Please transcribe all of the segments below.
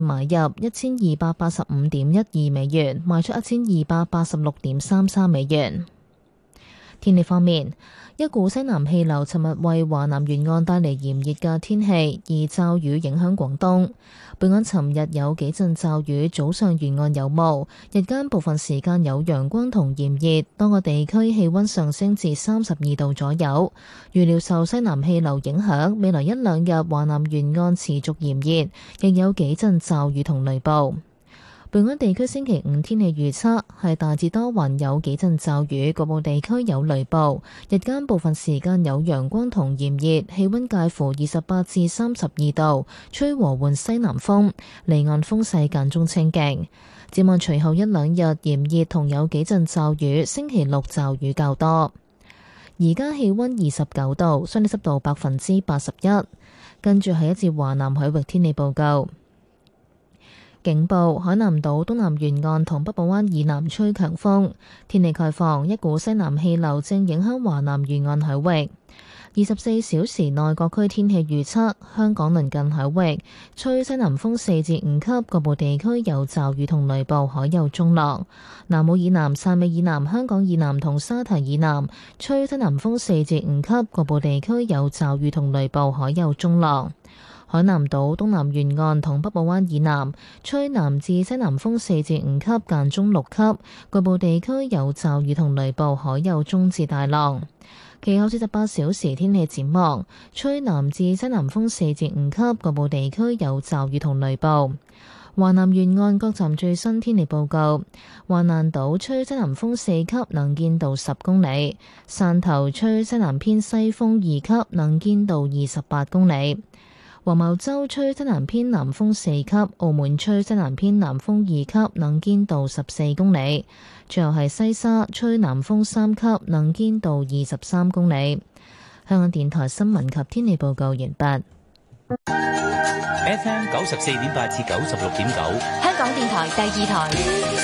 買入1285.12美元，賣出1286.33美元。天氣方面，一股西南氣流尋日為華南沿岸帶嚟炎熱嘅天氣，而驟雨影響廣東。本港尋日有幾陣驟雨，早上沿岸有霧，日間部分時間有陽光同炎熱，多個地區氣溫上升至32度左右。預料受西南氣流影響，未來一兩日華南沿岸持續炎熱，亦有幾陣驟雨同雷暴。本港地區星期五天氣預測係大致多雲，有幾陣驟雨，局部地區有雷暴。日間部分時間有陽光同炎熱，氣溫介乎28至32度，吹和緩西南風，離岸風勢間中清勁。展望隨後一兩日炎熱同有幾陣驟雨，星期六驟雨較多。而家氣溫29度，相對濕度81%。跟住係一節華南海域天氣報告。警報：海南島東南沿岸同北部灣以南吹強風。天氣概況：一股西南氣流正影響華南沿岸海域。24小時內各區天氣預測：香港鄰近海域吹西南風4至5級，局部地區有驟雨同雷暴，海有中浪。南澳以南、汕尾以南、香港以南同沙堤以南吹西南風4至5級，局部地區有驟雨同雷暴，海有中浪。海南島東南沿岸同北部灣以南吹南至西南風4至5級，間中6級，局部地區有驟雨同雷暴，海有中至大浪。其後48小時天氣展望，吹南至西南風4至5級，局部地區有驟雨同雷暴。華南沿岸各站最新天氣報告：華南島吹西南風4級，能見度10公里；汕頭吹西南偏西風2級，能見度28公里。黃茅洲吹西南偏南風4級，澳門吹西南偏南風2級，能見度14公里。最後係西沙吹南風3級，能見度23公里。香港電台新聞及天氣報告完畢。 FM 94.8至96.9， 香港電台第二台。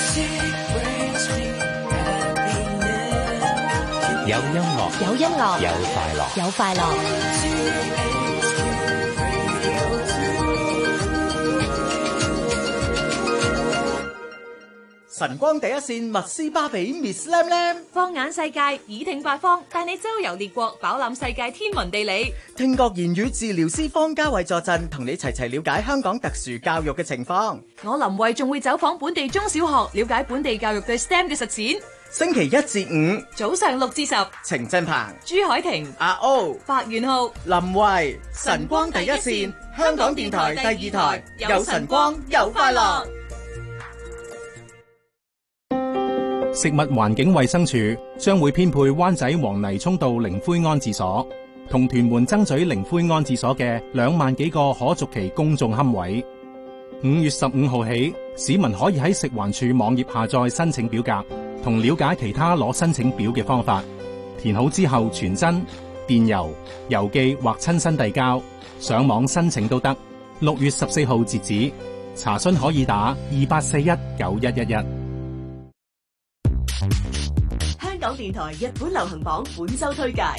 有音樂， 有音樂， 有快樂， 有快樂。 晨光第一線麥斯巴比 Miss Lam Lam， 放眼世界，耳聽八方，帶你周遊列國，飽覽世界天文地理。 聽覺言語治療師方嘉慧坐鎮，同你齊齊了解香港特殊教育嘅情況。 我林慧仲會走訪本地中小學，了解本地教育對 STEM 嘅實踐。 星期1至5 早上6至10， 程振鵬、 朱海婷、 阿歐、 白元浩、 林慧，晨光第一線，香港電台第二台，有晨光有快樂。 食物環境衛生署將會編配灣仔黃泥涌道靈灰安置所同屯門曾咀靈灰安置所嘅2萬幾個可續期公眾龕位。5月15號起，市民可以喺食環署網頁下載申請表格，同了解其他攞申請表嘅方法。填好之後傳真、電郵、郵寄或親身遞交，上網申請都得。6月14號截止，查詢可以打28419111。 香港電台日本流行榜本周推介。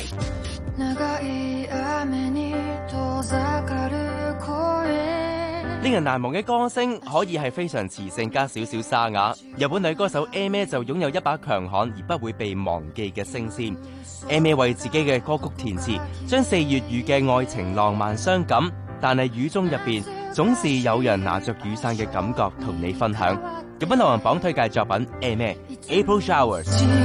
令人難忘嘅歌聲可以係非常磁性加少少沙啞。日本女歌手 Aimer 就擁有一把強悍而不會被忘記嘅聲線。Aimer 為自己嘅歌曲填詞，將4月雨嘅愛情浪漫傷感，但係雨中入邊總是有人拿着雨傘嘅感覺同你分享。日本流行榜推介作品 Aimer April Showers。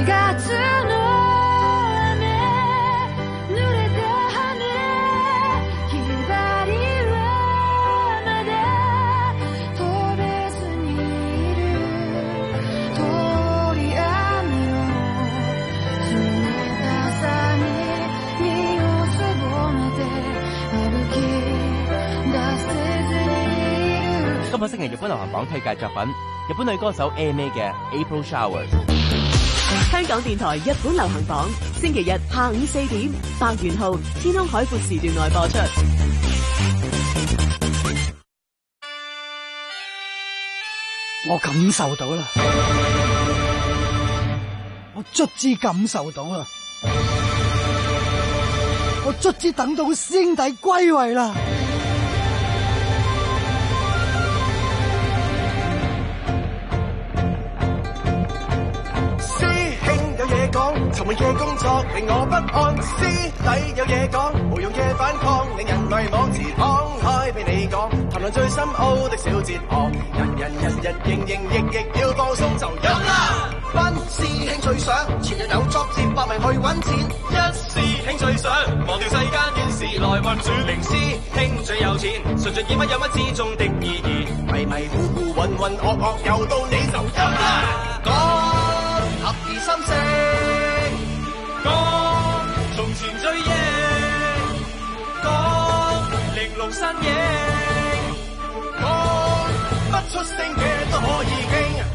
今個星期日本流行榜推介作品，日本女歌手 Aimer 嘅 April Showers。 香港電台日本流行榜，星期日下午4點，白元浩天空海闊時段內播出。 我感受到啦，我卒之感受到啦，我卒之等到師兄弟歸位啦。 沉悶嘅工作令我不安，師弟有嘢講，無用嘅反抗令人迷惘，自敞開俾你講，談論最深奧的小哲學，人營役要放鬆就有啦。班師兄最想前日有作接百名去揾錢，一師兄最想忘掉世間亂事來運轉，零師兄最有錢，順順意乜有乜之中的意義，迷迷糊糊渾渾噩噩又到你就有啦。講合二心聲，講從前追憶，講玲瓏身影，講不出聲嘅都可以傾。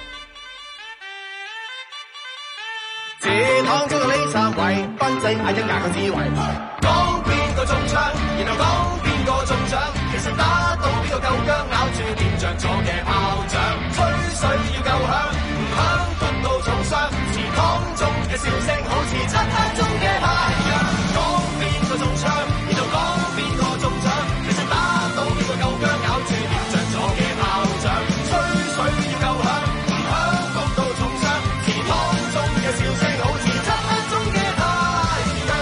自躺中嘅呢三位，賓仔嗌一架個智慧，講邊個中槍，然後講邊個中獎，其實打到邊個夠薑，咬住點着咗嘅炮仗，吹水要夠響，唔響谷到重傷，祠堂中嘅笑聲好似漆黑中嘅太陽，講邊個中槍，然後講邊個中獎，其實打到邊個夠薑，咬住點着咗嘅炮仗，吹水要夠響，唔響谷到重傷，祠堂中嘅笑聲好似漆黑中嘅太陽。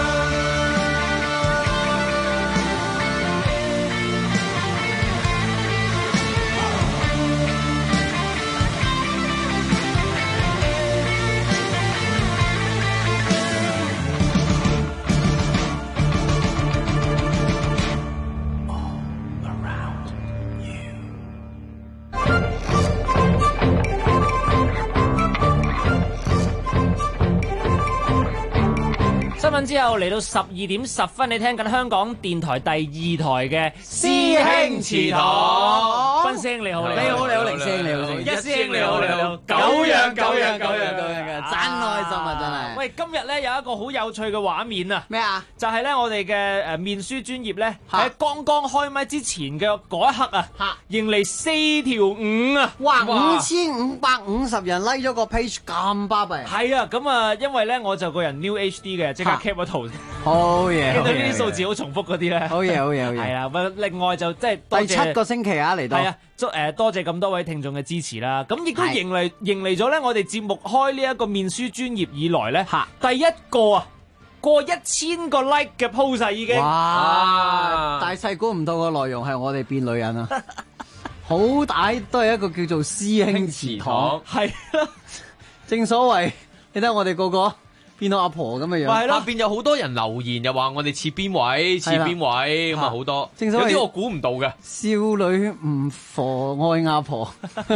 新聞之後嚟到12:10，你聽緊香港電台第2台嘅師兄祠堂。斌師兄你好， 你好，凌師兄你好， 一師兄你好， 九樣嘅，真開心啊真係。 喂，今日咧有一個好有趣嘅畫面啊！ 咩啊？ 就係咧我哋嘅面書專頁咧喺剛剛開麥之前嘅嗰一刻啊，迎嚟4條5啊！ 哇，5550人 like 咗個 page 咁巴閉。 係啊，咁啊，因為咧我就個人 New HD 嘅，即刻 cap 咗圖。 好嘢， 見到呢啲數字好重複嗰啲咧。 好嘢。 係啊，另外就即係多謝第7個星期啊嚟到。係啊， 多謝咁多位聽眾嘅支持啦。咁亦都迎嚟咗咧，我哋節目開呢一個面書專頁以來咧，第一個啊過1000個 like 嘅 post 已經。 哇！大細估唔到個內容係我哋變女人啊！好歹都係一個叫做師兄祠堂。 係啦， 正所謂你睇我哋個個變到阿婆咁嘅樣， 下邊有好多人留言又話我哋似邊位咁啊，好多，有啲我估唔到嘅。 少女唔妨愛阿婆，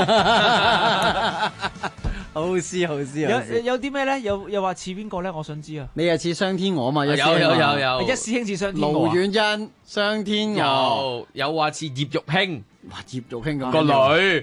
好詩。 有啲咩咧？又話似邊個咧？我想知啊。 你係似雙天鵝嘛？有。 一師兄似雙天鵝。 盧遠欣、雙天鵝， 有話似葉玉卿。 哇，葉玉卿咁個女。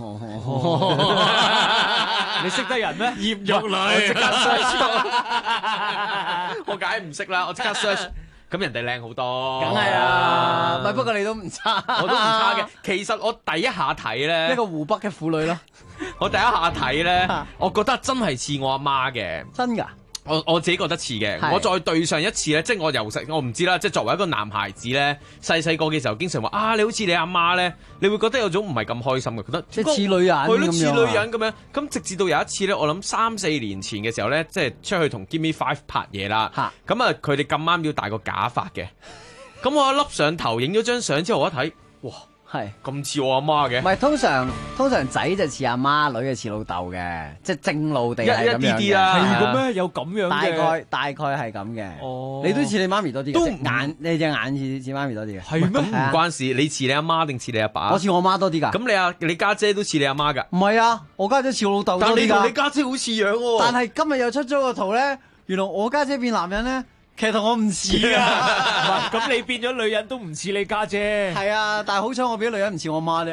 你識得人咩？ 葉玉女，即刻 search， 我梗係唔識啦，我即刻 search， 咁人哋靚好多， 梗係啊，唔係不過你都唔差， 我都唔差嘅。其實我第一下睇咧， 一個湖北嘅婦女咯， 我第一下睇咧，我覺得真係似我阿媽嘅， 真㗎。 我自己覺得似嘅，我再對上一次咧，即係我由細我唔知啦，即係作為一個男孩子咧，細個嘅時候經常話啊，你好似你阿媽咧，你會覺得有種唔係咁開心嘅，覺得即係似女人， 係咯，似女人咁樣。咁直至到有一次咧，我諗3-4年前嘅時候咧，即係出去同 Gimme 5拍嘢啦，咁啊佢哋咁啱要戴個假髮嘅，咁我一笠上頭影咗張相之後，我一睇，哇！係咁似我阿媽嘅， 唔係通常仔就似阿媽，女就似老豆嘅，即係正路地係咁樣嘅。 係咁咩？有咁樣嘅？ 大概係咁嘅。 哦， 你都似你媽咪多啲，都眼你隻眼似媽咪多啲嘅。 係咩？唔關事，你似你阿媽定似你阿爸？ 我似我媽多啲㗎。 咁你家姐都似你阿媽㗎？ 唔係啊，我家姐似我老豆多啲㗎。 但你同你家姐好似樣喎。 但係今日又出咗個圖咧，原來我家姐變男人咧。其實同我唔似啊， 咁你變咗女人都唔似你家姐。 係啊，但係好彩我變咗女人唔似我媽啫。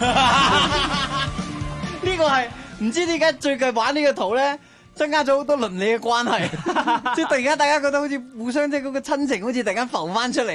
呢個係唔知點解最近玩呢個圖咧，增加咗好多倫理嘅關係，即係突然間大家覺得好似互相即係嗰個親情好似突然間浮翻出嚟，好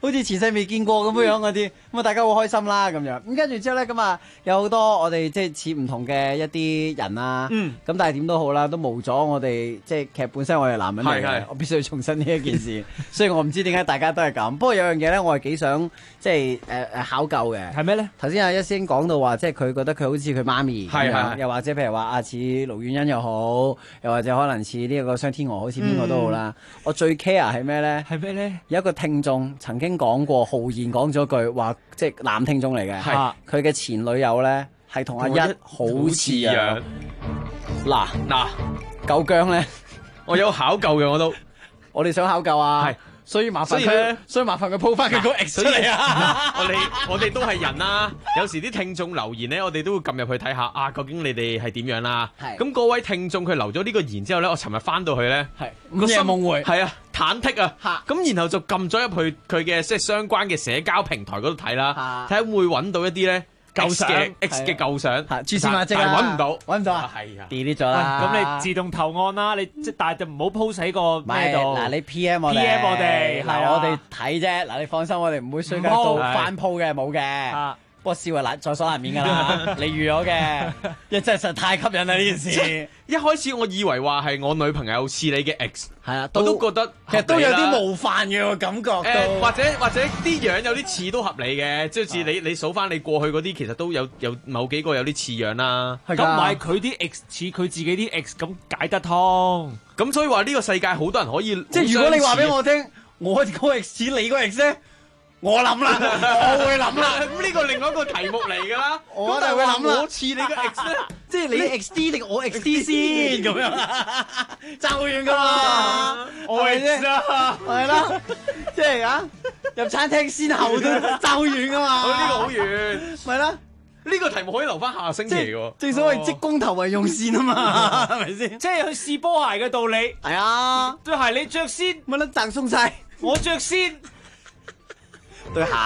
好似前世未見過咁樣嗰啲，咁啊大家好開心啦咁樣。咁跟住之後咧，咁啊有好多我哋即係似唔同嘅一啲人啦。咁但係點都好啦，都冇咗我哋即係劇本身我哋男人嚟嘅，我必須要重申呢一件事。雖然我唔知點解大家都係咁，不過有樣嘢咧，我係幾想即係考究嘅。 係咩咧？ 頭先阿一先講到話，即係佢覺得佢好似佢媽咪咁樣，又或者譬如話似盧婉欣又好，又或者可能似呢一個雙天鵝，好似邊個都好啦。我最 care 係咩咧？ 係咩咧？ 有一個聽眾曾經講過，浩然講咗句話，即係男聽眾嚟嘅，佢嘅前女友咧係同阿一好似樣。嗱，夠姜咧，我有考究嘅，我哋想考究啊，所以麻煩佢鋪翻佢個 X 出嚟啊！ 我哋都係人啦，有時啲聽眾留言咧，我哋都會撳入去睇下啊，究竟你哋係點樣啦？咁嗰位聽眾佢留咗呢個言之後咧，我尋日翻到去咧， 午夜夢回， 係啊，忐忑啊，咁然後就撳咗入去佢嘅即係相關嘅社交平台嗰度睇啦，睇下會揾到一啲咧。舊相 X 嘅舊相， 蛛絲馬跡但係揾唔到啊，係啊 delete 咗啦。 咁你自動投案啦，你即係但係就唔好 post 喺個咩度。 嗱，你 PM 我哋，嗱我哋睇啫。嗱，你放心，我哋唔會衰格到翻鋪嘅，冇嘅。不過笑係在所難免㗎啦，你預咗嘅，因為真係實在太吸引啦呢件事。 一開始我以為話係我女朋友似你嘅 X， 係啊， 我都覺得其實都有啲冒犯嘅感覺。 或者啲樣有啲似都合理嘅，即係好似你數翻你過去嗰啲，其實都有某幾個有啲似樣啦。 咁唔係佢啲 X 似佢自己啲 X 咁解得通。 咁所以話呢個世界好多人可以， 即係如果你話俾我聽，我個 X 似你個 X 咧。我諗啦，我會諗啦。 咁呢個另外一個題目嚟㗎啦。 我就會諗啦。 我似你個 X 咧， 即係你 XD 定我 XD 先咁樣，爭好遠㗎嘛。 我 X 啊， 係啦，即係啊，入餐廳先後都爭好遠㗎嘛。 呢個好遠， 咪啦。 呢個題目可以留翻下星期喎。 正所謂積公頭為用線啊嘛，係咪先？ 即係去試波鞋嘅道理。 係啊， 對鞋你着先， 乜撚贈送晒， 我着先。 對鞋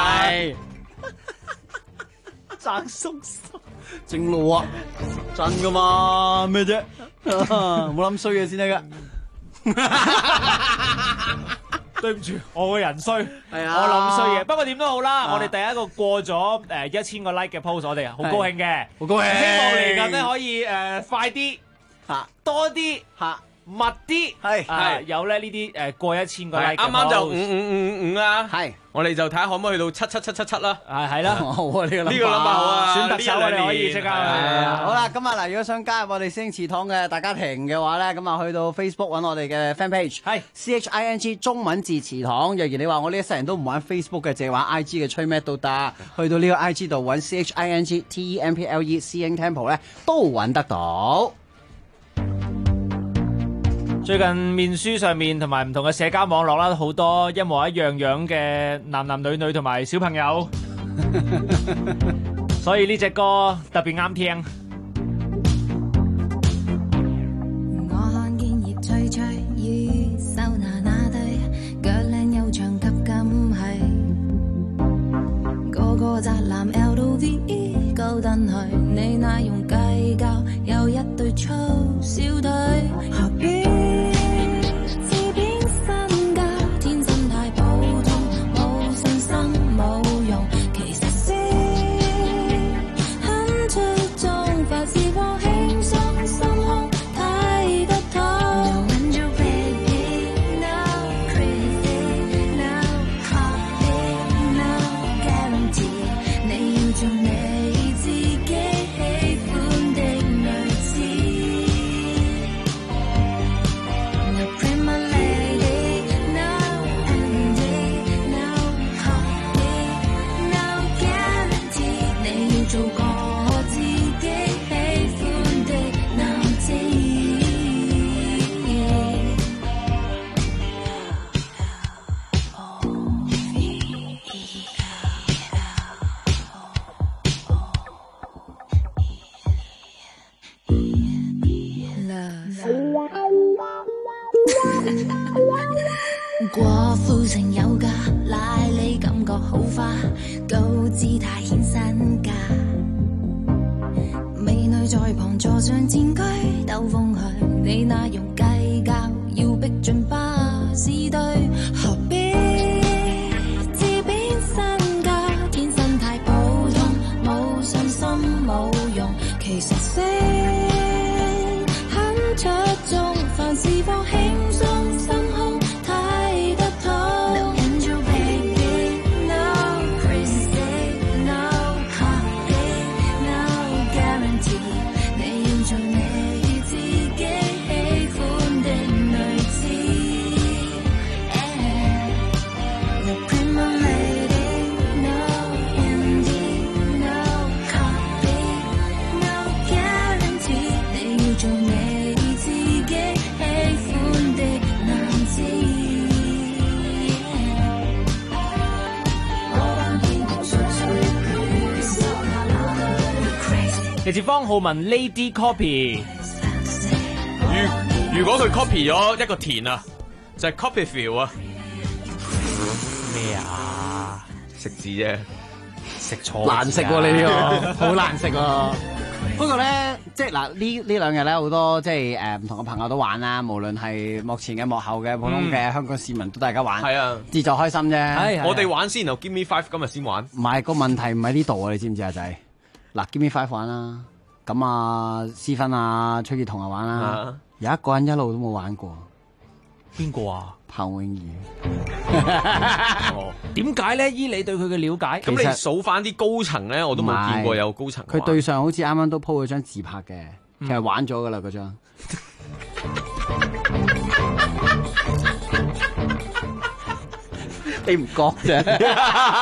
爭鬆手， 正路啊，真噶嘛咩啫？冇諗衰嘢先得噶。 對唔住，我個人衰， 係啊， 我諗衰嘢。不過點都好啦，我哋第一個過咗1000個 like 嘅 post，我哋好高興嘅， 好高興。 希望嚟緊咧可以快啲多啲密啲，係有咧呢啲過1000個 like。 啱啱就5啊， 係。 我哋就睇下可唔可以去到77777啦， 係啦， 好啊呢個諗法好啊， 選特首我哋可以即刻。 好啦，今日嗱，如果想加入我哋星祠堂嘅大家庭嘅話咧，咁啊去到 Facebook 揾我哋嘅 fan page，係 CHING 中文字祠堂。若然你話我呢一世人都唔玩 Facebook 嘅，淨係玩 IG 嘅，吹咩都得。去到呢個 IG 度揾 CHING TEMPLE Seeing Temple 咧，都揾得到。 最近面書上面同埋唔同嘅社交網絡啦，好多一模一樣樣嘅男男女女同埋小朋友，所以呢隻歌特別啱聽。 我看見葉翠翠與秀娜那對腳靚又長及咁係，個個宅男 LV 高登去，你那用計較有一對粗小隊，何必？過富城有價，拉你感覺好花，高姿態顯身價，美女在旁坐上戰車兜風去，你那用計較要逼進巴士隊，何必？ 其實聲很出眾，凡事放輕鬆，心胸睇得通。 嚟自方浩文 Lady Copy。 如果佢 copy 咗一個田啊，就係 Copyfield 啊。 咩啊？ 食字啫， 食錯難食喎你呢個，好難食喎。不過咧，即係嗱呢兩日咧，好多即係唔同嘅朋友都玩啦，無論係幕前嘅、幕後嘅、普通嘅香港市民都大家玩， 係啊， 自助開心啫。 我哋玩先，然後 Give Me Five 今日先玩。 唔係個問題唔喺呢度啊，你知唔知啊仔？嗱 ，Give Me Five 玩啦，咁啊，思芬啊，崔潔彤啊玩啦，有一個人一路都冇玩過， 邊個啊？ 彭泳儀。 點解咧？依你對佢嘅了解， 咁你數翻啲高層咧，我都冇見過有高層。 佢對上好似啱啱都 po 咗張自拍嘅，其實玩咗噶啦嗰張。你唔覺啫？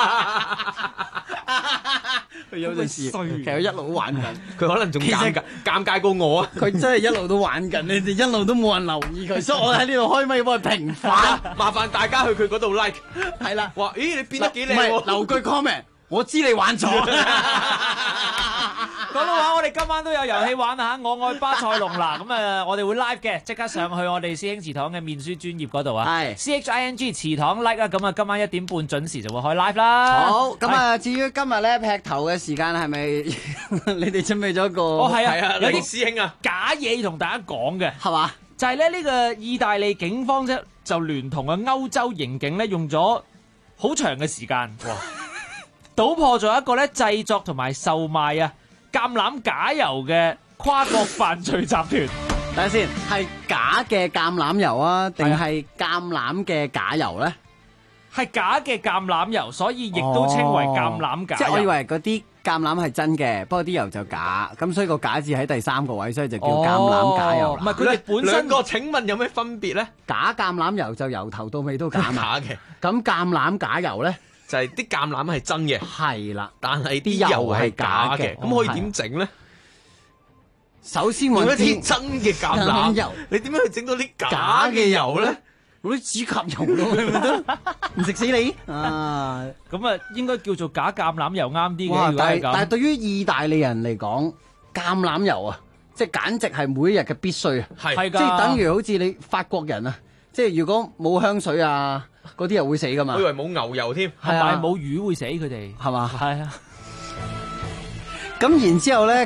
佢有陣時其實一路都玩緊， 佢可能仲尷尬過我啊！ 佢真係一路都玩緊，你哋一路都冇人留意佢，所以我喺呢度開咪幫佢平反。 麻煩大家去佢嗰度 like， 係啦。 話咦你變得幾靚喎？ 唔係留句 comment， 我知你玩咗。 講到話，我哋今晚都有遊戲玩啊！我愛巴塞隆拿，咁我哋會 live 嘅，即刻上去我哋師兄祠堂嘅面書專頁嗰度啊。係 CHING 祠堂 like 啊！咁啊，今晚1點半準時就會開 live 啦。 好，咁啊，至於今日咧劈頭嘅時間係咪你哋準備咗個？ 哦，係啊， 有啲師兄啊， 假嘢同大家講嘅， 係嘛？ 就係咧呢個意大利警方啫，就聯同啊歐洲刑警咧，用咗好長嘅時間，哇，搗破咗一個咧製作同埋售賣啊橄欖假油嘅跨國犯罪集團。 等下先，係假嘅橄欖油啊，定係橄欖嘅假油咧？ 係假嘅橄欖油，所以亦都稱為橄欖假油。 即係我以為嗰啲橄欖係真嘅，不過啲油就假，咁所以個假字喺第3個位，所以就叫橄欖假油。 唔係佢哋本身兩個，請問有咩分別咧？ 假橄欖油就由頭到尾都假嘅， 咁橄欖假油咧？ 就係啲橄欖係真嘅， 係啦， 但係啲油係假嘅，咁可以點整咧？ 首先揾一啲真嘅橄欖油，你點樣去整到啲假嘅油咧？ 攞啲指甲油咯，唔食死你啊！ 咁啊，應該叫做假橄欖油啱啲嘅。 但係對於意大利人嚟講，橄欖油啊，即係簡直係每一日嘅必須啊！ 係即係等於好似你法國人啊，即係如果冇香水啊，嗰啲又會死噶嘛。 我以為冇牛油添， 係啊，冇魚會死佢哋， 係嘛？ 係啊。 咁然之後咧，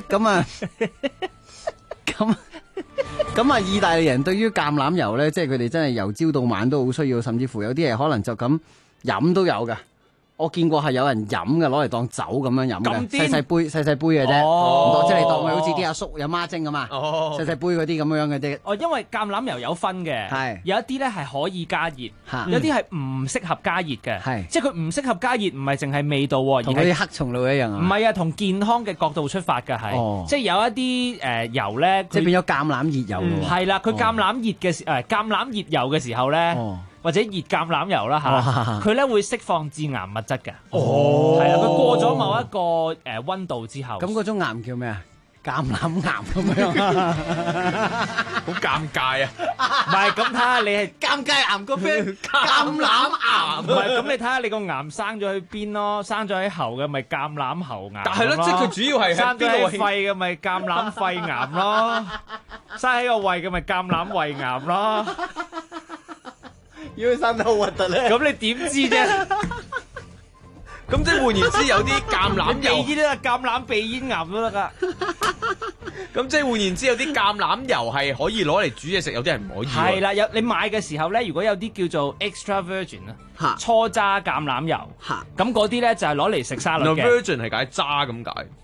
咁啊，意大利人對於橄欖油咧，即係佢哋真係由朝到晚都好需要，甚至乎有啲係可能就咁飲都有㗎。我見過係有人飲嘅，攞嚟當酒咁樣飲嘅，細細杯嘅啫，唔多即係你當佢好似啲阿叔飲孖蒸咁嘛，細細杯嗰啲咁樣嘅啫。 哦，因為橄欖油有分嘅， 係有一啲咧係可以加熱，有啲係唔適合加熱嘅， 係即係佢唔適合加熱，唔係淨係味道喎， 同嗰啲黑松露一樣啊。 唔係啊，同健康嘅角度出發嘅係，即係有一啲油咧， 即係變咗橄欖熱油咯。 係啦，佢橄欖熱嘅橄欖熱油嘅時候咧。或者熱橄欖油啦嚇，佢咧會釋放致癌物質嘅。係啦，佢過咗某一個溫度之後， 咁嗰種癌叫咩啊？橄欖癌咁樣， 好尷尬啊！ 唔係咁睇下你係尷尬癌個 friend，橄欖癌。 唔係咁你睇下你個癌生咗去邊咯？生咗喺喉嘅咪橄欖喉癌。 但係咯，即係佢主要係生咗喺肺嘅咪橄欖肺癌咯，生喺個胃嘅咪橄欖胃癌咯。 如果生得好核突咧， 咁你點知啫？ 咁即係換言之，有啲橄欖油， 鼻煙啊，橄欖鼻煙癌都得噶。 咁即係換言之，有啲橄欖油係可以攞嚟煮嘢食，有啲係唔可以。 係啦，你買嘅時候咧，如果有啲叫做 extra virgin 啊，初榨橄欖油，咁嗰啲咧就係攞嚟食沙律嘅。 virgin 係解渣咁解。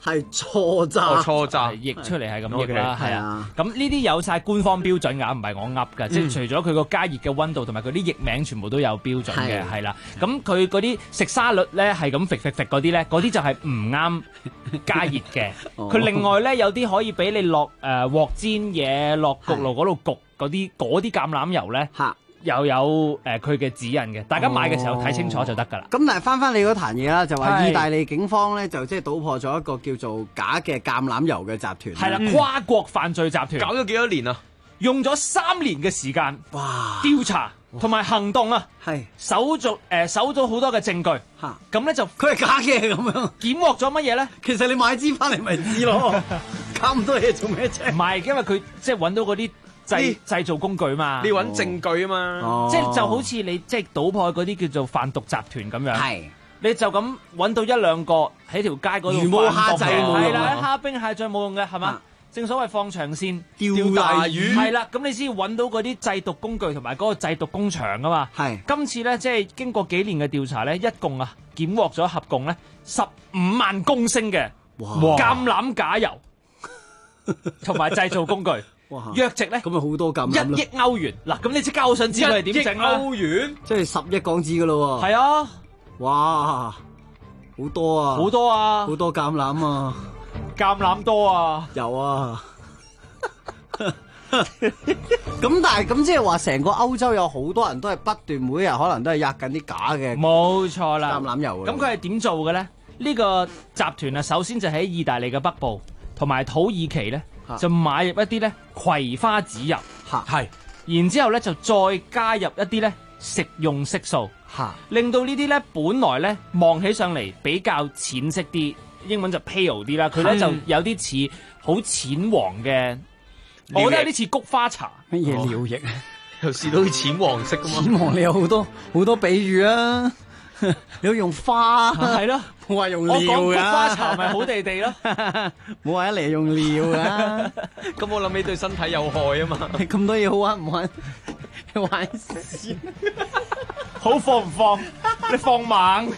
係初榨， 初榨譯出嚟係咁譯啦，係 Okay， 啊。咁呢啲有晒官方標準㗎，唔係我噏㗎。即係除咗佢個加熱嘅溫度同埋佢啲譯名全部都有標準嘅，係啦。咁佢嗰啲食沙律咧係咁揈嗰啲咧，嗰啲就係唔啱加熱嘅。佢另外咧有啲可以俾你落鑊煎嘢，落焗爐嗰度焗嗰啲橄欖油咧。又有佢嘅指引嘅，大家買嘅時候睇清楚就得㗎啦。 咁但係翻你嗰壇嘢啦，就話意大利警方咧就即係搗破咗一個叫做假嘅橄欖油嘅集團。 係啦，跨國犯罪集團。 搞咗幾多年啊？ 用咗3年嘅時間， 哇！ 調查同埋行動啊， 係搜咗好多嘅證據。咁咧就佢係假嘅咁樣， 檢獲咗乜嘢咧？ 其實你買支翻嚟咪知咯，搞咁多嘢做咩啫？ 唔係，因為佢即係揾到嗰啲。製造工具嘛， 你揾證據啊嘛， 即係就好似你即係搗破嗰啲叫做販毒集團咁樣， 係你就咁揾到1-2個喺條街嗰度魚冇蝦仔冇用， 係啦，蝦兵蟹將冇用嘅係嘛？正所謂放長線釣大魚， 係啦，咁你先要揾到嗰啲製毒工具同埋嗰個製毒工場啊嘛。 係今次咧，即係經過幾年嘅調查咧，一共檢獲咗合共咧15萬公升嘅橄欖假油同埋製造工具。約值咧， 咁咪好多咁 1億歐元嗱，咁你即刻好想知佢係點整啦？1億歐元， 即係10億港紙噶咯喎。 係啊， 哇，好多啊， 好多啊， 好多橄欖啊， 橄欖多啊， 有啊。咁但係咁即係話，成個歐洲有好多人都係不斷每日可能都係壓緊啲假嘅， 冇錯啦， 橄欖油。咁佢係點做嘅咧？呢個集團啊，首先就喺意大利嘅北部同埋土耳其咧。就買入一啲咧葵花籽油， 係， 然之後咧就再加入一啲咧食用色素，令到呢啲咧本來咧望起上嚟比較淺色啲，英文就 pale 啲啦，佢咧就有啲似好淺黃嘅，我覺得有啲似菊花茶。 乜嘢尿液？ 又試到啲淺黃色噶嘛？ 淺黃你有好多比喻啊！你要用花係咯， 冇話用尿㗎。 我講菊花茶咪好地地咯， 冇話一嚟用尿㗎。 咁我諗起對身體有害啊嘛。 咁多嘢好玩唔玩？玩屎！ 好放唔放？你放猛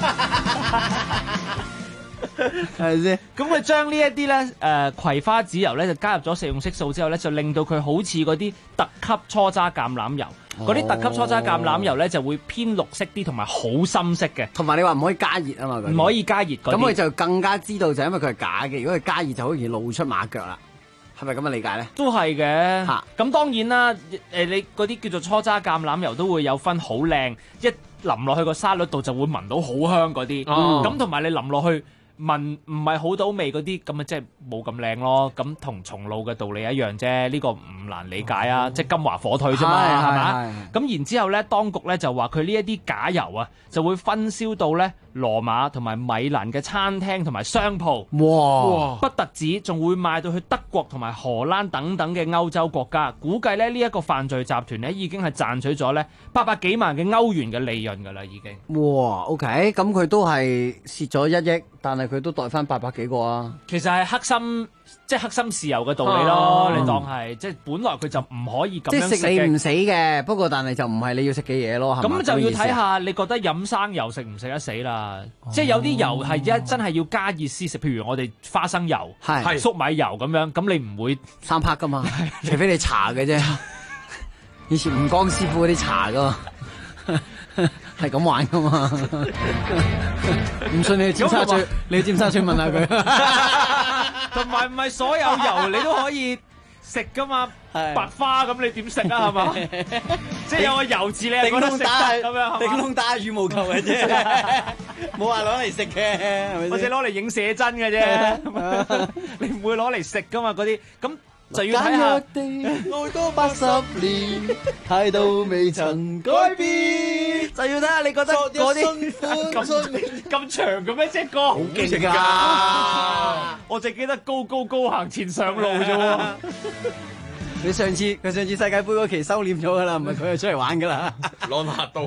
係咪先？ 咁佢將呢一啲咧葵花籽油咧就加入咗食用色素之後咧，就令到佢好似嗰啲特級初榨橄欖油。嗰啲特級初榨橄欖油咧就會偏綠色啲，同埋好深色嘅。 同埋你話唔可以加熱啊嘛？ 唔可以加熱嗰啲。 咁佢就更加知道就係因為佢係假嘅。如果佢加熱就好容易露出馬腳啦。係咪咁嘅理解咧？ 都係嘅。咁當然啦，你嗰啲叫做初榨橄欖油都會有分好靚，一淋落去個沙律度就會聞到好香嗰啲。咁同埋你淋落去聞唔係好到味嗰啲，咁啊即係冇咁靚咯。咁同松露嘅道理一樣啫，呢個唔難理解啊，即係金華火腿啫嘛，係嘛？咁然之後咧，當局咧就話佢呢一啲假油啊，就會分銷到咧羅馬同埋米蘭嘅餐廳同埋商鋪。哇！不特止，仲會賣到去德國同埋荷蘭等等嘅歐洲國家。估計咧呢一個犯罪集團咧已經係賺取咗咧800幾萬嘅歐元嘅利潤㗎啦，已經。 哇！OK，咁佢都係蝕咗1億，但係佢都袋翻800幾個啊。 其實係黑心，即係黑心豉油嘅道理咯。你當係即係本來佢就唔可以咁樣食嘅。 即係食你唔死嘅，不過但係就唔係你要食嘅嘢咯。 咁就要睇下你覺得飲生油食唔食得死啦。即係有啲油係真係要加熱先食，譬如我哋花生油、粟米油咁樣，咁你唔會 3拍噶嘛？除非你搽嘅啫。以前吳江師傅嗰啲搽噶嘛。係咁玩噶嘛？唔信你去尖沙咀，你去尖沙咀問下佢。 同埋唔係所有油你都可以食噶嘛？白花咁你點食啊？係嘛？即係有個油字你係覺得食得咁樣， 頂窿打羽毛球嘅啫，冇話攞嚟食嘅，係咪先？ 或者攞嚟影寫真嘅啫，你唔會攞嚟食噶嘛？嗰啲咁。就要睇下愛多80年，態度未曾改變。就要睇下你覺得嗰啲咁長嘅咩？隻歌好勁㗎！我淨記得高行前上路啫喎。 佢上次世界盃嗰期收斂咗㗎啦，唔係佢就出嚟玩㗎啦。 攞把刀。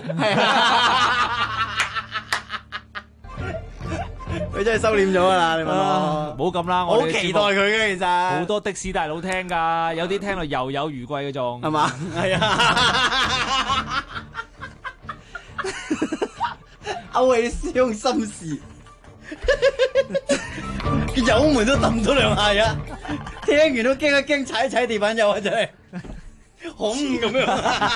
佢真係收斂咗㗎啦，你問我。 冇咁啦， 我好期待佢嘅其實。 好多的士大佬聽㗎，有啲聽到猶有餘悸嗰種。 係嘛？係啊。勾起思鄉心事。 油門都揼咗兩下呀！聽完都驚一驚，踩一踩地板油啊！真係恐咁樣。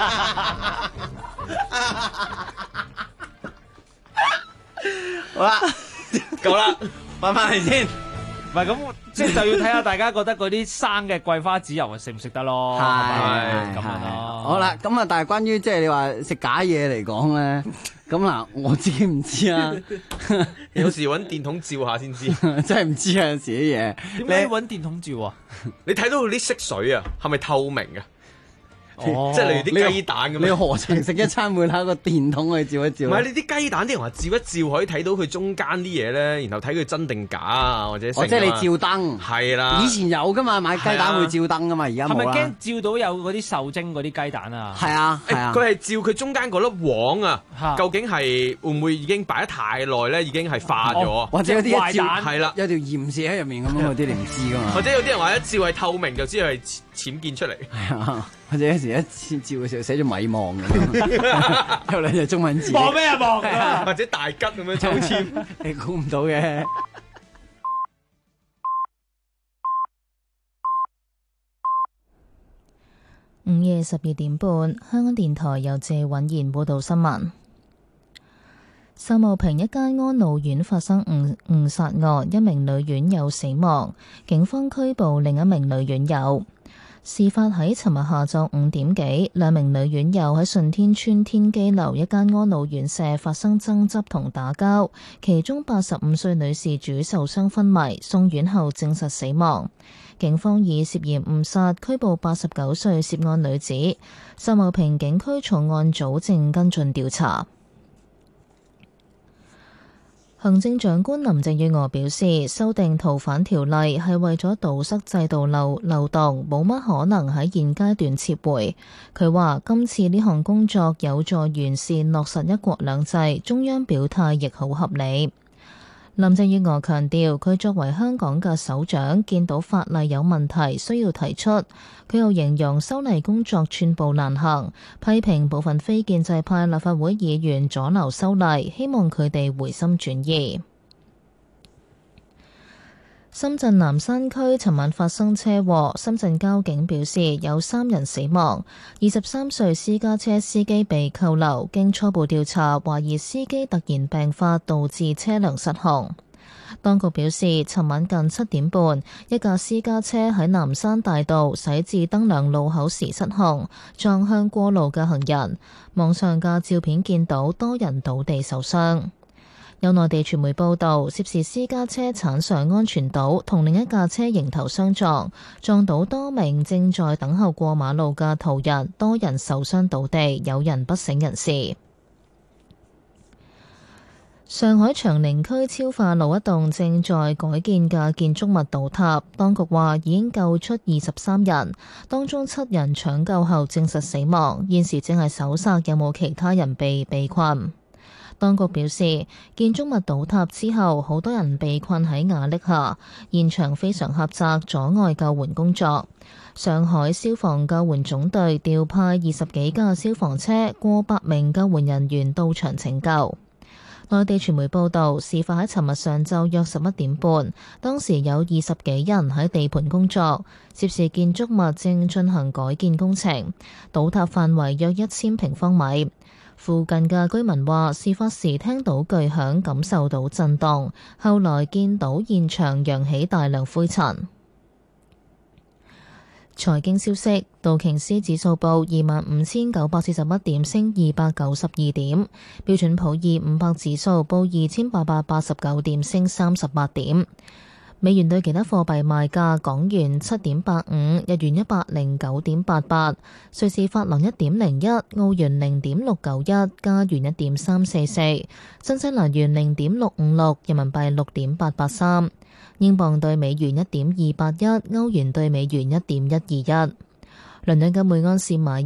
好啦，夠啦，翻返嚟先。 唔係咁，即係就要睇下大家覺得嗰啲生嘅桂花籽油食唔食得咯？ 係咁樣咯。 好啦，咁啊，但係關於即係你話食假嘢嚟講咧，咁嗱，我自己唔知啊。 有時揾電筒照下先知， 真係唔知啊！有時啲嘢， 點解要揾電筒照啊？ 你睇到佢啲色水啊，係咪透明嘅？ 哦、 即係例如啲雞蛋咁樣， 你何曾食一餐會攞個電筒去照一照？ 唔係你啲雞蛋啲人話照一照可以睇到佢中間啲嘢咧，然後睇佢真定假啊，或者即係你照燈係啦。 以前有噶嘛，買雞蛋會照燈噶嘛，而家冇啦。 係咪驚照到有嗰啲受精嗰啲雞蛋啊？ 係啊，係啊。 佢係照佢中間嗰粒黃啊，究竟係會唔會已經擺得太耐咧？已經係化咗， 或者有啲一照係啦， 有條鹽蛇喺入面咁樣，嗰啲你唔知噶嘛。 或者有啲人話一照係透明，就知係僭建出嚟。 係啊。或者有時一次照嘅時候寫咗米望咁樣，有兩隻中文字。 望咩啊望？ 或者大吉咁樣抽籤， 你估唔到嘅。 午夜12點半，香港電台由謝允賢報道新聞。秀茂坪一間安老院發生誤殺案，一名女院友死亡，警方拘捕另一名女院友。事發喺尋日下晝5點幾，兩名女院友喺順天邨天基樓一間安老院舍發生爭執同打交，其中85歲女事主受傷昏迷，送院後證實死亡。警方以涉嫌誤殺拘捕89歲涉案女子，秀茂坪警區重案組正跟進調查。行政長官林鄭月娥表示，修訂逃犯條例係為咗堵塞制度漏洞，冇乜可能喺現階段撤回。佢話今次呢項工作有助完善落實一國兩制，中央表態亦好合理。林鄭月娥強調，佢作為香港嘅首長，見到法例有問題需要提出。佢又形容修例工作寸步難行，批評部分非建制派立法會議員阻撓修例，希望佢哋回心轉意。深圳南山區尋晚發生車禍，深圳交警表示有3人死亡，23歲私家車司機被扣留，經初步調查，懷疑司機突然病發導致車輛失控。當局表示，尋晚近7點半，一架私家車喺南山大道駛至燈亮路口時失控，撞向過路嘅行人。網上嘅照片見到多人倒地受傷。有內地傳媒報道，涉事私家車鏟上安全島，同另一架車迎頭相撞，撞到多名正在等候過馬路嘅途人，多人受傷倒地，有人不省人事。上海長寧區超化路一棟正在改建嘅建築物倒塌，當局話已經救出23人，當中7人搶救後證實死亡，現時正係搜索有冇其他人被困。當局表示，建築物倒塌之後，好多人被困喺瓦礫下，現場非常狹窄，阻礙救援工作。上海消防救援總隊調派20幾架消防車，過百名救援人員到場拯救。內地傳媒報道，事發喺尋日上晝約11點半，當時有20幾人喺地盤工作，涉事建築物正進行改建工程，倒塌範圍約1000平方米。附近嘅居民話，事發時聽到巨響，感受到震動，後來見到現場揚起大量灰塵。財經消息，道瓊斯指數報25,941點，升292點；標準普爾500指數報2,889點，升38點。美元對其他貨幣賣價：港元7.85，日元109.88，瑞士法郎1.01，澳元0.691，加元1.344，新西蘭元0.656，人民幣6.883，英鎊對美元1.281，歐元對美元1.121。倫敦嘅每安士買入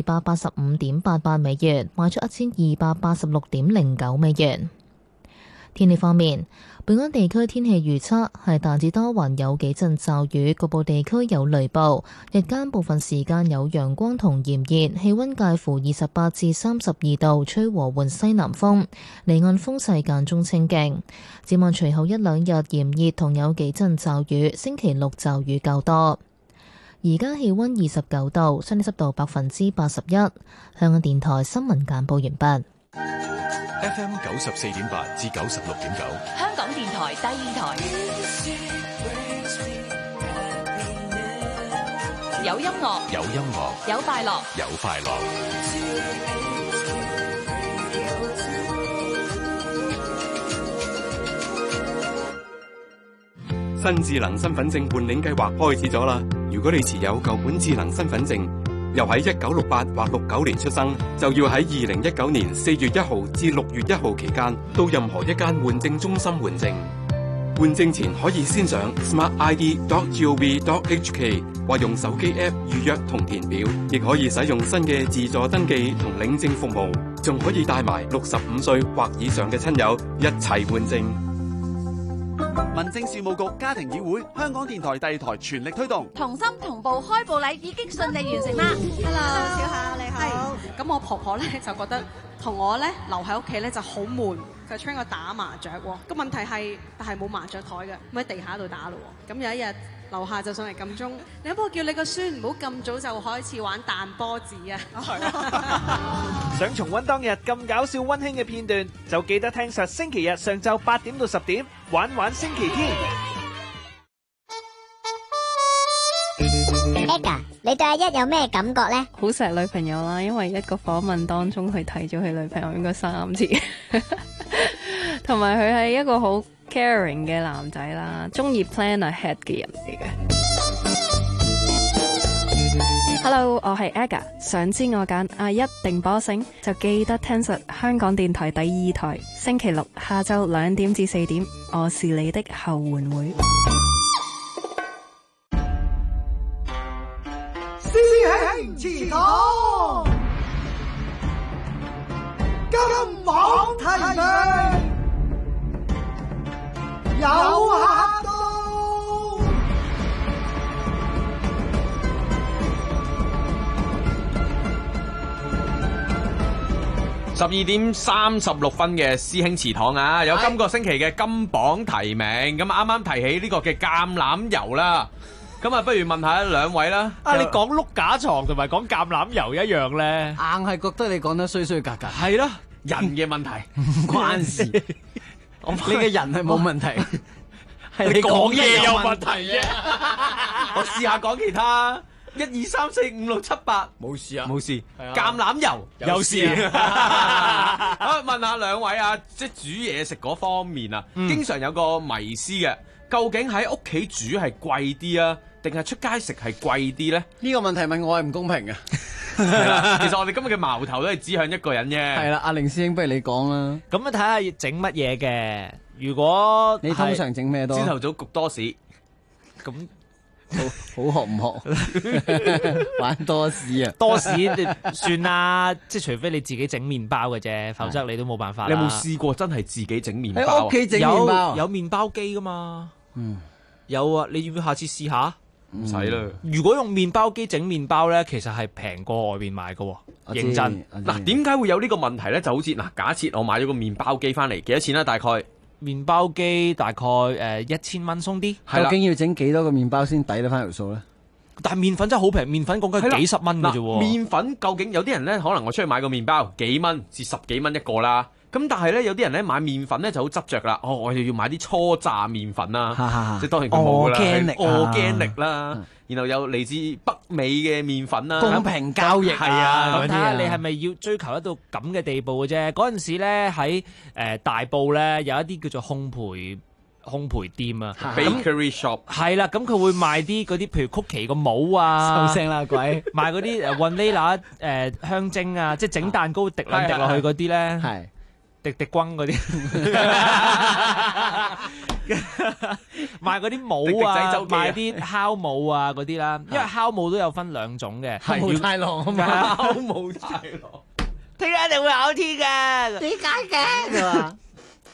1285.88美元，賣出1286.09美元。 天氣方面，本港地區天氣預測係大致多雲，有幾陣驟雨，局部地區有雷暴。日間部分時間有陽光同炎熱，氣溫介乎28至32度，吹和緩西南風，離岸風勢間中清勁。展望隨後一兩日炎熱同有幾陣驟雨，星期六驟雨較多。而家氣溫29度，相對濕度81%。香港電台新聞簡報完畢。 FM 94.8至96.9， 香港電台第二台，有音樂， 有音樂， 有快樂， 有快樂。 新智能身份證換領計劃開始咗啦！如果你持有舊本智能身份證，又喺1968或69年出生，就要喺2019年4月1號至6月1號期間到任何一間換證中心換證。換證前可以先上 smartid.gov.hk 或用手機 App 預約同填表，亦可以使用新嘅自助登記同領證服務，仲可以帶埋65歲或以上嘅親友一齊換證。 民政事務局家庭議會，香港電台第二台全力推動同心同步開步禮已經順利完成啦。Hello， 小夏你好。咁我婆婆咧就覺得同我咧留喺屋企咧就好悶，佢 train 我打麻雀喎。個問題係，但係冇麻雀台嘅，咁喺地下度打咯。咁有一日樓下就上嚟撳鐘，你有冇叫你個孫唔好咁早就開始玩彈波子啊？ 想重溫當日咁搞笑溫馨嘅片段，就記得聽實星期日上晝8點到10點，玩玩星期天。 Aga， 你對阿一有咩感覺呢？ 好錫女朋友啦，因為一個訪問當中佢提咗佢女朋友應該3次，同埋佢係一個好 caring 嘅男仔啦，中意 plan ahead 嘅人嚟嘅。Hello， 我係 Aga， 想知我揀阿一定波星，就記得聽實香港電台第二台，星期六下晝2點至4點，我是你的後援會。 師兄祠堂，金榜題名，有客到。 12點36分嘅師兄祠堂啊，有今個星期嘅金榜題名，咁啱啱提起呢個嘅橄欖油啦。咁啊，不如問下兩位啦。 你講碌架床同埋講橄欖油一樣咧， 硬係覺得你講得衰格格。 係咯，人嘅問題唔關事。你嘅人係冇問題， 係你講嘢有問題啫。我試下講其他，1、2、3、4、5、6、7、8， 冇事啊， 冇事。橄欖油有事。好，問下兩位啊，即係煮嘢食嗰方面啊，經常有個迷思嘅，究竟喺屋企煮係貴啲啊，定係出街食係貴啲咧？呢個問題問我係唔公平嘅。 係啦，其實我哋今日嘅矛頭都係指向一個人啫。 係啦，阿凌師兄，不如你講啦。 咁啊，睇下整乜嘢嘅。如果你通常整咩多？ 朝頭早焗多士， 咁好學唔學？玩多士啊？ 多士算啦，即係除非你自己整麵包嘅啫，否則你都冇辦法啦。 你有冇試過真係自己整麵包？ 喺屋企整麵包有麵包機噶嘛？有啊，你要唔要下次試下？ 唔使啦。 如果用麵包機整麵包咧，其實係平過外面買嘅。認真嗱，點解會有呢個問題咧？就好似嗱，假設我買咗個麵包機翻嚟，幾多錢啦？大概麵包機大概1000蚊鬆啲。 究竟要整幾多個麵包先抵得翻條數咧？ 但係麵粉真係好平，麵粉講緊幾十蚊嘅啫喎。 麵粉究竟有啲人咧，可能我出去買個麵包幾蚊至10幾蚊一個啦。咁但係咧，有啲人咧買麵粉咧就好執着啦。我又要買啲初榨麵粉啦，即係當然佢冇啦，organic啦，然後有嚟自北美嘅麵粉啦， 公平交易係啊。 咁睇下你係咪要追求得到咁嘅地步嘅啫？嗰陣時咧喺大埔咧有一啲叫做烘焙店啊 ，bakery shop 係啦，咁佢會賣啲嗰啲譬如曲奇個帽啊， 收聲啦鬼， 賣嗰啲vanilla 香精啊，即係整蛋糕滴落去嗰啲咧，係。滴轟嗰啲，賣嗰啲帽啊，賣啲酵母啊嗰啲啦，因為酵母都有分2種嘅， 酵母太郎啊嘛， 酵母太郎， 聽日一定會考天嘅， 點解嘅？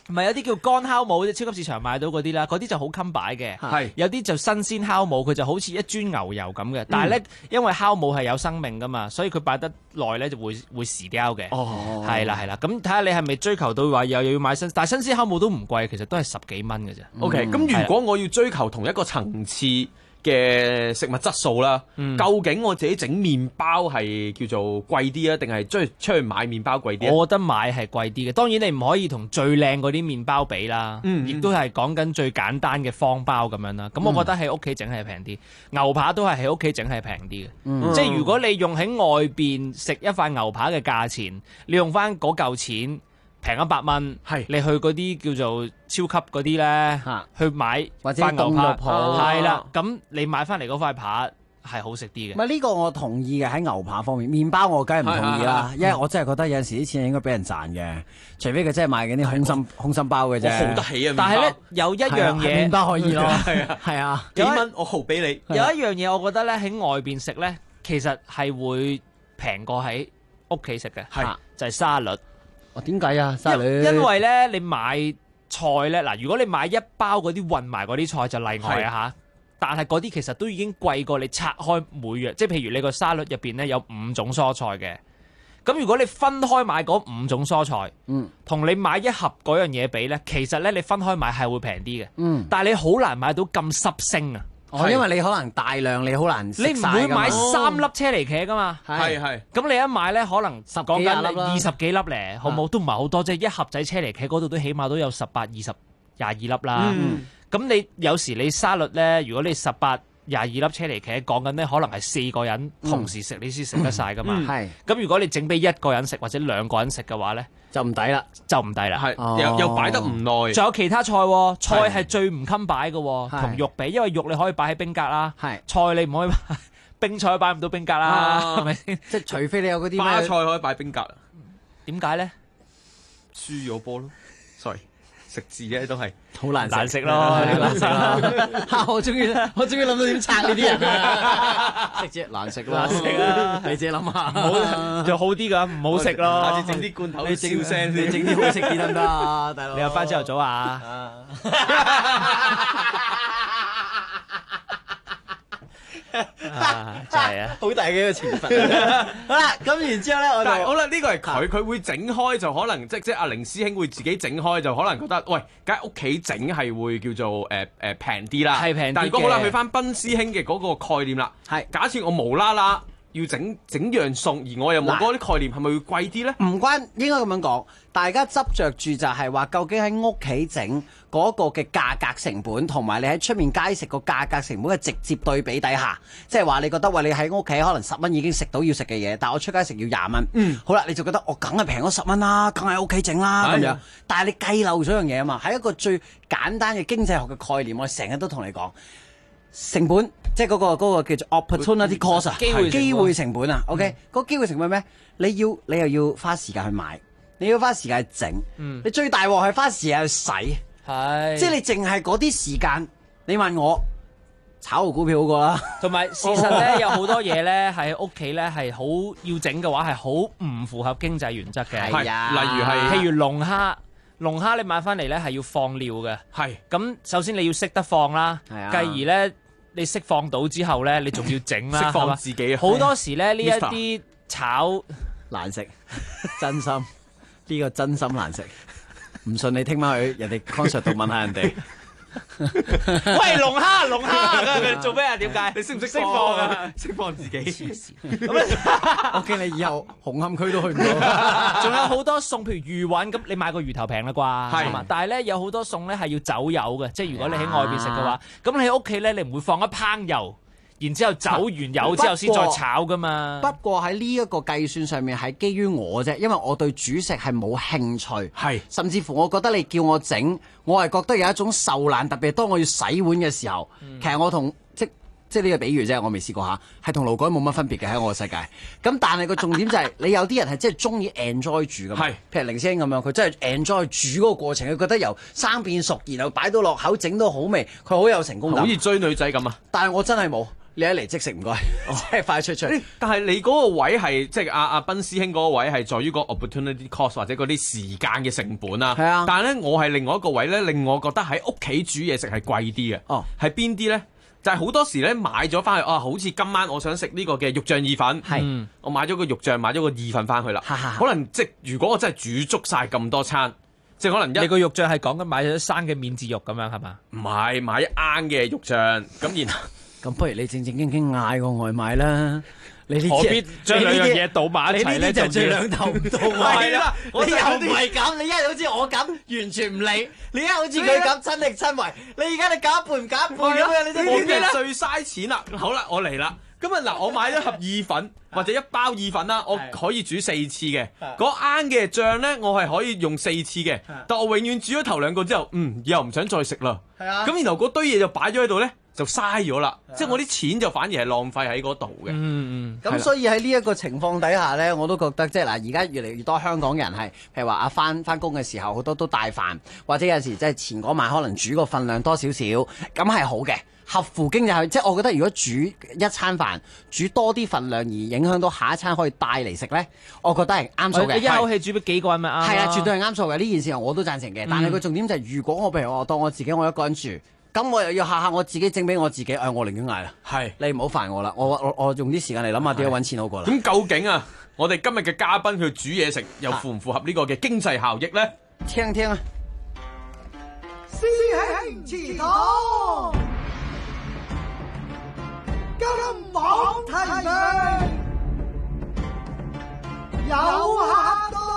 唔係有啲叫乾烤母，超級市場買到嗰啲啦，嗰啲就好襟擺嘅。 係有啲就新鮮烤母，佢就好似一磚牛油咁嘅。但係咧，因為烤母係有生命噶嘛，所以佢擺得耐咧就會蝕膠嘅。 哦， 係啦。咁睇下你係咪追求到話又要買新，但係新鮮烤母都唔貴，其實都係10幾蚊嘅啫。 OK，咁如果我要追求同一個層次嘅食物質素啦，究竟我自己整麵包係叫做貴啲啊，定係出去買麵包貴啲？ 我覺得買係貴啲嘅，當然你唔可以同最靚嗰啲麵包比啦，亦都係講緊最簡單嘅方包咁樣啦。咁我覺得喺屋企整係平啲，牛扒都係喺屋企整係平啲嘅。即係如果你用喺外邊食一塊牛扒嘅價錢，你用翻嗰嚿錢。平100蚊，你去嗰啲叫做超級嗰啲咧，去買或者塊牛扒， 係係啦，咁你買翻嚟嗰塊扒係好食啲嘅。 唔係呢個我同意嘅，喺牛扒方面，麵包我梗係唔同意啦，因為我真係覺得有陣時啲錢係應該俾人賺嘅，除非佢真係賣緊啲空心包嘅啫。 我豪得起啊！ 但係咧有一樣嘢， 麵包可以咯，係啊， 幾蚊我豪俾你。 有一樣嘢我覺得咧喺外邊食咧，其實係會平過喺屋企食嘅，就係沙律。 點解啊？沙律因為咧，你買菜咧，嗱，如果你買一包嗰啲混埋嗰啲菜就例外啊嚇。但係嗰啲其實都已經貴過你拆開每樣，即係譬如你個沙律入邊咧有5種蔬菜嘅。咁如果你分開買嗰5種蔬菜，同你買一盒嗰樣嘢比咧，其實咧你分開買係會平啲嘅。但係你好難買到咁濕星啊！ 因為你可能大量，你好難食晒㗎嘛。 你唔會買3粒車厘茄噶嘛？ 係。 咁你一買咧，可能 10幾廿粒啦 20幾粒咧，好冇？都唔係好多，即係一盒仔車厘茄嗰度都起碼都有18、20、22粒啦。咁你有時你沙律咧，如果你18、22粒車厘茄，講緊咧可能係4個人同時食，你先食得晒噶嘛。咁如果你整俾1個人食或者2個人食嘅話咧， 就唔抵啦， 係又擺得唔耐。 仲有其他菜喎，菜係最唔襟擺嘅喎，同肉比，因為肉你可以擺喺冰格啦，菜你唔可以擺，冰菜擺唔到冰格啦，係咪先？ 即係除非你有嗰啲花菜可以擺冰格， 點解咧？ 輸咗波咯 ，sorry。食字咧都係好難食咯，難食咯。 我終於諗到點拆呢啲人啊！食啫難食咯， 難食啊！ 你自己諗下， 就好啲㗎，唔好食咯。 下次整啲罐頭笑聲， 你整啲好食啲得唔得啊，大佬？ 你又翻朝頭早啊？真係啊， 好大嘅一個懲罰。好啦，咁然之後咧， 好啦，呢個係佢會整開就可能即阿凌師兄會自己整開就可能覺得，喂，梗係屋企整係會叫做平啲啦， 係平啲嘅。 但如果好啦，去翻賓師兄嘅嗰個概念啦，係假設我無啦啦要整樣餸，而我又冇嗰啲概念，係咪會貴啲咧？ 唔關，應該咁樣講，大家執着住就係話，究竟喺屋企整嗰個嘅價格成本，同埋你喺出面街食個價格成本嘅直接對比底下，即係話你覺得喂，你喺屋企可能10蚊已經食到要食嘅嘢，但我出街食要20蚊，好啦，你就覺得我梗係平咗10蚊啦，梗係喺屋企整啦咁樣。但係你計漏咗樣嘢啊嘛，係一個最簡單嘅經濟學嘅概念，我成日都同你講。成本即係嗰個叫做 opportunity cost 啊，機會成本啊。OK，嗰個機會成本咩？你又要花時間去買，你要花時間去整，你最大鑊係花時間去使，即係你淨係嗰啲時間，你問我炒個股票好過啦。同埋事實咧，有好多嘢咧喺屋企咧係好要整嘅話係好唔符合經濟原則嘅。 係啊，例如係譬如龍蝦你買翻嚟咧係要放料嘅。係咁，首先你要識得放啦，繼而咧。你釋放到之後咧，你仲要整啦， 釋放自己。 好多時咧，呢一啲炒難食，真心呢個真心難食。唔信你聽晚去人哋 concert 度問下人哋。 喂，龍蝦，佢做咩啊？點解？ 你識唔識放啊？釋放自己。黐線。 我驚你以後紅磡區都去唔到。 仲有好多餸，譬如魚韻，咁你買個魚頭平啦啩？係嘛。但係咧有好多餸咧係要走油嘅，即係如果你喺外邊食嘅話，咁你喺屋企咧你唔會放一烹油。然之後走完油之後先再炒噶嘛。 不過喺呢一個計算上面係基於我啫，因為我對煮食係冇興趣，係甚至乎我覺得你叫我整，我係覺得有一種受難，特別係當我要洗碗嘅時候，其實我同即係呢個比喻啫，我未試過嚇，係同勞改冇乜分別嘅喺我嘅世界。咁但係個重點就係你有啲人係真係中意 enjoy 煮㗎嘛，譬如凌師兄咁樣，佢真係 enjoy 煮嗰個過程，佢覺得由生變熟，然後擺到落口整到好味，佢好有成功感， 好似追女仔咁啊！ 但係我真係冇。 你一嚟即食唔該，即係快出。 但係你嗰個位係即係阿斌師兄嗰個位係在於個 opportunity cost 或者嗰啲時間嘅成本啊。係啊。但係咧，我係另外一個位咧，令我覺得喺屋企煮嘢食係貴啲嘅。哦。係邊啲咧？就係好多時咧買咗翻去好似今晚我想食呢個嘅肉醬意粉，我買咗個肉醬，買咗個意粉翻去啦。可能即係如果我真係煮足晒咁多餐，即係可能你個肉醬係講緊買咗生嘅免治肉咁樣係嘛？ 唔係買一罌嘅肉醬，咁然後咁不如你正正經經嗌個外賣啦。你何必將兩樣嘢倒埋一齊咧？ 就最兩頭唔到位啦！你又唔係咁，你一係好似我咁完全唔理，你一係好似佢咁親力親為，你而家你搞一半唔搞一半咁樣，你知唔知啦？ 最嘥錢啦！好啦，我嚟啦！咁啊嗱，我買咗盒意粉或者一包意粉啦，我可以煮4次嘅。嗰罌嘅醬咧，我係可以用4次嘅。但我永遠煮咗頭2個之後，以後唔想再食啦。係啊。咁然後嗰堆嘢就擺咗喺度咧。就嘥咗啦，即係我啲錢就反而係浪費喺嗰度嘅。 咁所以喺呢一個情況底下呢，我都覺得即係嗱，而家越嚟越多香港人係，譬如話翻工嘅時候，好多都帶飯，或者有時即係前嗰晚可能煮個份量多少少，咁係好嘅，合乎經濟。即係我覺得如果煮一餐飯，煮多啲份量而影響到下一餐可以帶嚟食呢，我覺得係啱數嘅。 一口氣煮俾幾個人咪啱？ 係啊，絕對係啱數嘅。呢件事我都贊成嘅。但係個重點就係，如果我譬如我當我自己我一個人住。咁我又要下我自己整俾我自己，我寧願嗌啦。係，你唔好煩我啦，我用啲時間嚟諗下點樣揾錢好過啦。 咁究竟啊，我哋今日嘅嘉賓佢煮嘢食又符唔符合呢個嘅經濟效益咧？ 聽聽啊！ 師兄祠堂，金榜題名，有客到。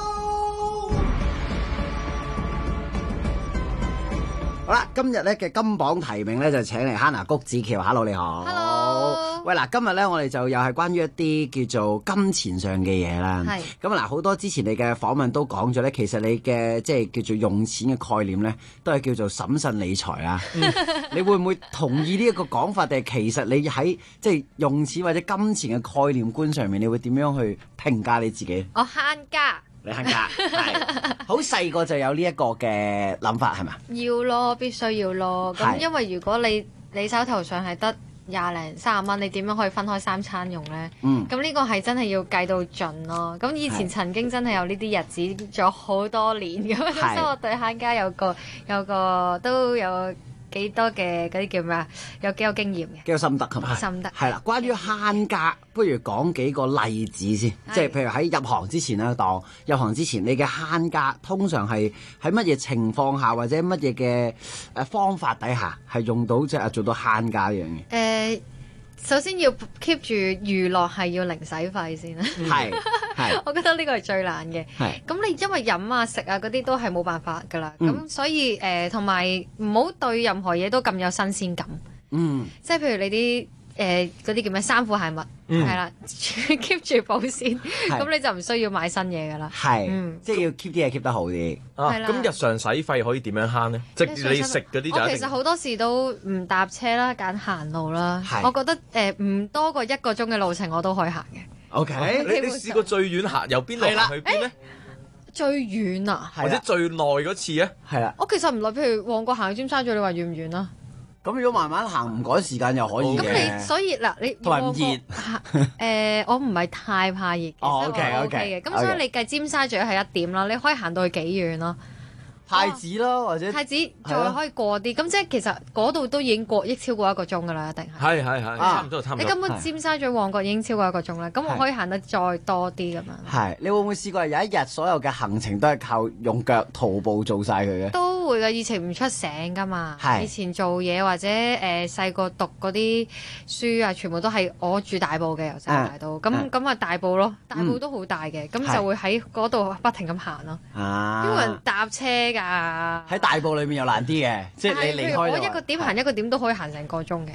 好啦，今日咧嘅金榜題名咧就請嚟 Hannah 谷子喬 ，Hello 你好。 Hello。 喂嗱，今日咧我哋就又係關於一啲叫做金錢上嘅嘢啦。係。咁嗱，好多之前你嘅訪問都講咗咧，其實你嘅即係叫做用錢嘅概念咧，都係叫做審慎理財啦。你會唔會同意呢一個講法？定係其實你喺即係用錢或者金錢嘅概念觀上面，你會點樣去評價你自己？ 我慳家。 你慳家係好細個就有呢一個嘅諗法係嘛？ 要咯，必須要咯。咁因為如果你手頭上係得20零30蚊，你點樣可以分開3餐用咧？咁呢個係真係要計到盡咯。咁以前曾經真係有呢啲日子咗好多年咁，所以我對慳家有個都有幾多嘅嗰啲叫咩啊？有幾有經驗嘅， 幾有心得係嘛？ 心得係啦。關於慳家，不如講幾個例子先，即係譬如喺入行之前啦，當入行之前你嘅慳家通常係喺乜嘢情況下或者乜嘢嘅方法底下係用到即係做到慳家呢樣嘢？ 首先要 keep 住娛樂係要零使費先啦。係，我覺得呢個係最難嘅。咁你因為飲啊食啊嗰啲都係冇辦法㗎啦。咁所以同埋唔好對任何嘢都咁有新鮮感。即係譬如你啲嗰啲叫咩衫褲鞋襪，係啦，keep 住保鮮，咁你就唔需要買新嘢㗎啦。 係，即係要 keep 啲嘢 keep 得好啲。 咁日常使費可以點樣慳咧？即係你食嗰啲就。 我其實好多時都唔搭車啦，揀行路啦。我覺得唔多過1個鐘嘅路程我都可以行嘅。 OK，你試過最遠行由邊度行去邊咧？ 最遠啊？ 或者最耐嗰次啊？ 係啦。 我其實唔耐，譬如旺角行去尖沙咀，你話遠唔遠啊？ 咁如果慢慢行唔趕時間又可以嘅。 咁你所以嗱，你同埋唔熱。 我唔係太怕熱嘅。 OK 嘅。咁所以你計尖沙咀係1點啦，你可以行到去幾遠咯？ 太子咯，或者太子再可以過啲，咁即係其實嗰度都已經超過1個鐘㗎啦，一定係。 係，差唔多。 你根本尖沙咀旺角已經超過1個鐘啦，咁我可以行得再多啲咁樣。 係，你會唔會試過有一日所有嘅行程都係靠用腳徒步做晒佢嘅？ 都會㗎，以前唔出醒㗎嘛。以前做嘢或者細個讀嗰啲書啊，全部都係我住大埔嘅，由細到大都。咁啊大埔咯，大埔都好大嘅，咁就會喺嗰度不停咁行咯。因為人搭車㗎。 喺大埔裏面又難啲嘅，即係你離開咗。 我一個點行一個點都可以行成個鐘嘅。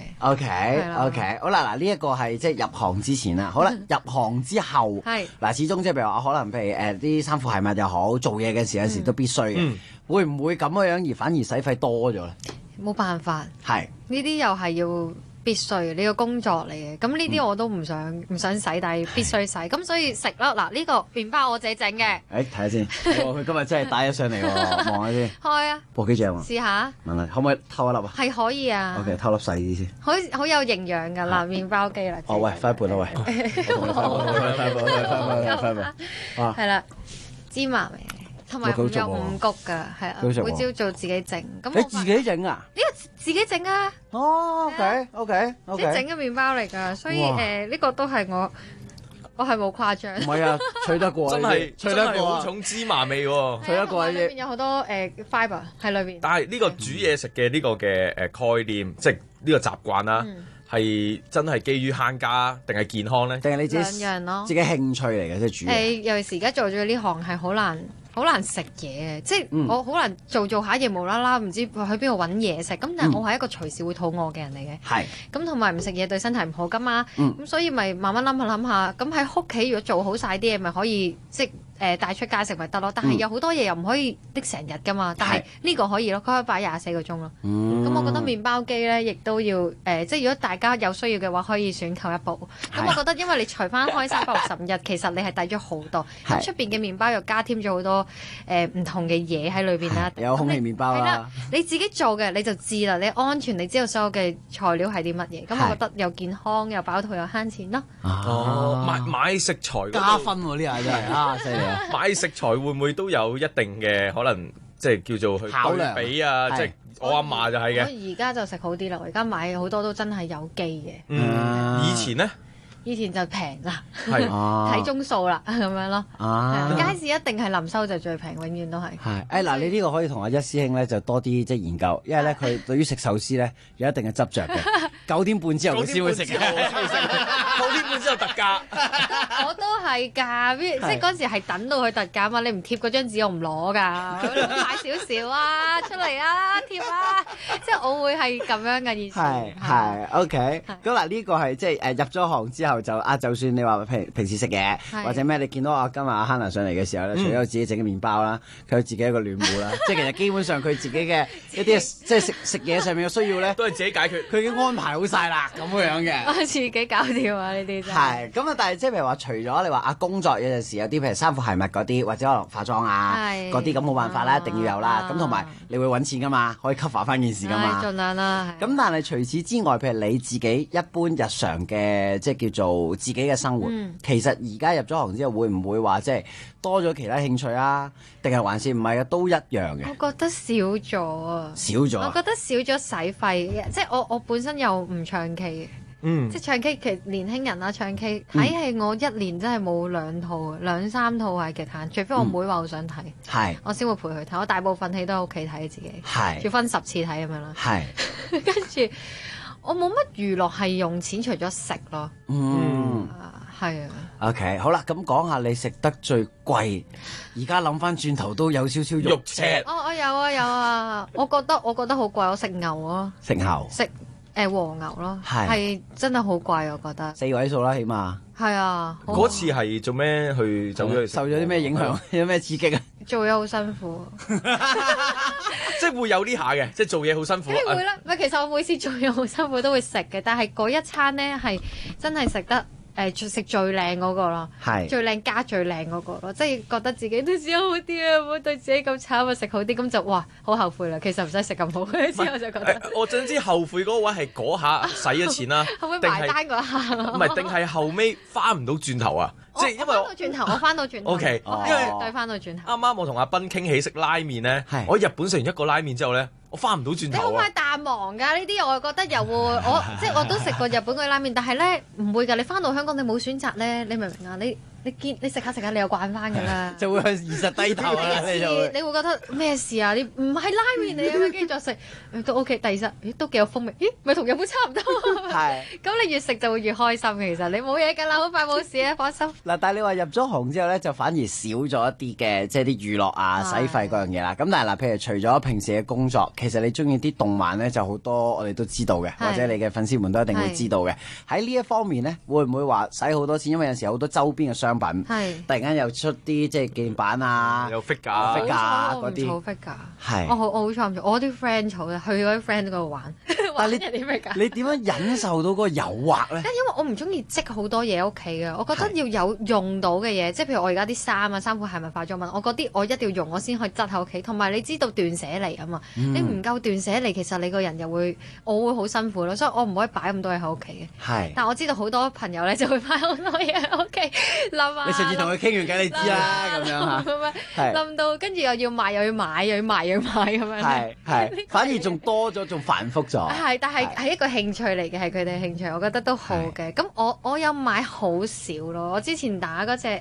OK，好啦，嗱呢一個係即係入行之前啦。好啦，入行之後，嗱始終即係譬如話，可能譬如啲衫褲鞋襪又好，做嘢嘅時有時都必須嘅。會唔會咁樣而反而使費多咗咧？ 冇辦法。 係。 呢啲又係要必須你個工作嚟嘅。咁呢啲我都唔想洗，但係必須洗。咁所以食咯。嗱，呢個麵包我自己整嘅。 睇下先，佢今日真係帶咗上嚟喎，望下先。 開啊！ 薄幾正喎？ 試下。 問下可唔可以偷一粒啊？ 係可以啊。 OK，偷粒細啲先。 好有營養㗎嗱，麵包機啦。 哦喂，快半啦喂！快！ 係啦，芝麻味。同埋有五穀㗎，係啊，每朝做自己整。咁你自己整啊？ 呢個自己整啊。 哦 ，OK， 即係整嘅麵包嚟㗎，所以呢個都係我係冇誇張。 唔係啊，吹得過， 真係好重芝麻味喎， 吹得過。裏邊有好多fibre 喺裏邊。 但係呢個煮嘢食嘅呢個嘅概念，即係呢個習慣啦，係真係基於慳家定係健康咧？ 定係你自己兩樣咯， 自己興趣嚟嘅即係煮嘢。 尤其是而家做咗呢行係好難食嘢，即係我好難做下嘢無啦啦唔知去邊度揾嘢食，咁但係我係一個隨時會肚餓嘅人嚟嘅。 係。 咁同埋唔食嘢對身體唔好噶嘛，咁所以咪慢慢諗下，咁喺屋企如果做好晒啲嘢，咪可以即係帶出街食咪得咯。但係有好多嘢又唔可以拎成日噶嘛，但係呢個可以咯，佢可以擺24個鐘咯。咁我覺得麵包機咧，亦都要即係如果大家有需要嘅話，可以選購一部。咁我覺得因為你除翻開365日，其實你係抵咗好多。咁出邊嘅麵包又加添咗好多唔同嘅嘢喺裏邊啦。 有空氣麵包啦。 係啦，你自己做嘅你就知啦，你安全，你知道所有嘅材料係啲乜嘢。咁我覺得又健康又飽肚又慳錢咯。 買食材加分喎，呢下真係啊，犀利啊！ 買食材會唔會都有一定嘅可能，即係叫做去對比啊？即係我阿嫲就係嘅。 我而家就食好啲啦，我而家買好多都真係有機嘅。 以前咧？ 以前就平啦，睇鐘數啦咁樣咯。街市一定係臨收就最平，永遠都係。 係嗱，你呢個可以同阿一師兄咧就多啲即係研究，因為咧佢對於食壽司咧有一定嘅執着嘅。9點半之後佢先會食嘅，9 點半之後特價。 我都係㗎，即係嗰陣時係等到佢特價嘛，你唔貼嗰張紙我唔攞㗎，買少少啊，出嚟啊，貼啊，即係我會係咁樣嘅意思。 係 OK。咁嗱呢個係即係入咗行之後就算你話平時食嘢或者咩，你見到今日阿 Hannah 上嚟嘅時候咧，除咗有自己整嘅麵包啦，佢有自己一個暖壺啦，即係其實基本上佢自己嘅一啲即係食嘢上面嘅需要咧， 都係自己解決。 佢已經安排好晒啦，咁樣嘅。 我自己搞掂啊！呢啲真係咁啊！但係即係譬如話，除咗你話工作有陣時有啲譬如衫褲鞋襪嗰啲，或者可能化妝啊嗰啲，咁冇辦法啦，一定要有啦。咁同埋你會揾錢噶嘛，可以 cover 翻件事噶嘛。 盡量啦。 咁但係除此之外，譬如你自己一般日常嘅即係叫做自己嘅生活，其實而家入咗行之後，會唔會話即係多咗其他興趣啊？定係還是唔係啊？都一樣嘅。 我覺得少咗啊。 少咗。 我覺得少咗使費，即係我本身又唔唱 K 嘅，即係唱 K 其實年輕人啦唱 K 睇戲，我一年真係冇2套2-3套係極限，除非我妹話好想睇，我先會陪佢睇。我大部分戲都喺屋企睇自己，要分10次睇咁樣啦。跟住我冇乜娛樂係用錢除咗食咯。係啊。 OK， 好啦，咁講下你食得最貴，而家諗翻轉頭都有少少肉赤。 我有啊，我覺得好貴，我食牛咯。 食牛。 食和牛咯，係真係好貴，我覺得。 4位數啦，起碼。 係啊。 嗰次係做咩去走咗去？ 受咗啲咩影響？有咩刺激啊？ 做嘢好辛苦。 即係會有呢下嘅，即係做嘢好辛苦。 梗係會啦，其實我每次做嘢好辛苦都會食嘅，但係嗰一餐咧係真係食得。食最靚嗰個咯，最靚加最靚嗰個咯，即係覺得自己對自己好啲啊，唔好對自己咁慘啊，食好啲咁就哇好後悔啦。其實唔使食咁好嘅，之後就覺得。 我總之後悔嗰位係嗰下使咗錢啦， 後悔埋單嗰下咯。 唔係，定係後尾翻唔到轉頭啊？即係因為我翻到轉頭。 OK， 因為對翻到轉頭。 啱啱我同阿斌傾起食拉麵咧，我喺日本食完一個拉麵之後咧，我翻唔到轉頭。你好快淡忘㗎呢啲，我覺得又會即係我都食過日本嘅拉麵，但係咧唔會㗎。你翻到香港你冇選擇咧，你明唔明啊？你食下食下你又慣翻㗎啦， 就會向現實低頭啦。 你會覺得咩事啊？你唔係拉麵嚟嘅咩？跟住再食都 OK。第二日都幾有風味，咦？咪同日本差唔多。係。咁你越食就會越開心嘅。其實你冇嘢㗎啦，好快冇事啊，放心。 嗱，但係你話入咗行之後咧，就反而少咗一啲嘅，即係啲娛樂啊、使費嗰樣嘢啦。咁但係嗱，譬如除咗平時嘅工作，其實你中意啲動漫咧，就好多我哋都知道嘅，或者你嘅粉絲們都一定會知道嘅。喺呢一方面咧，會唔會話使好多錢？因為有時好多周邊嘅商商品，突然間又出啲即係紀念版啊， 有 figure 嗰啲， 我唔儲 figure， 係我好彩唔儲，我啲 friend 儲嘅，去嗰啲 friend 嗰度玩。 但係你點樣忍受到嗰個誘惑咧？ 因為我唔中意積好多嘢喺屋企嘅，我覺得要有用到嘅嘢，即係譬如我而家啲衫啊、衫褲係咪化妝品，我嗰啲我一定要用，我先可以執喺屋企。同埋你知道斷捨離啊嘛，你唔夠斷捨離，其實你個人又會，我會好辛苦咯，所以我唔可以擺咁多嘢喺屋企嘅。 係， 但我知道好多朋友咧就會擺好多嘢喺屋企，冧啊！ 你上次同佢傾完偈，你知啦，咁樣嚇， 冧到跟住又要賣又要買又要賣又要買咁樣。 係，反而仲多咗，仲繁複咗。 係，但係一個興趣嚟嘅，係佢哋興趣，我覺得都好嘅。咁我有買好少咯。我之前打嗰隻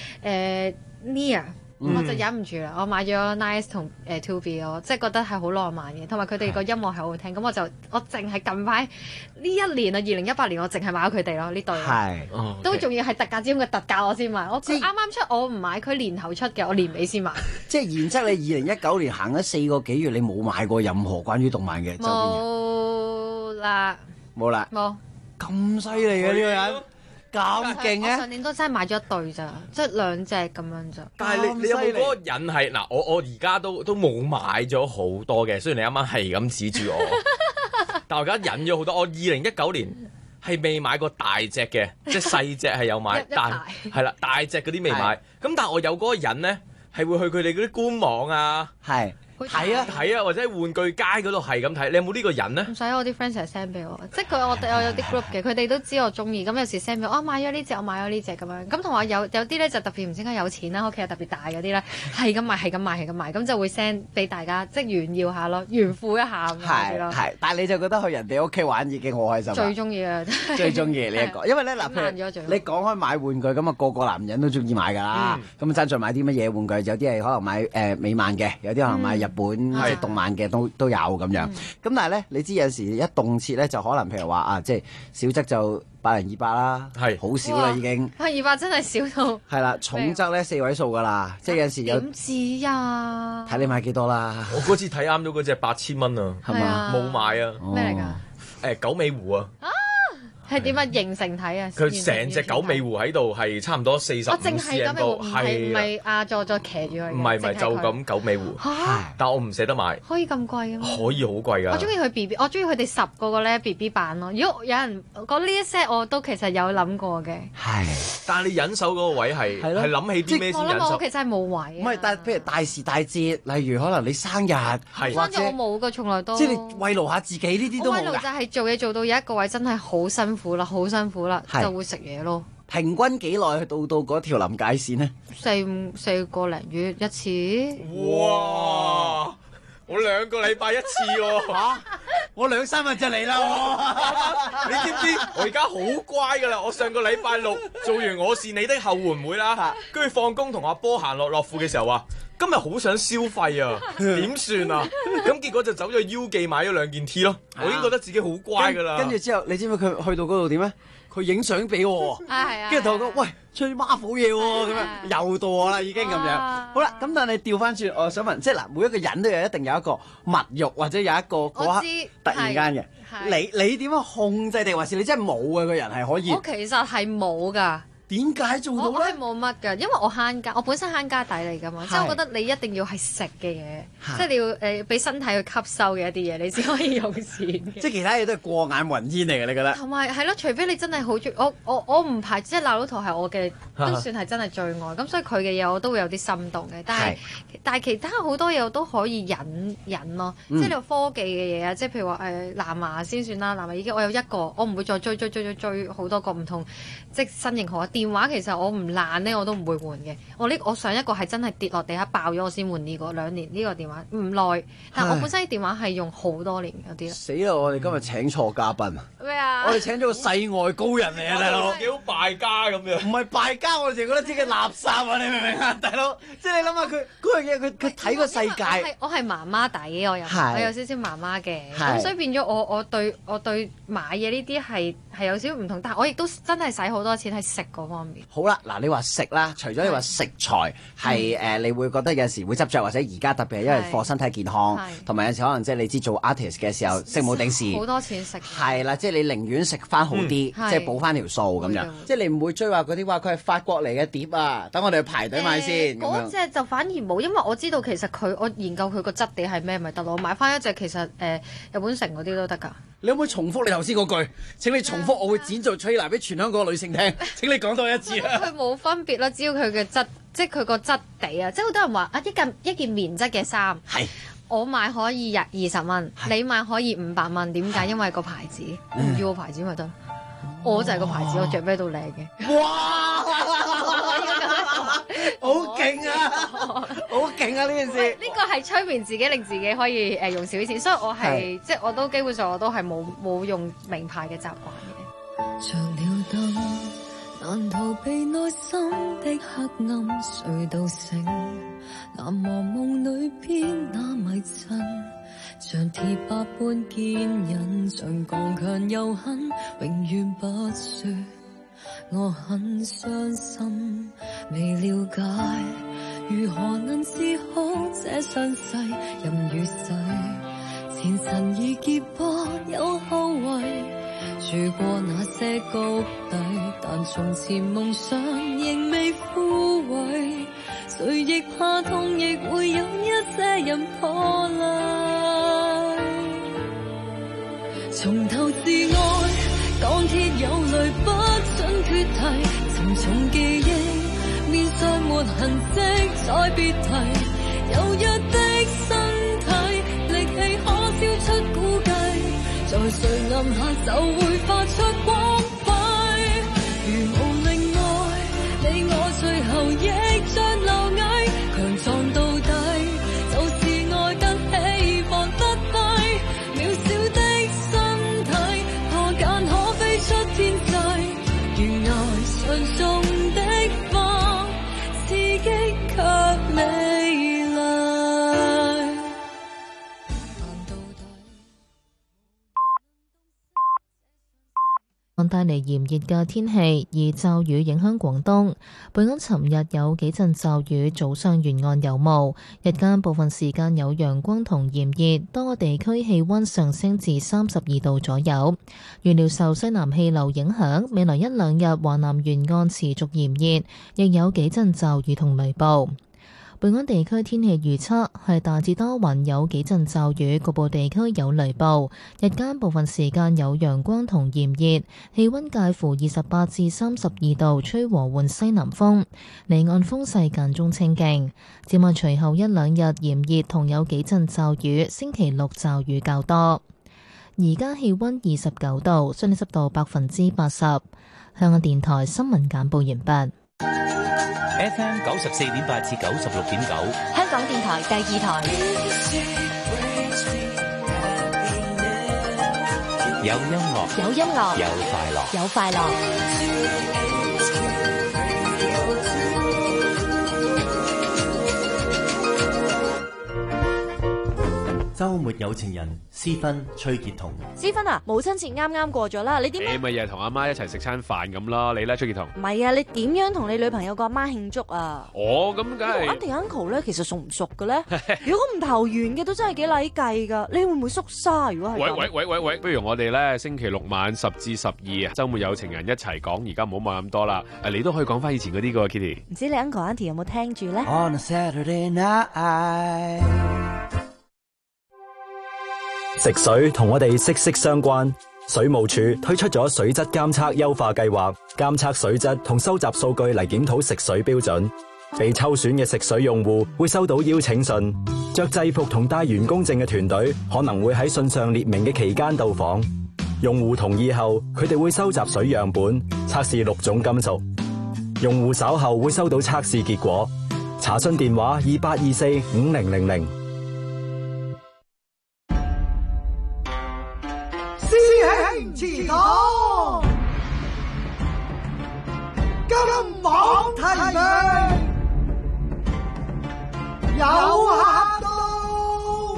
Nia，我就忍唔住啦。我買咗 Nice 同2B 咯，即係覺得係好浪漫嘅，同埋佢哋個音樂係好聽。咁我淨係近排呢一年啊，2018年我淨係買咗佢哋咯呢對。係，都仲要係特價之中嘅特價我先買。我啱啱出我唔買，佢年頭出嘅，我年尾先買。 即係然之後你2019年行咗4個幾月，你冇買過任何關於動漫嘅周邊嘢？冇啦，咁犀利嘅呢個人，咁勁嘅。 我上年都真係買咗一對咋，即係2隻咁樣咋。 但係你有冇嗰個癮係嗱？我而家都冇買咗好多嘅，雖然你啱啱係咁指住我，但我而家忍咗好多。我2019年係未買過大隻嘅，即係細隻係有買，但係啦大隻嗰啲未買。咁但係我有嗰個癮咧，係會去佢哋嗰啲官網啊，睇啊，或者喺玩具街嗰度係咁睇，你有冇呢個人咧？ 唔使，我啲 friend 成日 send 俾我，即係我有啲 group 嘅，佢哋都知我中意，咁有時 send 俾我，買咗呢隻，我買咗呢隻咁樣，咁同埋有啲咧就特別唔知點解有錢啦，屋企又特別大嗰啲咧，係咁買，咁就會 send 俾大家，即係炫耀下咯，炫富一下咁樣咯。 係，但係你就覺得去人哋屋企玩已經好開心。 最中意啊！ 最中意呢一個，因為咧嗱，譬如你講開買玩具咁啊，個個男人都中意買㗎啦。咁爭在買啲乜嘢玩具？有啲係可能買美漫嘅，有啲可能買日本動漫嘅都有咁樣，咁但係咧，你知有時一動輒咧就可能譬如話啊，即係小則就100-200啦，係好少啦已經。 200真係少到。係啦，重則咧4位數㗎啦，即係有時有。 點知啊？ 睇你買幾多啦。 我嗰次睇啱咗嗰隻8000蚊啊，係嘛？冇買啊。 咩嚟㗎？ 九尾狐啊。 係點啊？形成體啊！ 佢成隻九尾狐喺度係差唔多45 cm 高，係唔係亞座再騎住佢？ 唔係就咁九尾狐，但我唔捨得買。 可以咁貴嘅咩？ 可以好貴㗎。 我中意佢 BB， 我中意佢哋10個咧 BB 版咯。如果有人講呢一 set，我都其實有諗過嘅。 係， 但係你忍手嗰個位係諗起啲咩先忍手？ 我其實係冇位。 唔係，但係譬如大時大節，例如可能你生日， 或者我冇㗎，從來都。 即係你慰勞下自己呢啲都冇㗎。 慰勞就係做嘢做到有一個位真係好辛苦啦，好辛苦啦，就會食嘢咯。 平均幾耐去到嗰條臨界線呢 ？4個零月一次。 哇！我2個禮拜一次喎。 我2-3日就嚟啦。 你知唔知？我而家好乖㗎啦！我上個禮拜6做完我是你的後援會啦，跟住放工同阿波行落樂富嘅時候話，今日好想消費啊，點算啊？咁結果就走咗腰記買咗2件 T 咯。我已經覺得自己好乖㗎啦。 跟住之後，你知唔知佢去到嗰度點咧？佢影相俾我，跟住同我講：喂，出去 Marvel 嘢喎，咁樣又到我啦，已經咁樣。好啦，咁但係你調翻轉，我想問，即係嗱，每一個人都有一定有一個物慾或者有一個嗰刻突然間嘅，你點樣控制定還是你真係冇嘅個人係可以？ 我其實係冇㗎。 點解做到咧？ 我係冇乜㗎，因為我慳家，我本身慳家底嚟㗎嘛，即係我覺得你一定要係食嘅嘢，即係你要俾身體去吸收嘅一啲嘢，你先可以用錢嘅。 即係其他嘢都係過眼雲煙嚟嘅，你覺得？ 同埋係咯，除非你真係好中意，我唔排斥，即係鬧老頭係我嘅，都算係真係最愛。咁所以佢嘅嘢我都會有啲心動嘅，但係其他好多嘢我都可以忍咯。即係你話科技嘅嘢啊，即係譬如話藍牙先算啦，藍牙已經我有一個，我唔會再追好多個唔同即係新型號啊。電話其實我唔爛咧，我都唔會換嘅。我上一個係真係跌落地下爆咗，我先換呢個2年呢個電話唔耐，但我本身啲電話係用好多年嗰啲。 死啦！我哋今日請錯嘉賓啊！ 咩啊？ 我哋請咗個世外高人嚟啊，大佬！ 幾好敗家咁樣。唔係敗家，我哋淨係覺得自己垃圾啊！你明唔明啊，大佬？即係你諗下佢嗰樣嘢，佢睇個世界。 我係媽媽底，我有少少媽媽嘅，咁所以變咗我對買嘢呢啲係有少少唔同，但係我亦都真係使好多錢係食嗰方面。 好啦，嗱，你話食啦，除咗你話食材係你會覺得有時會執着，或者而家特別係因為課身體健康，同埋有時可能即係你知做 artist 嘅時候食冇定時， 好多錢食。 係啦，即係你寧願食翻好啲，即係補翻條數咁樣。即係你唔會追話嗰啲話佢係法國嚟嘅碟啊，等我哋去排隊買先。 嗰隻就反而冇，因為我知道其實我研究佢個質地係咩咪得咯，我買翻一隻其實日本城嗰啲都得㗎。 你可唔可以重複你頭先嗰句？請你重複，我會剪做 trailer 俾全香港女性聽。請你講多一次啊！ 佢冇分別啦，只要佢嘅質，即係佢個質地啊！即係好多人話啊，一件棉質嘅衫，我買可以20蚊，你買可以500蚊。點解？因為個牌子，唔要個牌子咪得。我就係個牌子，我着咩都靚嘅。 哇！好勁啊！好勁啊！呢件事呢個係催眠自己，令自己可以用少啲錢，所以我係即係我都基本上我都係冇用名牌嘅習慣嘅。 着了燈，難逃避內心的黑暗，睡到醒，難忘夢裏邊那迷陣，像鐵白般堅忍，像剛強又狠，永遠不說我很傷心，未了解如何能治好這傷勢，任雨洗，前塵已結不有後遺，住過那些谷底，但從前夢想仍未枯萎，誰亦怕痛，亦會有一些人破例，從頭自愛，鋼鐵有淚不准決堤，沉重記憶面上沒痕跡，再別提柔弱的身體，力氣可超出估計，在誰暗下就會發出光輝，如無令愛，你我最後亦像螻蟻，強壯到底，就是愛得起放得低，渺小的身體，何間可飛出天際，懸崖上種的花，刺激卻美麗。 帶嚟炎熱嘅天氣，而驟雨影響廣東。本港尋日有幾陣驟雨，早上沿岸有霧，日間部分時間有陽光同炎熱，多個地區氣溫上升至32度左右。預料受西南氣流影響，未來1-2日華南沿岸持續炎熱，亦有幾陣驟雨同雷暴。本港地區天氣預測係大致多雲，有幾陣驟雨，局部地區有雷暴。日間部分時間有陽光同炎熱，氣溫介乎28至32度，吹和緩西南風。離岸風勢間中清勁。展望隨後1-2日炎熱同有幾陣驟雨，星期六驟雨較多。而家氣溫29度，相對濕度80%。香港電台新聞簡報完畢。 FM 94.8至96.9， 香港電台第2台。 有音樂， 有音樂， 有快樂， 有快樂。 週末有情人，私芬崔潔彤。 私芬啊，母親節啱啱過咗啦，你點？ 你咪日日同阿媽一齊食餐飯咁咯，你咧崔潔彤？ 唔係啊，你點樣同你女朋友個阿媽慶祝啊？ 哦，咁梗係。 Auntie Uncle 咧，其實熟唔熟嘅咧？如果唔投緣嘅，都真係幾禮計㗎。你會唔會縮沙？如果係喂，不如我哋咧星期六晚10至12啊，週末有情人一齊講，而家唔好問咁多啦。你都可以講翻以前嗰啲㗎 Kitty。 唔知你 Uncle Auntie 有冇聽住咧 ？On a Saturday night。 食水同我哋息息相關，水務署推出咗水質監測優化計劃，監測水質同收集數據嚟檢討食水標準。被抽選嘅食水用戶會收到邀請信，着制服同帶員工證嘅團隊可能會喺信上列明嘅期間到訪。用戶同意後，佢哋會收集水樣本，測試6種金屬。用戶稍後會收到測試結果。查詢電話28245000。 祠堂金榜題名有客到，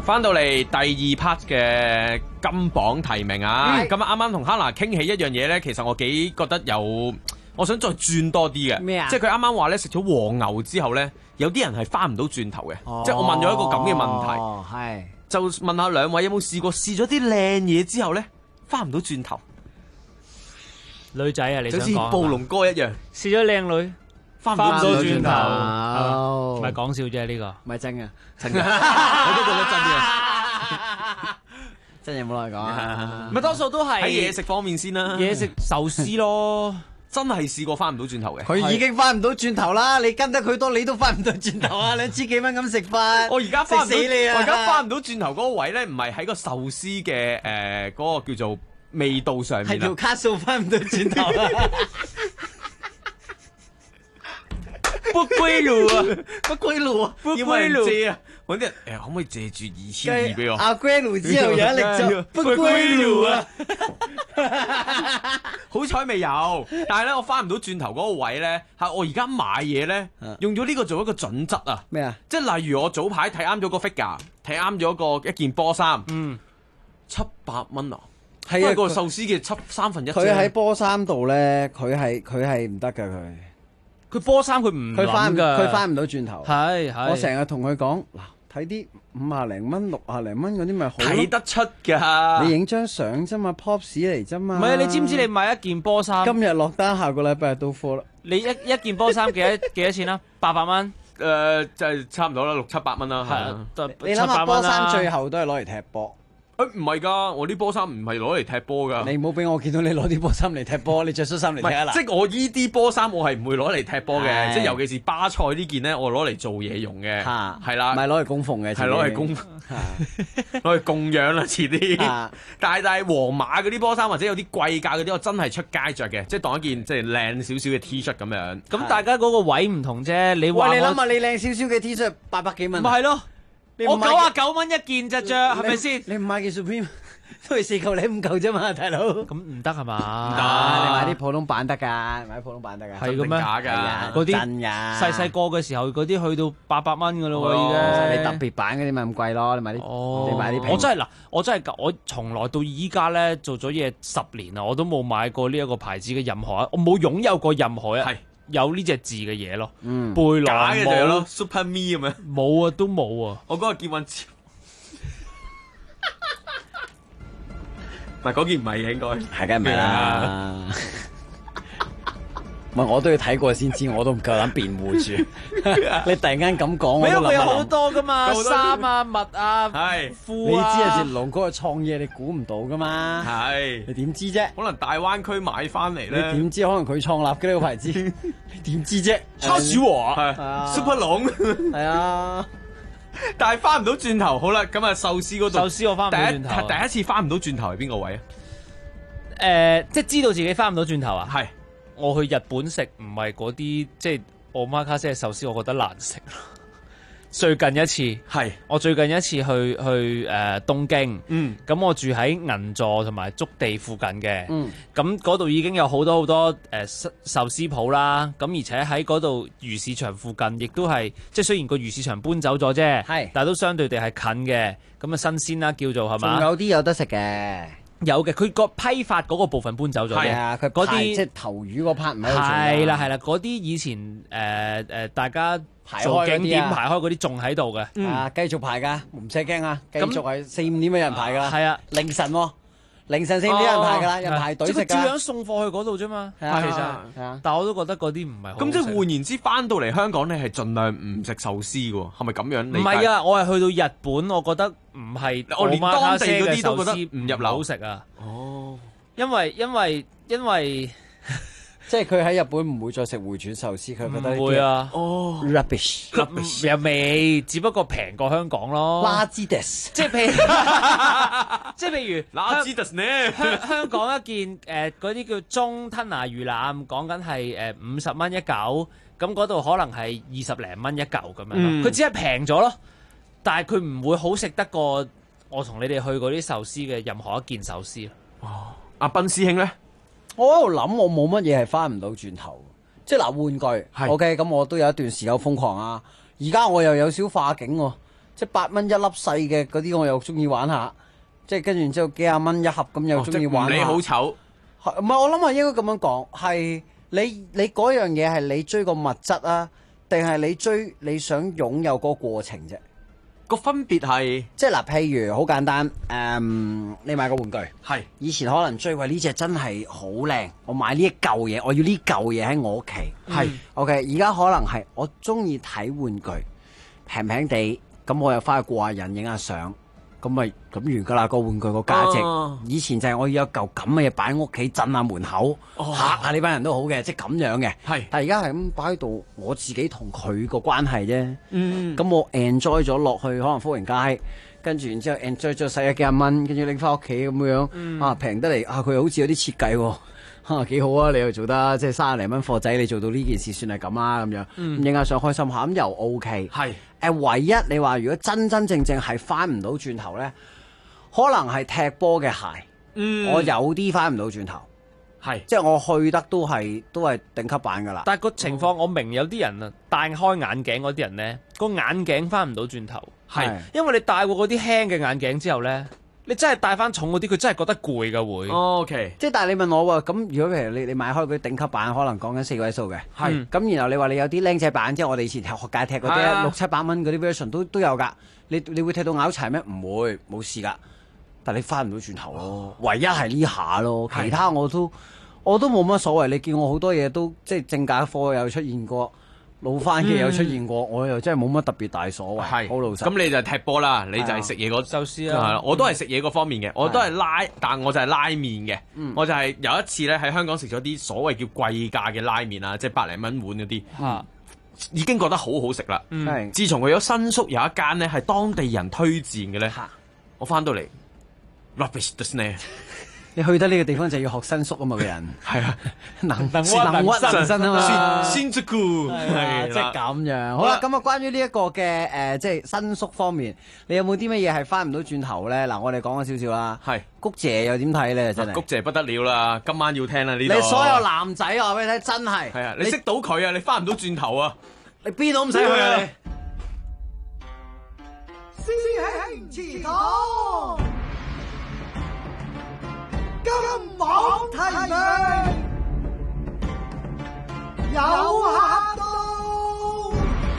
翻到嚟第二 part 嘅金榜提名啊！咁啱啱同 Hana 傾起一樣嘢咧，其實我幾覺得我想再轉多啲嘅。 咩啊？ 即係佢啱啱話咧，食咗和牛之後咧，有啲人係翻唔到轉頭嘅。即係我問咗一個咁嘅問題， 係就問下兩位有冇試過試咗啲靚嘢之後咧，翻唔到轉頭？ 女仔啊，你想講？ 好似暴龍哥一樣， 試咗靚女。翻唔到轉頭，唔係講笑啫呢個， 唔係真嘅， 真嘅，我都覺得真嘅， 真嘢冇落嚟講啊！ 咪多數都係喺嘢食方面先啦， 嘢食壽司咯， 真係試過翻唔到轉頭嘅， 佢已經翻唔到轉頭啦！你跟得佢多，你都翻唔到轉頭啊！2千幾蚊咁食飯， 我而家翻唔到， 食死你啊！ 我而家翻唔到轉頭嗰個位咧，唔係喺個壽司嘅嗰個叫做味道上面， 係條卡數翻唔到轉頭啊！ 不歸路啊！ 不歸路啊！ 要冇人借啊！揾啲人可唔可以借住2200俾我？ 阿歸路之後有一力就不歸路啊！ 好彩未有，但係咧我翻唔到轉頭嗰個位咧，係我而家買嘢咧，用咗呢個做一個準則啊！ 咩啊？ 即係例如我早排睇啱咗個 figure， 睇啱咗一件波衫，700蚊啊！係啊，個壽司嘅1/3。 佢喺波衫度咧，佢係唔得㗎佢。 佢波衫佢唔佢翻唔到轉頭。 係我成日同佢講嗱，睇啲50零蚊、60零蚊嗰啲咪好睇得出㗎。 你影張相啫嘛 ，pop 士嚟啫嘛。 唔係你知唔知你買一件波衫？ 今日落單，下個禮拜就到貨啦。 你一件波衫幾多錢啊？800蚊。 就係差唔多啦，600-700蚊啦。係啊， 你諗下波衫最後都係攞嚟踢波。 唔係㗎，我啲波衫唔係攞嚟踢波㗎。 你唔好俾我見到你攞啲波衫嚟踢波，你着恤衫嚟踢啊嗱。 即係我依啲波衫，我係唔會攞嚟踢波嘅。即係尤其是巴塞呢件咧，我攞嚟做嘢用嘅。係啦， 唔係攞嚟供奉嘅， 係攞嚟攞嚟供養啦，遲啲。但係皇馬嗰啲波衫或者有啲貴價嗰啲，我真係出街着嘅，即係當一件即係靚少少嘅 T 恤咁樣。 咁大家嗰個位唔同啫。你話你諗下，你靚少少嘅 T 恤800幾蚊。 咪係咯。我99蚊一件咋着，係咪先？ 你唔買件 Supreme 都係4嚿你5嚿啫嘛，大佬。 咁唔得係嘛？ 唔得，你買啲普通版得㗎，買啲普通版得㗎。 係咁咩？ 假㗎， 嗰啲真㗎。細個嘅時候，嗰啲去到800蚊㗎咯喎，已經。 你特別版嗰啲咪咁貴咯？你買啲，你買啲。 我從來到依家咧做咗嘢10年啦，我都冇買過呢一個牌子嘅任何，我冇擁有過任何有呢隻字嘅嘢咯，背囊假嘅就係咯 ，Super Me 咁樣， 冇啊，都冇啊。 我嗰個結婚照，唔係嗰件唔係嘅應該， 係梗唔係啦。唔係我都要睇過先知，我都唔夠膽辯護住。你突然間咁講，我都諗有好多噶嘛，衫啊、襪啊、 係褲啊。你知啊，隻龍哥嘅創意，你估唔到噶嘛？ 係你點知啫？ 可能大灣區買翻嚟咧， 你點知？可能佢創立嘅呢個牌子，你點知啫？ 超小和係 Super 龍係啊， 但係翻唔到轉頭。好啦，咁啊壽司嗰度， 壽司我翻唔到轉頭。 第一次翻唔到轉頭係邊個位啊？ 即係知道自己翻唔到轉頭啊？係。我去日本食唔係嗰啲，即係我媽卡西嘅壽司，我覺得難食。最近一次係我最近一次去東京，咁我住喺銀座同埋築地附近嘅，咁嗰度已經有好多壽司鋪啦，咁而且喺嗰度魚市場附近，亦都係即係雖然個魚市場搬走咗啫，但係都相對地係近嘅，咁啊新鮮啦，叫做係嘛？ 仲有啲有得食嘅。 有嘅，佢個批發嗰個部分搬走咗嘅。係啊， 佢嗰啲即係頭魚嗰 part 唔喺度做。 係啦，嗰啲以前大家做景點排開嗰啲仲喺度嘅。 啊，繼續排㗎，唔使驚啊，繼續係4、5點有人排㗎啦。 係啊， 凌晨4、5點有人排㗎啦，人排隊食㗎。 照樣送貨去嗰度啫嘛。係啊，其實但係我都覺得嗰啲唔係好。 咁即係換言之，翻到嚟香港你係盡量唔食壽司喎，係咪咁樣？ 唔係啊，我係去到日本，我覺得唔係。 我連當地嗰啲都覺得唔入流好食啊。 哦， 因為即係佢喺日本唔會再食回轉壽司，佢覺得唔會啊。 哦 ，rubbish 又未，只不過平過香港咯。 拉茲德斯， 即係譬如拉茲德斯呢？ 香港一件嗰啲叫中吞拿魚腩，講緊係50蚊一嚿，咁嗰度可能係20零蚊一嚿咁樣。佢只係平咗咯，但係佢唔會好食得過我同你哋去嗰啲壽司嘅任何一件壽司。 哦，阿斌師兄咧？ 我喺度諗，我冇乜嘢係翻唔到轉頭，即係嗱玩具，OK，咁我都有一段時間瘋狂啊。而家我又有少化境喎， 即係8蚊一粒細嘅嗰啲，我又中意玩下。即係跟住然之後幾廿蚊一盒咁，又中意玩下。 你好醜， 唔係我諗係應該咁樣講，係你嗰樣嘢係你追個物質啊，定係你追你想擁有嗰個過程啫？ 個分別係即係嗱，譬如好簡單，你買個玩具， 係以前可能追喂呢隻真係好靚，我買呢一嚿嘢，我要呢嚿嘢喺我屋企，係 OK。而家可能係我中意睇玩具，平平地，咁我又翻去過下癮，影下相。咁咪咁完㗎啦！個玩具個價值，以前就係我要有嚿咁嘅嘢擺喺屋企鎮下門口，嚇下呢班人都好嘅，即係咁樣嘅。係，但係而家係咁擺喺度，我自己同佢個關係啫。咁我 enjoy 咗落去，可能福榮街，跟住然之後 enjoy 咗使咗幾廿蚊，跟住拎翻屋企咁樣，啊平得嚟，佢好似有啲設計喎。幾好啊！你又做得即係30零蚊貨仔，你做到呢件事算係咁啦咁樣，影下相開心下咁又 OK。係唯一你話如果真真正正係翻唔到轉頭咧，可能係踢波嘅鞋，我有啲翻唔到轉頭，係即係我去得都係頂級版噶啦。 但係個情況我明，有啲人啊戴開眼鏡嗰啲人咧，個眼鏡翻唔到轉頭，係因為你戴過嗰啲輕嘅眼鏡之後咧。你真係戴翻重嗰啲，佢真係覺得攰㗎會。 OK，即係但係你問我喎，咁如果譬如你買開嗰啲頂級版，可能講緊4位數嘅，係咁然後你話你有啲僆仔版，即係我哋以前學界踢嗰啲6、700蚊嗰啲 version 都有㗎。你會踢到拗柴咩？唔會，冇事㗎。但係你翻唔到轉頭咯，唯一係呢下咯，其他我都冇乜所謂。你見我好多嘢都即係正價貨有出現過。老番嘅有出現過，我又真係冇乜特別大所謂，好老實。 咁你就踢波啦，你就係食嘢嗰壽司啊， 我都係食嘢嗰方面嘅，我都係但我就係拉麵嘅，我就係有一次咧喺香港食咗啲所謂叫貴價嘅拉麵啊，即係100零蚊碗嗰啲，已經覺得好好食啦。自從去咗新宿有一間咧係當地人推薦嘅咧，我翻到嚟 rubbish 的呢。 你去得呢個地方就要學新宿啊嘛，個人係啊，能屈能伸啊嘛， 先出顧係即係咁樣。好啦，咁啊，關於呢一個嘅即係新宿方面，你有冇啲乜嘢係翻唔到轉頭咧？嗱，我哋講咗少少啦。係谷姐又點睇咧？真係谷姐不得了啦！今晚要聽啦呢度。 你所有男仔話俾你聽，真係係啊！你識到佢啊，你翻唔到轉頭啊！ 你邊度唔使去啊！你師兄祠堂。金網提名有客到。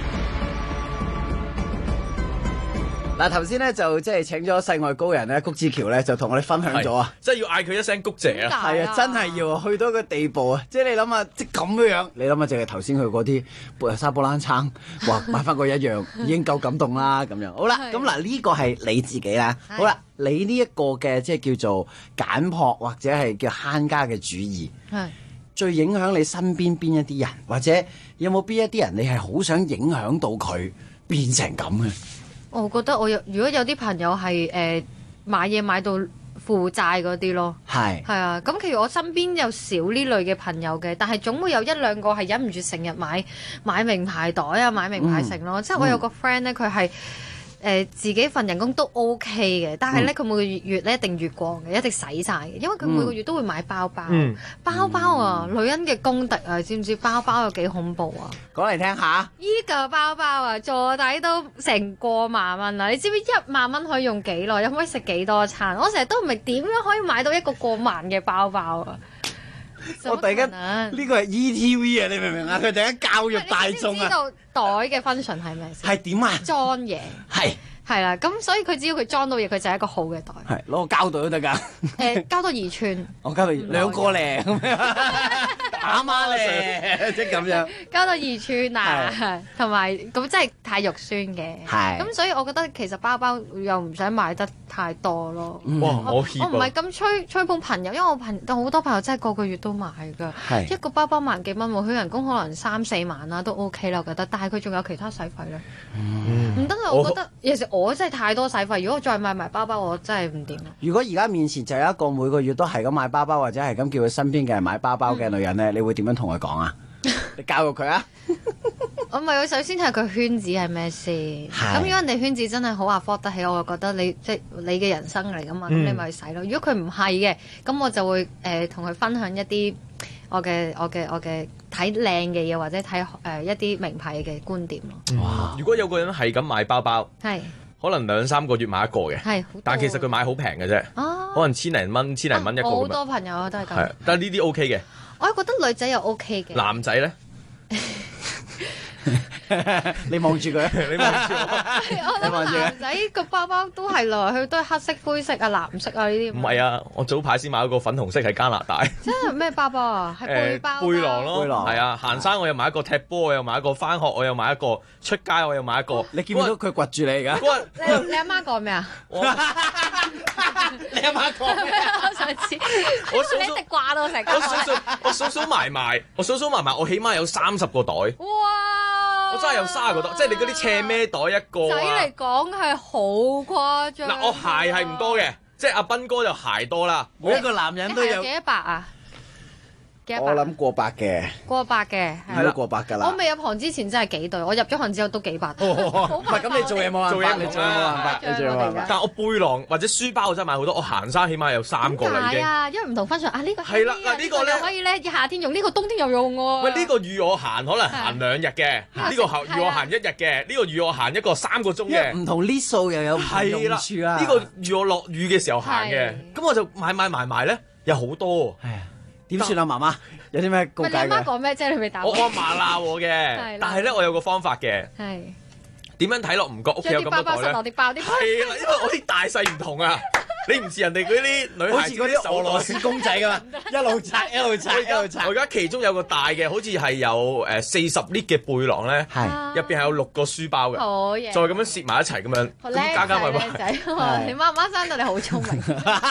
嗱，頭先咧就即係請咗世外高人咧，谷子喬咧就同我哋分享咗啊， 即係要嗌佢一聲谷姐啊， 係啊，真係要去到一個地步啊！即係你諗下，即係咁樣，你諗下，淨係頭先去嗰啲沙煲冷餐，哇，買翻個一樣已經夠感動啦，咁樣好啦。咁嗱，呢個係你自己啦，好啦。你呢一個嘅即係叫做簡樸或者係叫慳家嘅主義，係最影響你身邊邊一啲人，或者有冇邊一啲人你係好想影響到佢變成咁嘅？ 我覺得如果有啲朋友係買嘢買到負債嗰啲咯，係啊，咁其實我身邊有少呢類嘅朋友嘅，但係總會有一兩個係忍唔住成日買名牌袋啊，買名牌城咯。即係我有個 friend 咧，佢係。自己份人工都 OK 嘅，但係咧佢每個月咧一定月光嘅，一定使晒嘅，因為佢每個月都會買包包，包包啊，女人嘅公敵啊，知唔知包包有幾恐怖啊？ 講嚟聽下。 依個包包啊，座底都成過萬蚊啦，你知唔知1萬蚊可以用幾耐？又可以食幾多餐？我成日都唔明點樣可以買到一個過萬嘅包包啊！ 我突然間呢個係 ETV 啊，你明唔明啊？佢突然間教育大眾啊！ 知道袋嘅 function 係咩先？ 係點啊？ 裝嘢係啦，咁所以佢只要佢裝到嘢，佢就係一個好嘅袋。 係攞個膠袋都得㗎。 膠袋2寸。 我膠袋2個咧，咁樣打孖咧，即係咁樣。 膠袋2寸啊，同埋咁真係太肉酸嘅。係。咁所以我覺得其實包包又唔使買得太多咯。 哇！我唔係咁吹捧朋友，因為我好多朋友真係個個月都買㗎。係。一個包包萬幾蚊喎，佢人工可能3、4萬啦，都 OK 啦，我覺得。但係佢仲有其他使費咧。唔得啊！我覺得有時我真係太多使費，如果我再買埋包包，我真係唔掂。如果而家面前就有一個每個月都係咁買包包，或者係咁叫佢身邊嘅人買包包嘅女人咧，你會點樣同佢講啊？你教育佢啊！ 我咪首先睇佢圈子係咩先。咁如果人哋圈子真係好 afford 得起，我就覺得你即係你嘅人生嚟噶嘛，咁你咪去使咯。如果佢唔係嘅，咁我就會同佢分享一啲我嘅睇靚嘅嘢，或者睇一啲名牌嘅觀點咯。 哇！如果有個人係咁買包包，係可能2-3個月買一個嘅， 係， 但其實佢買好平嘅啫，可能千零蚊一個咁樣。 好多朋友都係咁。 係，但係呢啲 OK 嘅。 我覺得女仔又 OK 嘅。 男仔咧？ 你望住佢， 你望住我。 我諗男仔個包包都係來去都係黑色、灰色啊、藍色啊呢啲。 唔係啊，我早排先買咗個粉紅色喺加拿大。 真係咩包包啊？係背包。 背囊咯，係啊，行山我又買一個，踢波我又買一個，返學我又買一個，出街我又買一個。 你見唔到佢掘住你而家？ 你阿媽講咩啊？ 你阿媽講咩？ 我想知。你一直掛到成個。 我數埋埋，我起碼有30個袋。 哇！ 我真係有30個袋，即係你嗰啲斜孭袋一個仔嚟講係好誇張。 嗱，我鞋係唔多嘅，即係阿斌哥就鞋多啦。 每一個男人都有幾多百啊？ 我諗過百嘅， 過百嘅係咯，過百㗎啦。 我未入行之前真係幾對，我入咗行之後都幾百。 唔係咁，你做嘢冇辦法，你做嘢冇辦法，你做嘢冇辦法。 但係我背囊或者書包我真係買好多，我行山起碼有3個啦已經。 係啊，因為唔同分場啊，呢個係啦，嗱呢個咧可以咧夏天用，呢個冬天又用喎。 喂，呢個預我行可能行2日嘅，呢個預我行1日嘅，呢個預我行一個3個鐘嘅。 唔同 list 數又有唔同用處啊。 呢個預我落雨嘅時候行嘅，咁我就買埋咧，有好多。 點算啊，媽媽？有啲咩告誡嘅？ 你阿媽講咩啫？你未答我阿嫲鬧我嘅，但係咧我有個方法嘅。 係點樣睇落唔覺屋企有咁多袋咧？ 係啦， 因為我啲大細唔同啊。你唔似人哋嗰啲女孩子嗰啲俄羅斯公仔㗎嘛，一路拆一路拆一路拆。 我而家其中有個大嘅，好似係有40 lit 嘅背囊咧，入邊係有6個書包嘅， 好嘢， 再咁樣攝埋一齊咁樣，咁加埋。 靚仔，你媽媽生到你好聰明。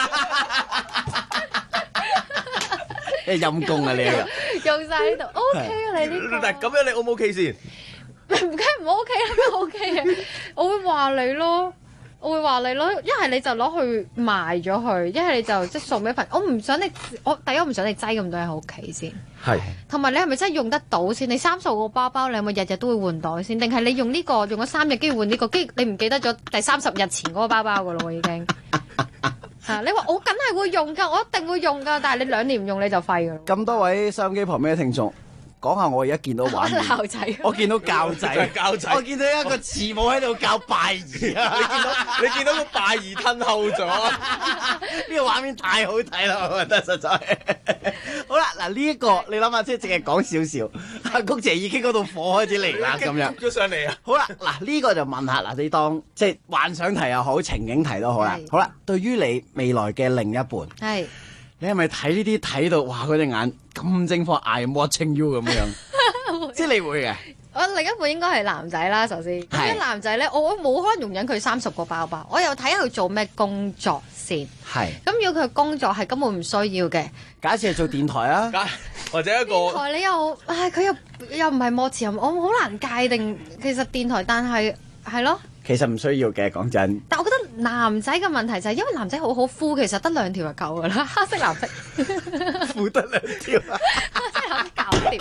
陰公啊你啊！ 用晒呢度 OK 啊你呢個。 但係咁樣你 O 唔 OK 先？ 梗係唔 OK 啦，咩 OK 嘅？我會話你咯，一係你就攞去賣咗佢，一係你就即係送俾朋友。我唔想你，第一我唔想你擠咁多喺屋企先。 係。同埋你係咪真係用得到先？你30個包包，你係咪日日都會換袋先？定係你用呢個用咗3日，跟住換呢個，跟住你唔記得咗第30日前嗰個包包㗎咯喎已經。你話我梗係會用㗎，我一定會用㗎，但係你2年唔用你就廢㗎。 咁多位收音機旁邊嘅聽眾，講下我而家見到畫面。 教仔， 我見到教仔，我見到一個慈母喺度教拜兒啊！ 你見到個拜兒吞後咗， 呢個畫面太好睇啦！我覺得實在。好啦，嗱呢一個你諗下，即係淨係講少少，阿谷姐已經嗰度火開始嚟啦，咁樣。 咗上嚟啊！ 好啦，嗱呢個就問下嗱，你當即係幻想題又好，情景題都好啦。好啦，對於你未來嘅另一半， 係你係咪睇呢啲睇到哇嗰隻眼咁精科 I'm watching you 咁樣？即係你會嘅。 我另一半應該係男仔啦，首先。咁男仔咧，我冇可能容忍佢30個包包，我又睇下佢做咩工作先。 係。 咁如果佢工作係根本唔需要嘅， 假設係做電台啊， 或者一個電台你又佢又唔係幕前，我好難界定其實電台，但係係咯。 其實唔需要嘅，講真。 但我覺得男仔嘅問題就係因為男仔好好膚，其實得2條就夠㗎啦，黑色藍色。 膚得2條， 黑色藍色搞掂。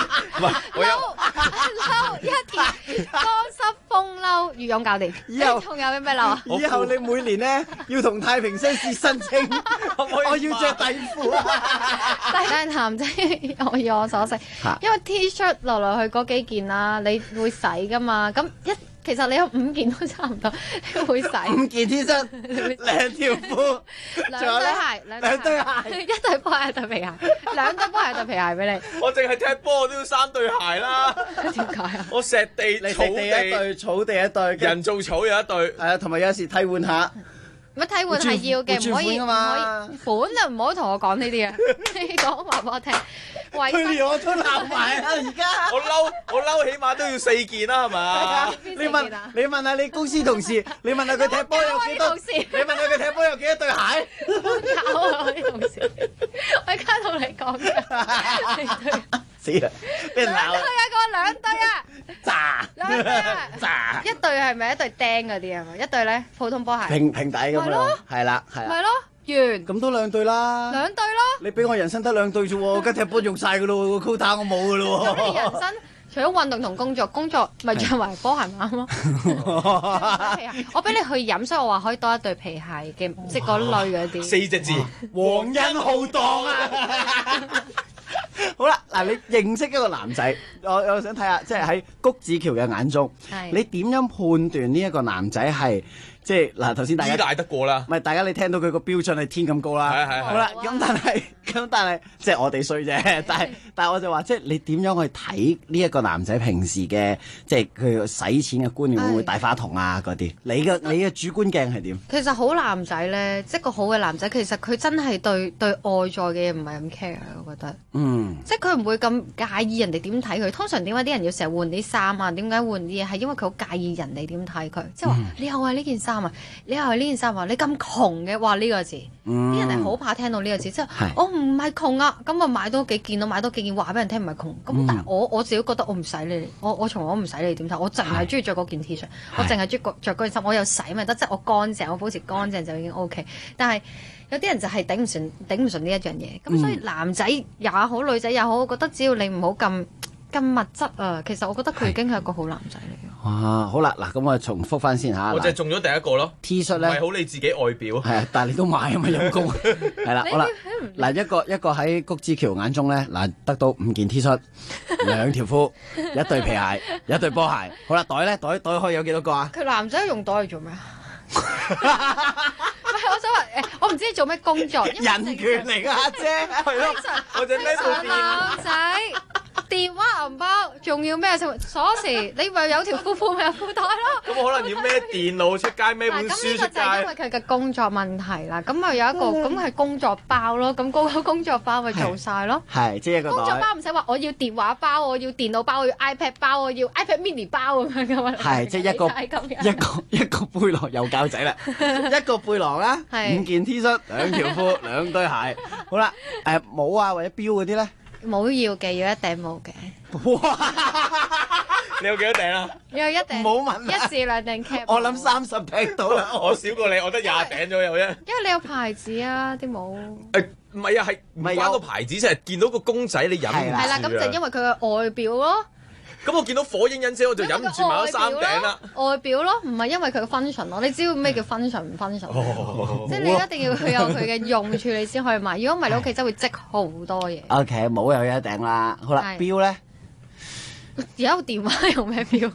褸一件乾濕風褸羽絨搞掂。以後仲有咩褸啊？ 以後你每年咧要同太平紳士申請，我要着底褲。 但係男仔我以我所識，因為 T 恤來去嗰幾件啦，你會洗㗎嘛？咁其實你有5件都差唔多，你會洗。5 件 T 恤，2條褲 ，2對鞋， 兩對鞋， 一對波鞋，一對皮鞋，2對波鞋，一對皮鞋俾你。 我淨係踢波我都要3對鞋啦。 點解啊？ 我石地、草地一對，草地一對， 人造草有一對。 係啊，同埋有時替換下。 乜替換係要嘅，唔可以款就唔好同我講呢啲啊！你講話俾我聽。 佢連我都鬧埋啦！而家我嬲，起碼都要4件啦，係嘛？ 你問下你公司同事，你問下佢踢波有幾多？你問下佢踢波有幾多對鞋？ 搞啊！我啲同事，我而家同你講嘅。 死啦！俾人鬧。 兩對啊！ 渣兩對啊！ 渣一對係咪一對釘嗰啲啊？一對咧普通波鞋。 平底咁咯，係啦，係啊。 咪咯，完。 咁都2對啦。 2對咯。 你俾我人生得2對啫喎，而家踢波用晒噶咯喎，個 quota 我冇噶咯喎。 咁你人生除咗運動同工作咪着埋波鞋咪啱咯。我俾你去飲，所以我話可以多1對皮鞋嘅，即係嗰類嗰啲。 4隻字， 皇恩浩蕩啊！好啦，嗱，你認識一個男仔，我想睇下，即係喺谷子喬嘅眼中，你點樣判斷呢一個男仔係即係嗱，頭先大家依賴得過啦。 唔係大家你聽到佢個標準係天咁高啦。 係。 好啦，咁但係即係我哋衰啫。但係我就話，即係你點樣去睇呢一個男仔平時嘅即係佢使錢嘅觀念會唔會大花筒啊嗰啲？你嘅主觀鏡係點？ 其實好男仔咧，即係個好嘅男仔，其實佢真係對外在嘅嘢唔係咁 care，我覺得。即係佢唔會咁介意人哋點睇佢。通常點解啲人要成日換啲衫啊？點解換啲嘢？係因為佢好介意人哋點睇佢。即係話你又係呢件衫啊，你又係呢件衫啊，你咁窮嘅，哇呢個字，啲人係好怕聽到呢個字。即係我唔係窮啊，咁啊買多幾件咯，買多幾件話俾人聽唔係窮。咁但係我自己覺得我唔使你，我從來唔使你點睇，我淨係中意着嗰件 T 恤，我淨係中意着嗰件衫，我有洗咪得，即係我乾淨，我保持乾淨就已經 OK。但係有啲人就係頂唔順呢一樣嘢，咁所以男仔也好，女仔也好，我覺得只要你唔好咁物質啊，其實我覺得佢已經係一個好男仔嚟嘅。 哇，好啦，嗱咁我重複翻先嚇。 我就係中咗第一個咯。 T 恤咧， 唔係好你自己外表。 係啊，但係你都買啊嘛，陰公。係啦，好啦，嗱一個喺谷之喬眼中咧，嗱得到5件 T 恤、2條褲、1對皮鞋、1對波鞋。好啦，袋咧，袋可以有幾多個啊？ 佢男仔用袋嚟做咩啊？唔係，我想話我唔知你做咩工作。 人權嚟㗎，阿姐。係咯，我就孭部電。 男仔。電話銀包仲要咩鎖匙？你咪有條褲咪有褲袋咯。 咁可能要孭電腦出街，孭本書出街。咁呢個就係因為佢嘅工作問題啦。咁咪有一個咁係工作包咯。咁嗰個工作包咪做晒咯。 係，即係一個袋。 工作包唔使話，我要電話包，我要電腦包，我要 iPad 包，我要 iPad mini 包咁樣噶嘛。 係，即係一個背囊又教仔啦。一個背囊啦，5件 T 恤、2條褲、2對鞋。好啦，帽啊或者錶嗰啲咧。 冇要嘅，要一頂帽嘅。 哇！ 你有幾多頂啊？ 有一頂。 冇問 1至2頂 cap。 我諗30頂到啦。 我少過你，我得20頂左右啫。 因為你有牌子啊，啲帽。 唔係啊，係唔係關個牌子，即係見到個公仔你忍唔住啊。 係啦，咁就因為佢嘅外表咯。 咁我見到火影忍者我就忍唔住買咗3頂啦。 外表咯，唔係因為佢嘅 function 咯。你知道咩叫 function 唔 function？即係你一定要佢有佢嘅用處，你先可以買。如果唔係，你屋企真會積好多嘢。 OK，帽又有一頂啦。好啦，錶咧， 而家個電話用咩錶？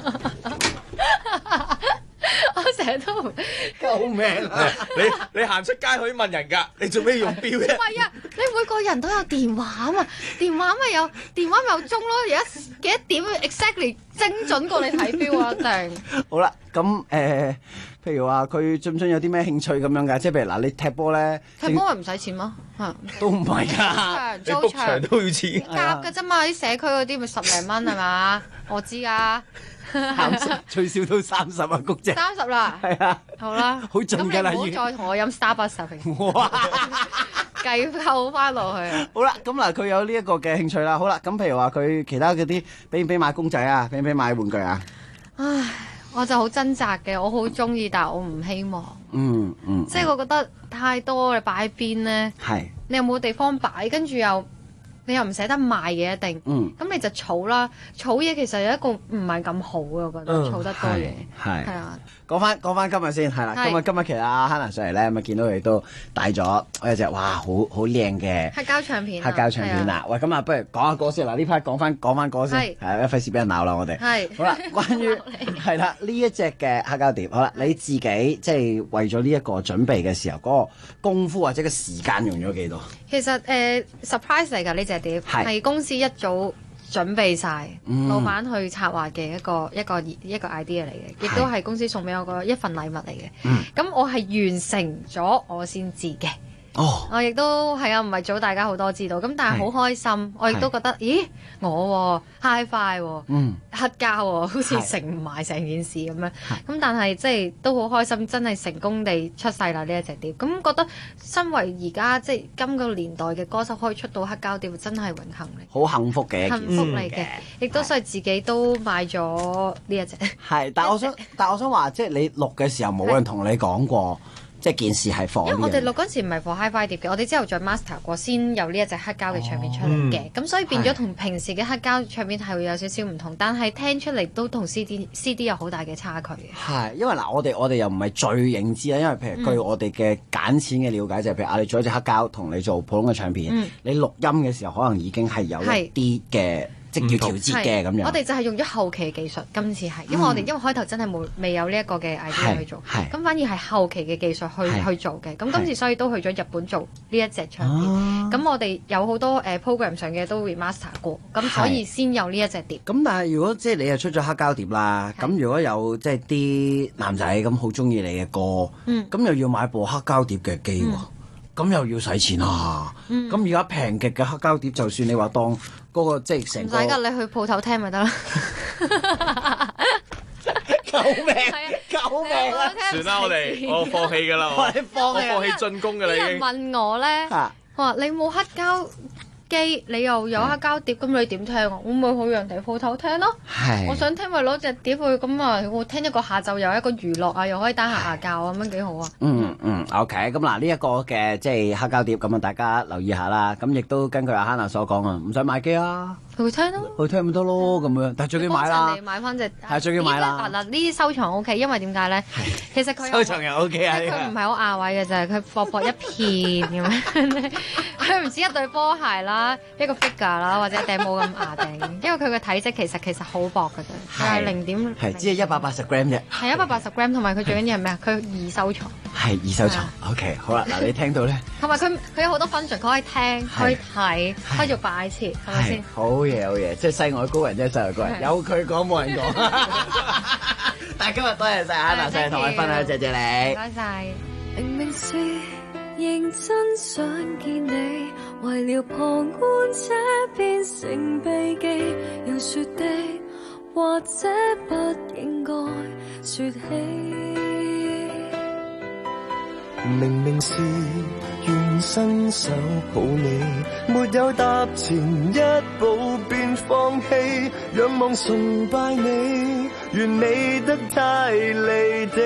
我成日都救命啊！ 你行出街可以問人㗎，你做咩用錶啫？ 唔係啊，你每個人都有電話啊嘛，電話咪有鐘咯。而家幾多點 exactly 精準過你睇錶啊？定好啦，咁譬如話佢準唔準有啲咩興趣咁樣㗎？即係譬如嗱，你踢波咧， 踢波咪唔使錢嗎？ 都唔係㗎， 租場都要錢， 夾㗎啫嘛。啲社區嗰啲咪10零蚊係嘛？我知㗎。 最少都30啊，谷姐。 30啦。係啊。好啦。 好盡㗎啦， 已經。唔好再同我飲 Starbucks。哇！計扣翻落去。好啦，咁嗱，佢有呢一個嘅興趣啦。好啦，咁譬如話佢其他嗰啲，俾唔俾買公仔啊？俾唔俾買玩具啊？ 唉，我就好掙扎嘅，我好中意，但係我唔希望。即係我覺得太多，你擺喺邊咧？係。你有冇地方擺？跟住你又唔捨得賣嘅一定，咁你就儲啦。儲嘢其實有一個唔係咁好嘅，我覺得儲得多嘢。係啊， 講翻今日先，係啦。今日其實阿 Hannah 上嚟咧，咪見到佢都帶咗一隻哇，好靚嘅黑膠唱片。 黑膠唱片啊！喂，咁啊，不如講下歌先。嗱，呢 part 講翻歌先，係一費事俾人鬧啦，我哋。係。好啦，關於係啦呢一隻嘅黑膠碟，好啦，你自己即係為咗呢一個準備嘅時候，嗰個功夫或者個時間用咗幾多？ 其實surprise 嚟㗎呢隻碟，係公司一早準備晒，老闆去策劃嘅一個 idea 嚟嘅，亦都係公司送俾我一份禮物嚟嘅。咁我係完成咗我先知嘅。我亦都係啊，唔係早大家好多知道，咁但係好開心，我亦都覺得，咦，我 HiFi 黑膠好似成唔埋成件事咁樣，咁但係即係都好開心，真係成功地出世啦呢一隻碟，咁覺得身為而家即係今個年代嘅歌手可以出到黑膠碟，真係榮幸嚟， 好幸福嘅一件事， 幸福嚟嘅，亦都所以自己都買咗呢一隻。 係，但我想話，即係你錄嘅時候冇人同你講過。即係件事係放，因為我哋錄嗰時唔係放 HiFi 碟嘅，我哋之後再 master 過先有呢一隻黑膠嘅唱片出嚟嘅，咁所以變咗同平時嘅黑膠唱片係會有少少唔同，但係聽出嚟都同 CD 有好大嘅差距嘅。 係，因為嗱，我哋又唔係最認知啦，因為譬如據我哋嘅簡淺嘅了解就係，譬如你做一隻黑膠同你做普通嘅唱片，你錄音嘅時候可能已經係有一啲嘅即係要調節嘅咁樣。 我哋就係用咗後期技術，今次係因為我哋因為開頭真係未有呢一個嘅 idea 去做，咁反而係後期嘅技術去做嘅。咁今次所以都去咗日本做呢一隻唱片。咁我哋有好多program 上嘅都 remaster 過，咁所以先有呢一隻碟。 咁但係如果即係你又出咗黑膠碟啦，咁如果有即係啲男仔咁好中意你嘅歌，咁又要買部黑膠碟嘅機喎。咁又要使錢啊！咁而家平極嘅黑膠碟，就算你話當嗰個即係成個， 唔使㗎，你去鋪頭聽咪得啦。 救命！救命啦！ 算啦，我放棄㗎啦，我放棄進攻㗎啦已經。 啲人問我咧，話你冇黑膠機，你又有黑膠碟，咁你點聽啊？我咪去人哋鋪頭聽咯。我想聽咪攞隻碟去，咁啊，我聽一個下晝又一個娛樂啊，又可以打下牙教啊，咁樣幾好啊。 OK， 咁嗱呢一個嘅即係黑膠碟，咁啊大家留意下啦。咁亦都根據阿 Hannah 所講啊，唔使買機啊。 去聽咯， 去聽咪得咯咁樣，但係最緊要買啦。 你買翻隻係最緊要買啦。 嗱呢啲收藏 OK，因為點解咧？其實佢收藏又 OK 啊。 佢唔係好亞位嘅就係佢薄薄一片咁樣。佢唔止一對波鞋啦，一個 figure 啦，或者頂帽咁牙頂。因為佢嘅體積其實好薄嘅啫，係0. 係只係180 gram 啫。 係180 gram， 同埋佢最緊要係咩啊？佢易收藏。 係易收藏。OK， 好啦，嗱你聽到咧。 同埋佢有好多 function， 佢可以聽，可以睇，可以做擺設，係咪先？ 好嘢，即係世外高人，即係世外高人，有佢講冇人講。但係今日多謝晒Hannah上嚟同我分享，謝謝你。 唔該晒。 明明是認真想見你，為了旁觀者變成避忌，要說的或者不應該說起。 明明是願伸手抱你，沒有踏前一步便放棄，仰望崇拜你，完美得太離地。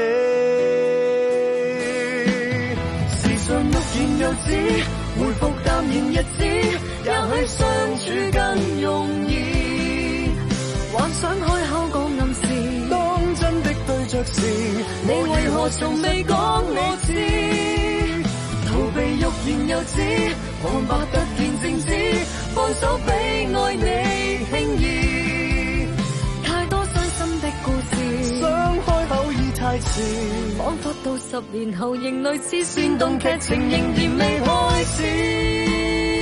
時常欲言又止，回復淡然日子，也許相處更容易。幻想開口講暗示，當真的對着時，你為何從未講我知？逃避欲言又止，看白得見正直，放手比愛你輕易。太多傷心的故事，想開口已太遲，彷彿到10年後仍類似煽動劇情，仍然未開始。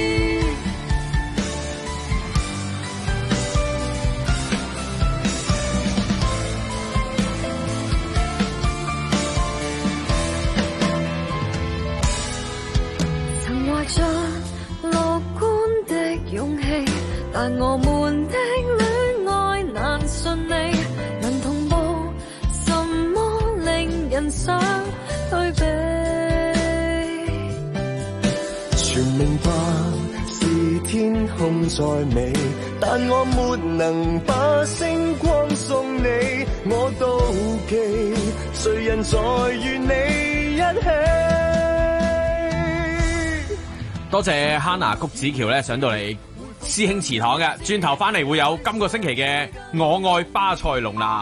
着樂觀的勇氣，但我們的戀愛難順利，能同步什麼令人想退避？ 全明白是天空再美，但我沒能把星光送你，我妒忌誰人在與你一起。 多謝 Hannah 谷子喬咧上到嚟師兄祠堂嘅，轉頭翻嚟會有今個星期嘅我愛巴塞隆拿。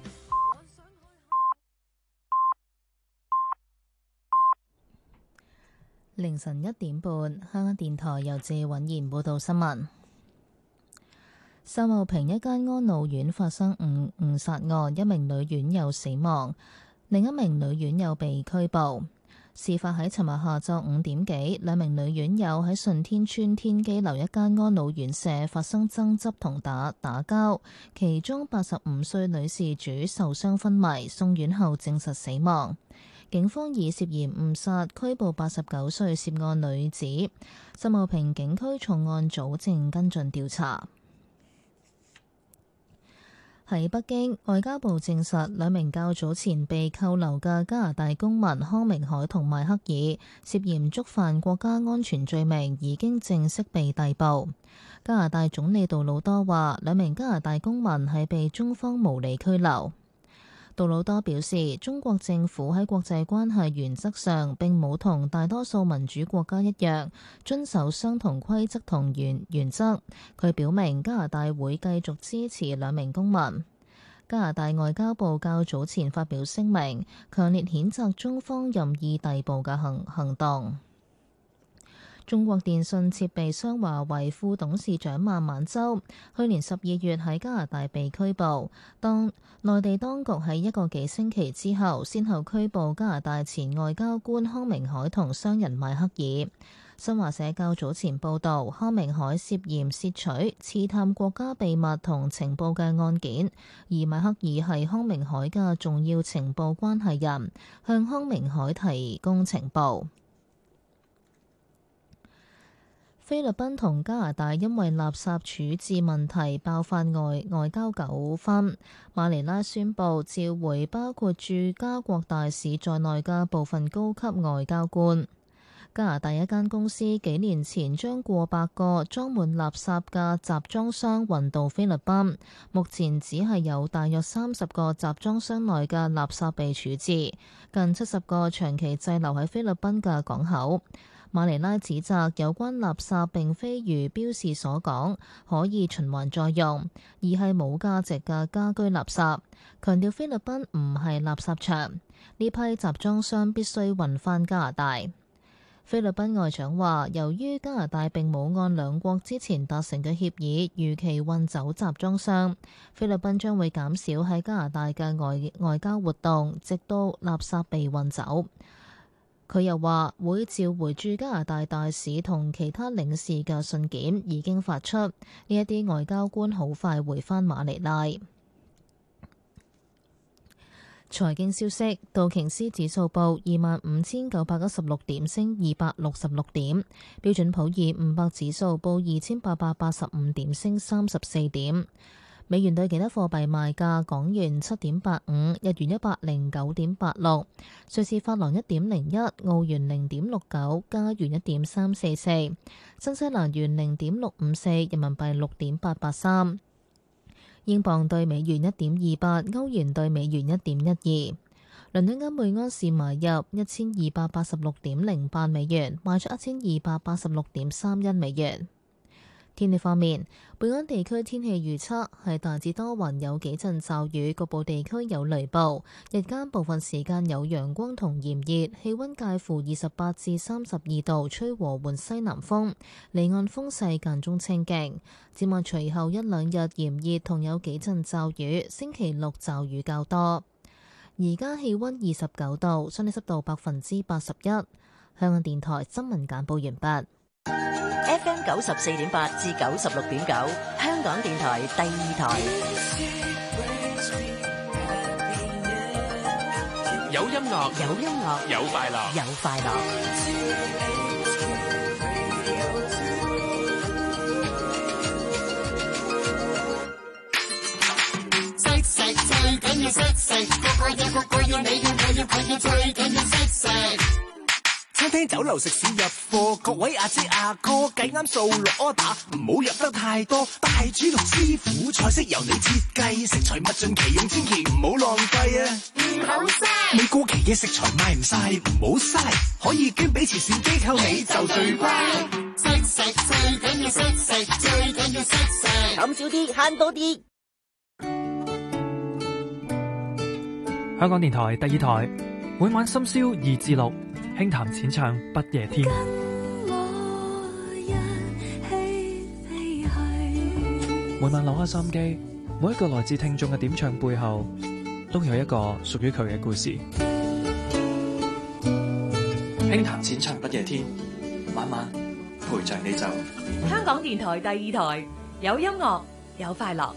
凌晨1點半，香港電台由謝允賢報道新聞。秀茂坪一間安老院發生誤殺案，一名女院友死亡，另一名女院友被拘捕。事發喺尋日下晝5點幾，兩名女院友喺順天邨天基樓一間安老院舍發生爭執同打交，其中85歲女事主受傷昏迷，送院後證實死亡。警方以涉嫌誤殺拘捕89歲涉案女子，秀茂坪警區重案組正跟進調查。喺北京，外交部證實兩名較早前被扣留嘅加拿大公民康明凱同邁克爾涉嫌觸犯國家安全罪名，已經正式被逮捕。加拿大總理杜魯多話，兩名加拿大公民係被中方無理拘留。杜魯多表示，中國政府喺國際關係原則上並冇同大多數民主國家一樣遵守相同規則同原則。佢表明加拿大會繼續支持兩名公民。加拿大外交部較早前發表聲明，強烈譴責中方任意逮捕嘅行動。 中國電信設備商華為副董事長孟晚舟去年12月喺加拿大被拘捕，當內地當局喺1個幾星期之後，先後拘捕加拿大前外交官康明凱同商人邁克爾。新華社較早前報導，康明凱涉嫌竊取、刺探國家秘密同情報嘅案件，而邁克爾係康明凱嘅重要情報關係人，向康明凱提供情報。菲律賓同加拿大因為垃圾處置問題爆發外交糾紛，馬尼拉宣布召回包括駐加國大使在內嘅部分高級外交官。加拿大一間公司幾年前將過百個裝滿垃圾嘅集裝箱運到菲律賓，目前只係有大約30個集裝箱內嘅垃圾被處置，近70個長期滯留喺菲律賓嘅港口。馬尼拉指責有關垃圾並非如標示所講可以循環再用，而係冇價值嘅家居垃圾，強調菲律賓唔係垃圾場，呢批集裝箱必須運返加拿大。菲律賓外長話，由於加拿大並冇按兩國之前達成嘅協議如期運走集裝箱，菲律賓將會減少喺加拿大嘅外交活動，直到垃圾被運走。佢又話會召回駐加拿大大使同其他領事嘅信件已經發出，呢一啲外交官好快回返馬尼拉。財經消息，道瓊斯指數報25,916點，升266點；標準普爾500指數報2,885點，升34點。美元對其他貨幣賣價：港元7.85，日元109.86，瑞士法郎1.01，澳元0.69，加元1.344，新西蘭元0.654，人民幣6.883。英鎊對美元1.28，歐元對美元1.12。倫敦金每盎司買入1286.08美元，賣出1286.31美元。天氣方面，本港地區天氣預測係大致多雲，有幾陣驟雨，局部地區有雷暴。日間部分時間有陽光同炎熱，氣溫介乎28至32度，吹和緩西南風，離岸風勢間中清勁。展望隨後一兩日炎熱同有幾陣驟雨，星期六驟雨較多。而家氣溫29度，相對濕度81%。香港電台新聞簡報完畢。 FM 94.8至96.9，香港電台第二台。 有音樂， 有音樂， 有快樂， 有快樂。 識食最緊要識食，個個要你要我要佢要最緊要識食。餐廳酒樓食肆入貨，各位阿姐阿哥計啱數落 order， 唔好入得太多。大廚同師傅菜式由你設計，食材物盡其用，千祈唔好浪費啊！唔好嘥，未過期嘅食材賣唔晒，唔好嘥，可以捐俾慈善機構，你就最乖。識食最緊要識食，最緊要識食， 抌少啲慳多啲。 香港電台第二台，每晚深宵2至6。輕談淺唱不夜天，每晚扭開心機，每一個來自聽眾嘅點唱背後，都有一個屬於佢嘅故事。輕談淺唱不夜天，晚晚陪着你走。 香港電台第二台，有音樂，有快樂。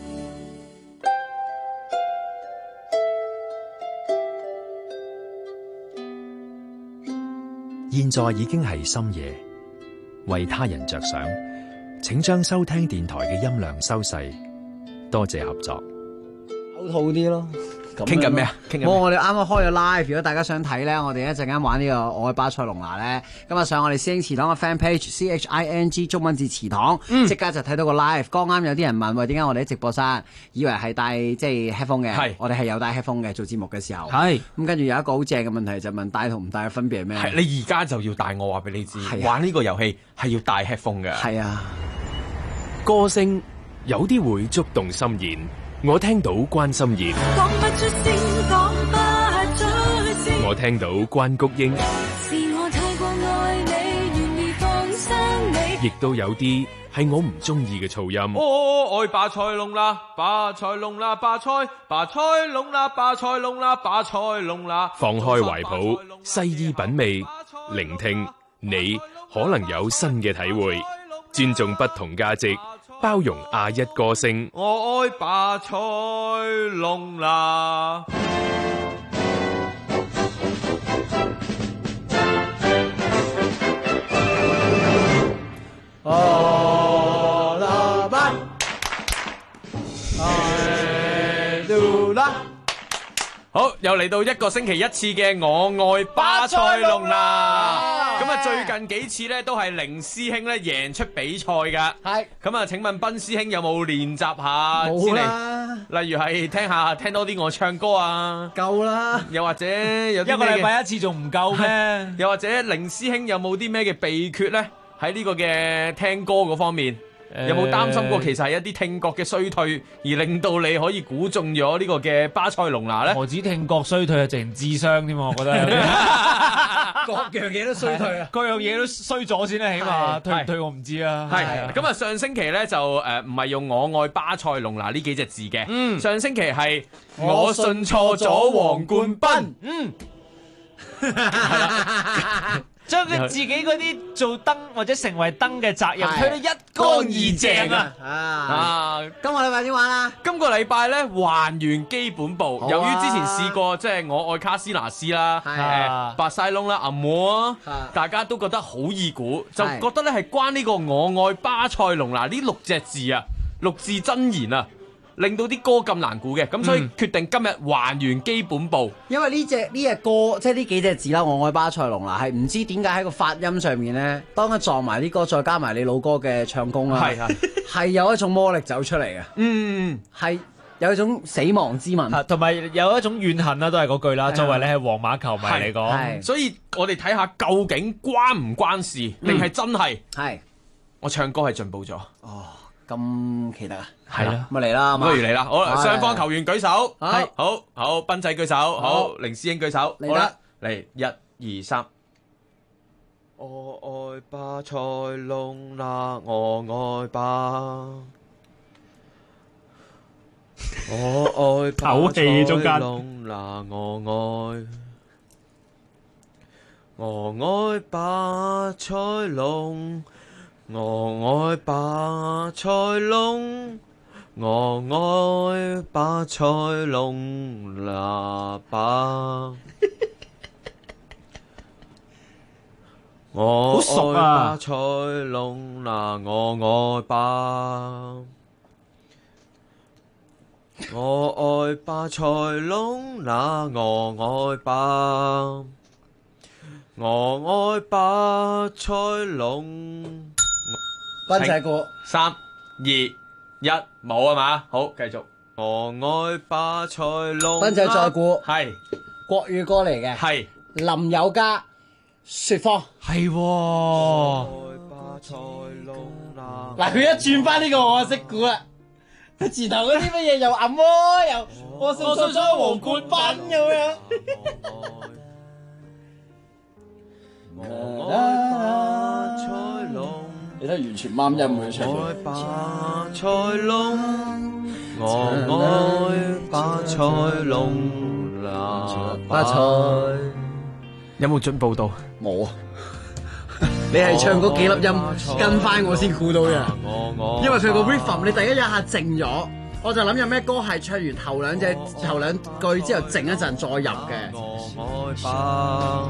現在已經係深夜，為他人着想，請將收聽電台嘅音量收細。多謝合作。 口套啲咯。 傾緊咩啊？ 我哋啱啱開咗 live， 如果大家想睇咧，我哋一陣間玩呢個愛巴塞隆拿咧，今日上我哋師兄祠堂嘅 fan page CHING 中文字祠堂，即刻就睇到個 live。剛啱有啲人問，喂，點解我哋喺直播室，以為係帶即係 headphone 嘅，係我哋係有帶 headphone 嘅，做節目嘅時候。係咁跟住有一個好正嘅問題就問帶同唔帶嘅分別係咩？ 係你而家就要帶，我話俾你知，玩呢個遊戲係要帶 headphone 嘅。 係啊， 歌聲有啲會觸動心弦。我聽到關心妍，我聽到關菊英，是我太過愛你，願意放生亦都有啲係我唔中意嘅噪音。 我愛巴塞隆啦，巴塞隆啦，巴塞隆啦，巴塞隆啦，巴塞隆啦。 放開懷抱，細意品味，聆聽，你可能有新嘅體會。尊重不同價值，包容亞一歌聲。 我愛巴塞隆啦。好，又嚟到一個星期一次嘅我愛巴塞隆啦。咁啊，最近幾次咧都係凌師兄咧贏出比賽噶。係。咁啊，請問斌師兄有冇練習下？ 冇啦。 例如係聽多啲我唱歌啊。 夠啦。 又或者有啲一個禮拜一次仲唔夠咩？ 又或者凌師兄有冇啲咩嘅秘訣咧？喺呢個嘅聽歌嗰方面。有冇擔心過其實係一啲聽覺嘅衰退，而令到你可以估中咗呢個嘅巴塞隆拿咧？ 何止聽覺衰退啊，直情智商添我覺得。 各樣嘢都衰退啊！ 各樣嘢都衰咗先啦，起碼退唔退我唔知啊。 係咁啊，上星期咧就唔係用我愛巴塞隆拿呢幾隻字嘅。上星期係我信錯咗皇冠斌。係啦。 將佢自己嗰啲做燈或者成為燈嘅責任推得一乾二淨啊！ 今個禮拜點玩啊？ 今個禮拜咧還原基本步。由於之前試過即係我愛卡斯拿斯啦、白塞隆啦、阿摩啊，大家都覺得好易估，就覺得咧係關呢個我愛巴塞隆拿呢6隻字啊，6字真言啊。令到啲歌咁難估嘅，咁所以決定今日還原基本步。 因為呢隻歌，即係呢幾隻字啦，我愛巴塞隆拿係唔知點解喺個發音上面咧，當一撞埋啲歌，再加埋你老哥嘅唱功啦，係有一種魔力走出嚟嘅。係有一種死亡之吻， 同埋有一種怨恨啦，都係嗰句啦。作為你係皇馬球迷嚟講， 所以我哋睇下究竟關唔關事，定係真係？我唱歌係進步咗。 咁奇特啊！ 係啦， 咁嚟啦， 不如嚟啦！好啦，雙方球員舉手，係好，斌仔舉手，好，凌師兄舉手，好啦，嚟1、2、3。我愛巴塞隆拿，我愛巴，我愛巴塞隆拿，我愛巴塞隆。我愛巴塞隆，我愛巴塞隆拿巴。我愛巴塞隆拿，我愛巴。我愛巴塞隆拿，我愛巴。我愛巴塞隆。 斌仔過 3、2、1，冇啊嘛？好，繼續。我愛巴塞隆。 斌仔再估， 係國語歌嚟嘅， 係林宥嘉雪芳， 係。 嗱，佢一轉翻呢個我就識估啦。佢前頭嗰啲乜嘢又暗喎，又我信咗皇冠斌咁樣。我愛巴塞隆。你睇完全啱音佢唱。我愛巴塞隆， 我愛巴塞隆拿巴塞。有冇進步到？ 冇啊！你係唱嗰幾粒音跟翻我先估到嘅，因為佢個 rhythm 你第一下靜咗，我就諗有咩歌係唱完頭兩句之後靜一陣再入嘅。我愛巴。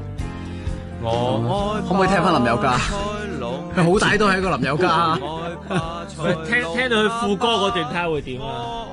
可唔可以聽翻林宥嘉？佢好歹都係一個林宥嘉。 聽到佢副歌嗰段睇下會點啊？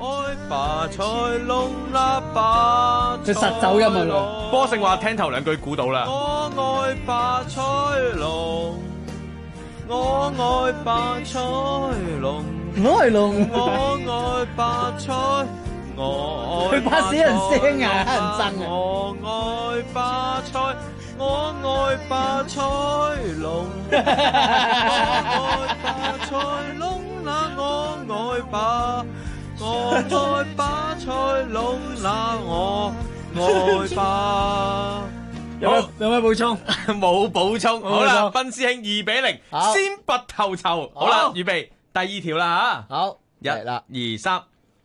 佢實走音啊！ 波勝話聽頭兩句估到啦。我愛巴塞隆，我愛巴塞隆， 我係龍， 我愛巴塞，我愛佢把死人聲啊，乞人憎啊！ 我愛巴塞。我愛巴塞隆，我愛巴塞隆那我愛巴，我愛巴塞隆那我愛巴。 有咩補充？ 冇補充。好啦，斌師兄2-0，先拔頭籌。好啦，預備第二條啦嚇。 好 ，1、2、3。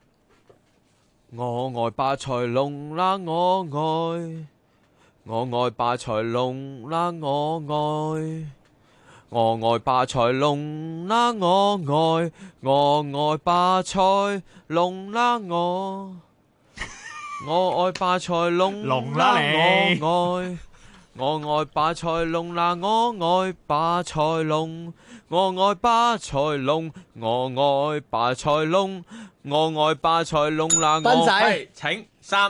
我愛巴塞隆啦，我愛。我愛巴塞隆啦，我愛。我愛巴塞隆啦，我愛。我愛巴塞隆啦，我。我愛巴塞隆啦，我愛。我愛巴塞隆啦，我愛巴塞隆。我愛巴塞隆，我愛巴塞隆。我愛巴塞隆啦，我。 斌仔， 請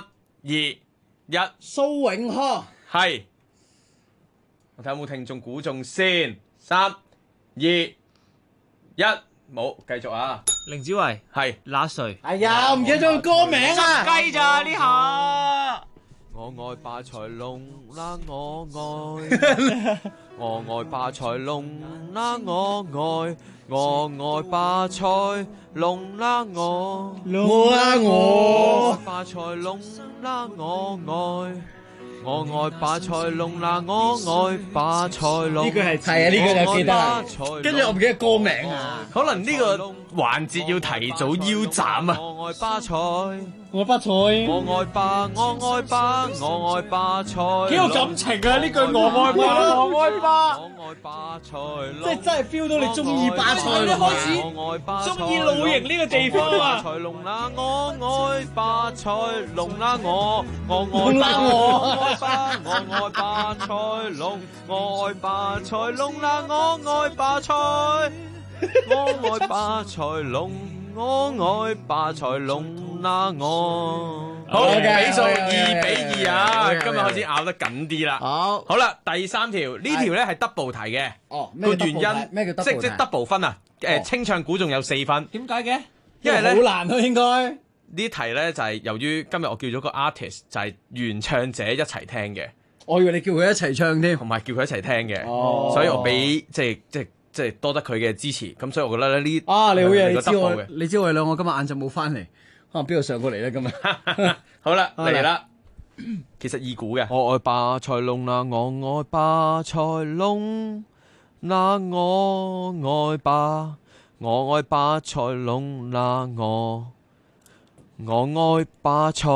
3、2、1。 蘇永康係。我睇有冇聽眾估中先。3、2、1，冇，繼續啊！ 凌子維係那誰？ 哎呀，我唔記得咗個歌名啊！ 執雞咋呢下？ 我愛巴塞隆啦，我愛。我愛巴塞隆啦，我愛。我愛巴塞隆啦，我。我巴塞隆啦，我愛。我愛巴塞隆啦，我愛巴塞隆。 呢句係啊，呢句就記得啦。跟住我唔記得歌名啊。 可能呢個環節要提早腰斬啊！我愛巴塞， 我愛巴塞， 我愛巴，我愛巴，我愛巴塞。 幾有感情啊！呢句我愛巴，我愛巴。 我愛巴塞， 即係真係 feel 到你中意巴塞隆。 你開始中意露營呢個地方啊！ 巴塞隆啦，我愛巴塞隆啦，我愛巴，我愛巴塞隆，我愛巴塞隆啦，我愛巴塞。我愛巴塞隆，我愛巴塞隆啦，我。好，比數2-2啊！今日開始咬得緊啲啦。好啦，第三條呢條咧係 double 題嘅。個原因咩叫 double 題？ 即 double 分啊！清唱估仲有4分。 點解嘅？ 因為咧好難咯，應該呢題咧就係由於今日我叫咗個 artist 就係原唱者一齊聽嘅。 我以為你叫佢一齊唱添， 同埋叫佢一齊聽嘅。所以我俾即係多得佢嘅支持，咁所以我覺得咧呢你好嘢，你知我哋兩個今日晏晝冇翻嚟，可能邊度上過嚟咧今日？ 好啦，嚟啦，其實易估嘅。我愛巴塞隆啦，我愛巴塞隆，那我愛巴，我愛巴塞隆啦，我愛巴塞，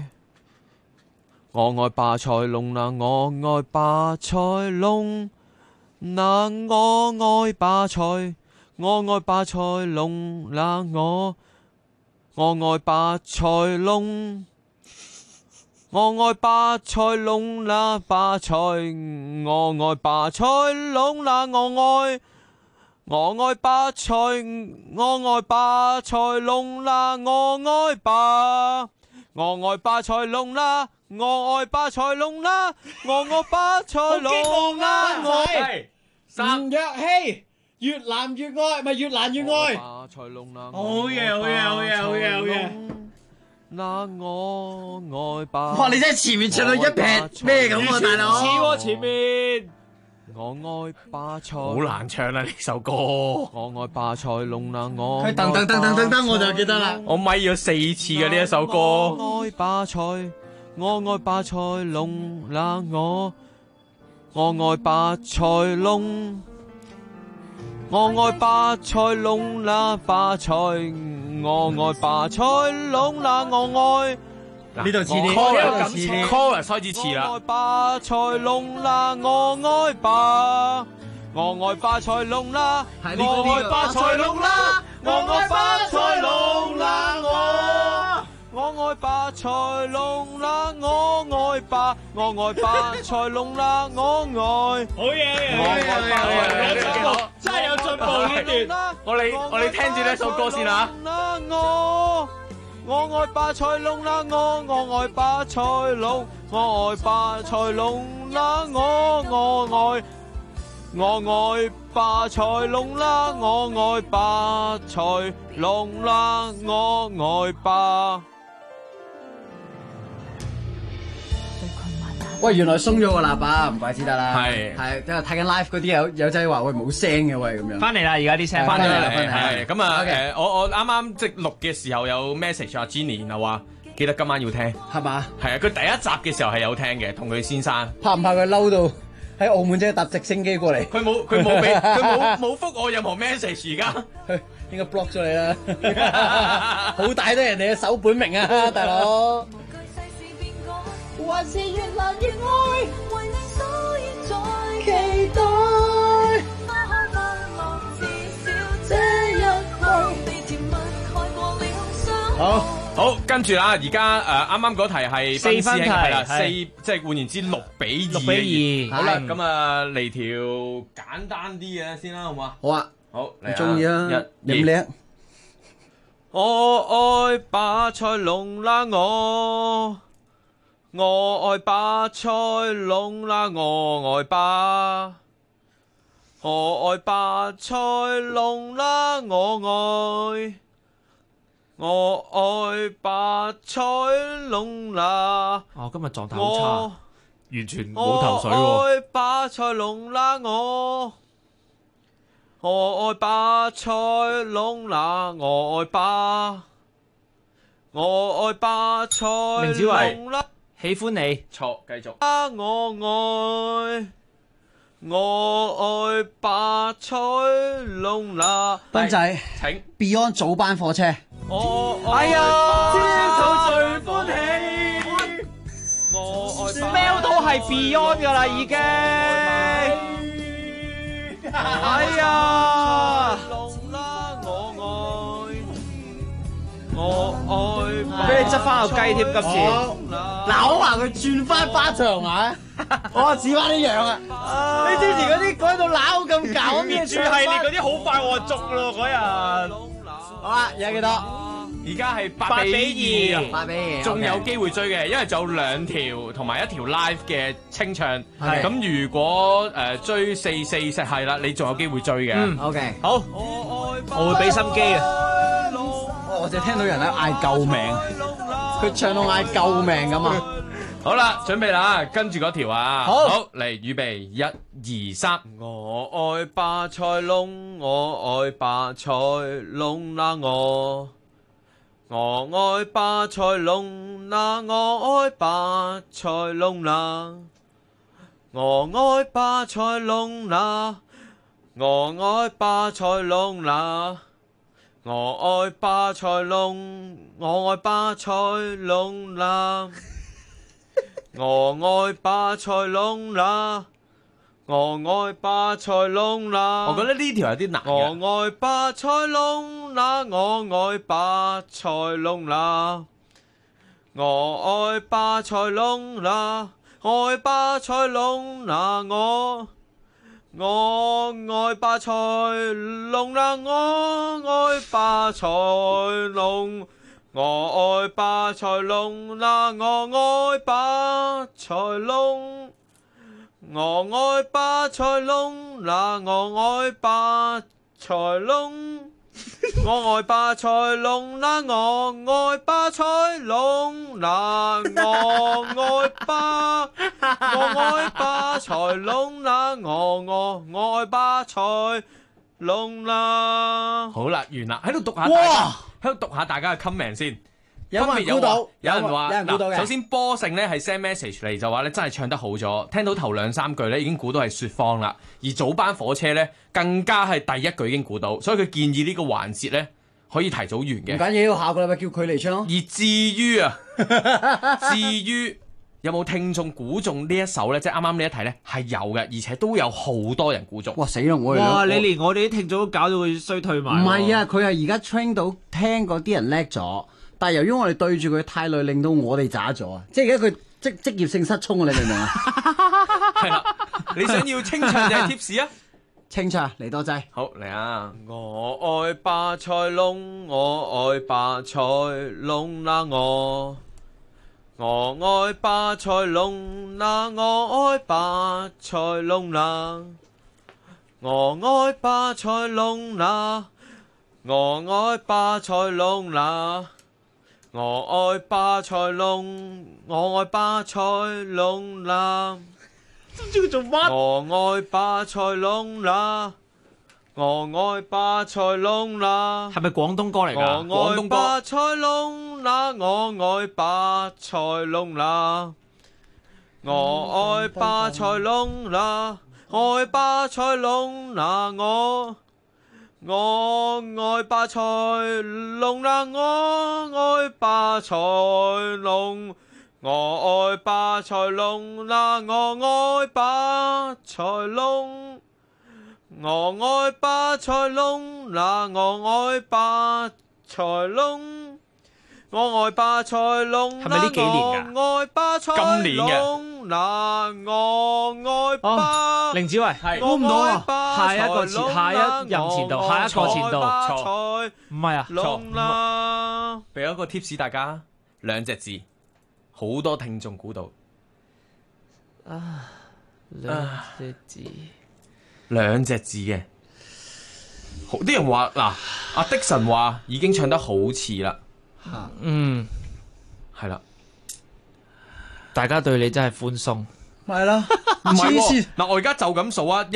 我愛巴塞隆啦，我愛巴塞隆。那我愛巴塞，我愛巴塞隆啦，我愛巴塞隆，我愛巴塞隆啦，巴塞，我愛巴塞隆啦，我愛巴塞，我愛巴塞隆啦，我愛巴，我愛巴塞隆啦，我愛巴塞隆啦，我愛巴塞隆啦，我愛。 吳若希，越難越愛，咪越難越愛。 巴塞隆啦， 好嘢，好嘢，好嘢，好嘢，好嘢。 那我愛巴。 哇！你真係前面唱到一撇咩咁啊，大佬？ 似喎前面。 我愛巴塞。好難唱啦呢首歌。我愛巴塞隆啦，我。 佢噔，我就記得啦。 我咪咗4次嘅呢一首歌。我愛巴塞，我愛巴塞隆啦，我愛巴塞隆，我愛巴塞隆啦，巴塞，我愛巴塞隆啦，我愛。呢度似啲 chorus 開始似啦。我愛巴塞隆啦，我愛巴，我愛巴塞隆啦，我愛巴塞隆啦，我愛巴塞隆啦，我愛巴塞隆啦，我愛巴，我愛巴塞隆啦，我愛。好嘢，真係有進步呢段。我哋聽住呢首歌先啦。我愛巴塞隆啦，我愛巴塞隆，我愛巴塞隆啦，我愛巴塞隆啦，我愛巴塞隆啦，我愛巴。 喂，原來鬆咗個喇叭，唔怪之得啦。係，因為睇緊 live 嗰啲有仔話喂冇聲嘅喂咁樣。 翻嚟啦，而家啲聲翻嚟啦，係咁啊！我啱啱即錄嘅時候有 message 阿 Jenny 然後話記得今晚要聽， 係嘛？ 係啊，佢第一集嘅時候係有聽嘅，同佢先生。 怕唔怕佢嬲到喺澳門即係搭直升機過嚟？ 佢冇俾，佢冇覆我任何 message 而家。 應該 block 咗你啦，好大得人哋嘅首本名啊，大佬。還是越難越愛，為你所以在期待。 好，跟住啦，而家啱啱嗰題係 4分題， 係啦，4即係換言之6-2。好啦，咁啊嚟條簡單啲嘅先啦，好唔好啊？ 好啊。 好， 你中意啊？你唔叻？ 我愛巴塞隆啦，我愛巴塞隆啦，我愛巴塞隆啦，我愛巴塞隆啦。 哦，今日狀態好差，完全冇頭水喎。 我愛巴塞隆啦，我愛巴塞隆啦，我愛巴塞隆啦。 喜歡你。 錯，繼續。我愛巴塞隆啦。 斌仔， 請 Beyond 早班火車。 哎呀， 天土最歡喜。我愛 smell 到係 Beyond 噶啦，已經。哎呀！俾你執翻個雞添，今次。 嗱，我話佢轉翻花場啊！我話似翻啲樣啊！你之前嗰啲講到鬧咁搞咩？ 住系列嗰啲好快我就中咯嗰日。 好啦，而家幾多？ 而家係8-2， 8-2， 仲有機會追嘅，因為仲有2條同埋1條 live 嘅清唱。咁如果追4-4係啦，你仲有機會追嘅。 OK， 好，我會俾心機嘅。 我就聽到人喺嗌救命，佢唱到嗌救命咁啊！ 好啦，準備啦，跟住嗰條啊，好嚟，預備1、2、3。我愛巴塞隆，我愛巴塞隆啦，我愛巴塞隆啦，我愛巴塞隆啦，我愛巴塞隆啦，我愛巴塞隆啦。我愛巴塞隆，我愛巴塞隆啦，我愛巴塞隆啦，我愛巴塞隆啦。我覺得呢條有啲難嘅。我愛巴塞隆啦，我愛巴塞隆啦，我愛巴塞隆啦，愛巴塞隆啦，我愛巴塞隆啦，我愛巴塞隆，我愛巴塞隆啦，我愛巴塞隆，我愛巴塞隆啦，我愛巴塞隆，我愛巴塞隆啦，我愛巴塞隆啦，我愛巴塞隆啦，我愛巴塞隆啦。好啦，完啦，喺度讀下，喺度讀下大家嘅 comment 先。 有冇人估到？ 有人話嗱， 首先波勝咧係 send message 嚟就話咧真係唱得好咗，聽到頭2-3句咧已經估到係雪芳啦，而早班火車咧更加係第一句已經估到，所以佢建議呢個環節咧可以提早完嘅。 唔緊要，下個禮拜叫佢嚟唱咯。 而至於有冇聽眾估中呢一首咧？即係啱啱呢一題咧係有嘅，而且都有好多人估中。 哇死啦！ 哇！你連我哋啲聽眾都搞到佢衰退埋。 唔係啊，佢係而家 train 到聽嗰啲人叻咗。但係由於我哋對住佢太耐，令到我哋渣咗啊！即係而家佢職業性失聰啊！你明唔明啊？ 係啦，你想要清唱定係貼士啊？ 清唱嚟多劑。 好嚟啊！我愛巴塞隆，我愛巴塞隆啦，我愛巴塞隆啦，我愛巴塞隆啦，我愛巴塞隆啦，我愛巴塞隆啦。我愛巴塞隆，我愛巴塞隆啦。 知唔知佢做乜？ 我愛巴塞隆啦， 我愛巴塞隆拿。 係咪廣東歌嚟㗎？ 我愛巴塞隆拿，我愛巴塞隆拿，我愛巴塞隆拿，愛巴塞隆拿，我愛巴塞隆拿，我愛巴塞隆，我愛巴塞隆拿，我愛巴塞隆。我愛巴塞隆拿，我愛巴塞隆，我愛巴塞隆拿， 係咪呢幾年㗎？ 我愛巴塞今年嘅隆拿，我愛巴。 凌子維， 估唔到啊！ 下一任前度，下一個前度，錯，唔係啊， 錯。俾一個 tips 大家，兩隻字，好多聽眾估到。 兩隻字。 兩隻字嘅，好啲人話嗱，阿的神話已經唱得好似啦，係啦， 大家對你真係寬鬆， 係啦， 唔係喎，嗱我而家就咁數啊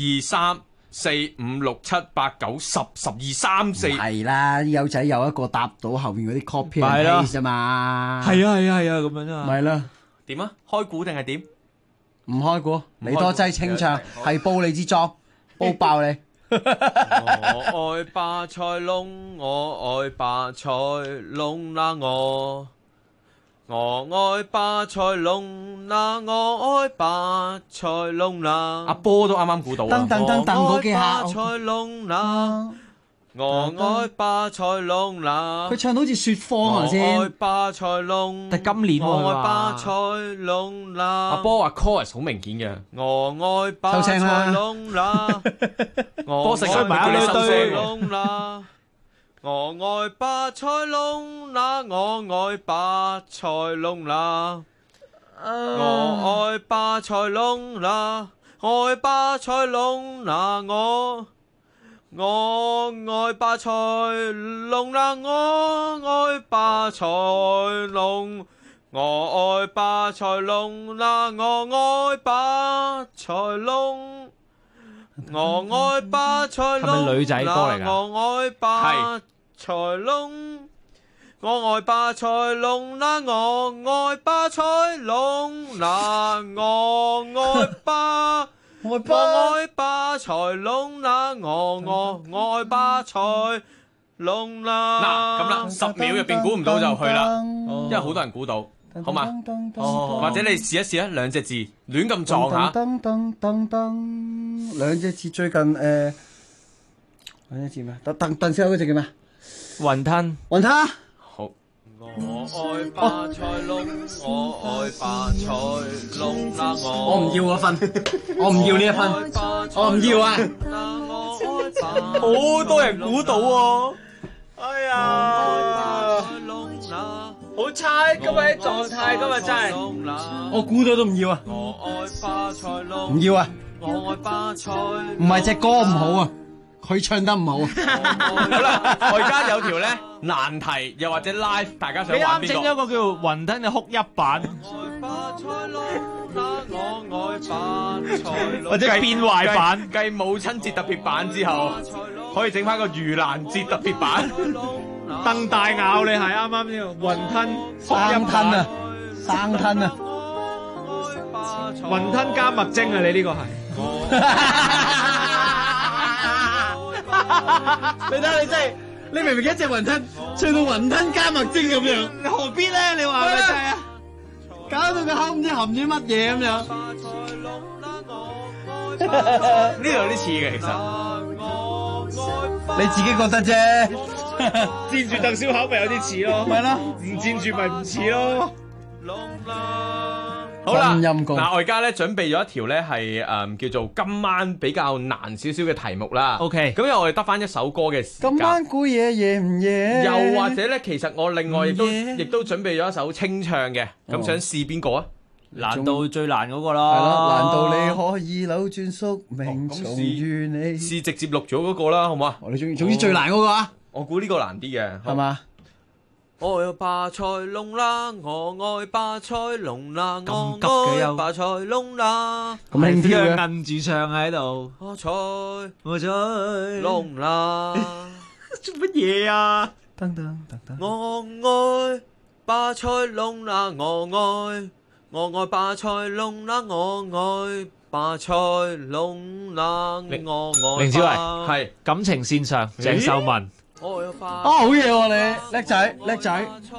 ，1、2、3、4、5、6、7、8、9、10、12、3、4， 係啦，友仔有一個答到後面嗰啲 copy and paste 啫嘛， 係啊咁樣啊， 咪啦， 點啊？開估定係點？ 唔開估，你多劑清唱，係煲你支裝，煲爆你。 我愛巴塞隆，我愛巴塞隆拿，我愛巴塞隆拿，我愛巴塞隆拿。阿波都啱啱估到啊！ 噔嗰幾下。 巴塞隆拿。我愛巴塞隆拿， 佢唱到好似雪芳啊先。 我愛巴塞隆， 但今年喎我愛巴塞隆拿。阿波話 chorus 好明顯嘅，我愛巴塞隆拿，我愛巴塞隆拿，我愛巴塞隆拿，我愛巴塞隆拿，我愛巴塞隆拿，愛巴塞隆拿，我愛巴塞隆拿，我愛巴塞隆，我愛巴塞隆拿，我愛巴塞隆，我愛巴塞隆， 係咪女仔歌嚟㗎？ 我愛巴塞隆，我愛巴塞隆拿，我愛巴塞隆拿，我愛巴。我愛巴塞隆拿，我愛巴塞隆拿。嗱咁啦，10秒入邊估唔到就去啦，因為好多人估到，好嘛？或者你試一試啊，兩隻字亂咁撞下。 兩隻字最近兩隻字咩？鄧小友嗰隻叫咩？ 雲吞。 好。我愛巴塞隆，我愛巴塞隆拿， 我唔要嗰分，我唔要呢一分，我唔要啊！ 好多人估到喎，哎呀，好差，今日啲狀態今日真係， 我估到都唔要啊！唔要啊！唔係隻歌唔好啊！佢唱得唔好。 好啦，我而家有條咧難題，又或者 live， 大家想玩邊個？ 你啱整咗個叫雲吞嘅哭泣版，或者變壞版， 繼母親節特別版之後，可以整翻個盂蘭節特別版。 鄧大咬你係啱啱呢個雲吞生吞啊，生吞啊， 雲吞加麥精啊！你呢個係。 你睇下你真係，你明明一隻雲吞唱到雲吞加麥精咁樣，你何必咧？你話係咪真係啊？搞到個口唔知含住乜嘢咁樣。 呢度有啲似嘅，其實你自己覺得啫。 煎住鄧小巧咪有啲似咯， 咪咯， 唔煎住咪唔似咯。 好啦，嗱，我而家咧準備咗一條咧係叫做今晚比較難少少嘅題目啦。 OK， 咁因為我哋得翻一首歌嘅時間。 今晚估夜唔夜？ 又或者咧，其實我另外亦都準備咗一首清唱嘅，咁想試邊個啊？ 難度最難嗰個啦。 係咯，難道你可以扭轉宿命重遇你？ 試直接錄咗嗰個啦，好唔好啊？ 你總之最難嗰個啊？ 我估呢個難啲嘅， 係嘛？ 我愛巴塞隆啦，我愛巴塞隆啦， 咁急嘅我愛又巴塞隆啦， 咁輕佻嘅摁住唱喺度。 巴塞我再隆啦， 做乜嘢啊？ 噔噔噔噔， 我愛巴塞隆啦，我愛巴塞隆啦，我愛巴塞隆啦，我愛。 凌子維係感情線上，鄭秀文。 好嘢喎你，叻仔叻仔，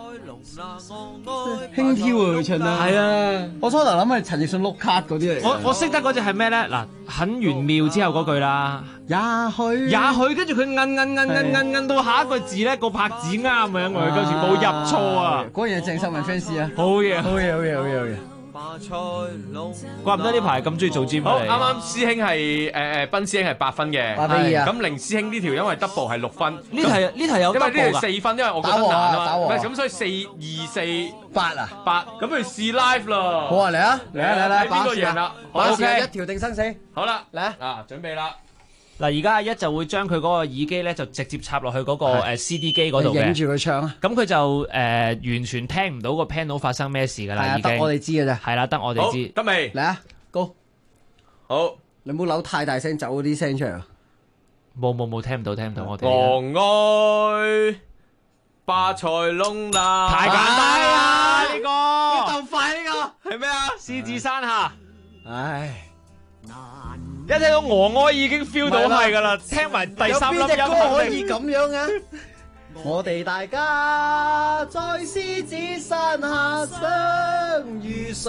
輕佻喎佢唱得。係啊，我初頭諗係陳奕迅碌卡嗰啲嚟。 我識得嗰隻係咩咧？嗱，很玄妙之後嗰句啦，也許，跟住佢摁到下一個字咧，個拍子啱啊，因為佢跟住冇入錯啊。 果然係鄭秀文 fans 啊！ 好嘢， 好嘢，好嘢，好嘢，好嘢。 怪唔得呢排咁中意做 gym 好， 啊！ 啱啱師兄係賓師兄係8分嘅， 8分2啊咁凌師兄呢條因為 double 係6分， 呢題有 double 㗎， 因為呢條4分，因為我覺得難啊嘛， 打和唔係咁所以4、2、4、 8啊 8，咁不如試 live 咯。 好啊，嚟啊，嚟睇邊個贏啦？ 把好時啊，一條定生死。 好啦， 嚟啊，準備啦。 嗱，而家阿一就會將佢嗰個耳機咧就直接插落去嗰個CD 機嗰度嘅， 影住佢唱啊。 咁佢就完全聽唔到個 panel 發生咩事㗎啦，已經。 得我哋知嘅啫。 係啦，得我哋知。 得未？ 嚟啊，Go！ 好， 你唔好扭太大聲，走嗰啲聲出嚟啊！ 冇，聽唔到，我哋。 我愛巴塞隆啦， 太簡單啦呢個， 鬥快呢個係咩啊？獅子山下。 唉。 一聽到我愛已經 feel 到係㗎啦，聽埋第3粒音。 有邊隻歌可以咁樣啊？我哋大家在獅子山下相遇上，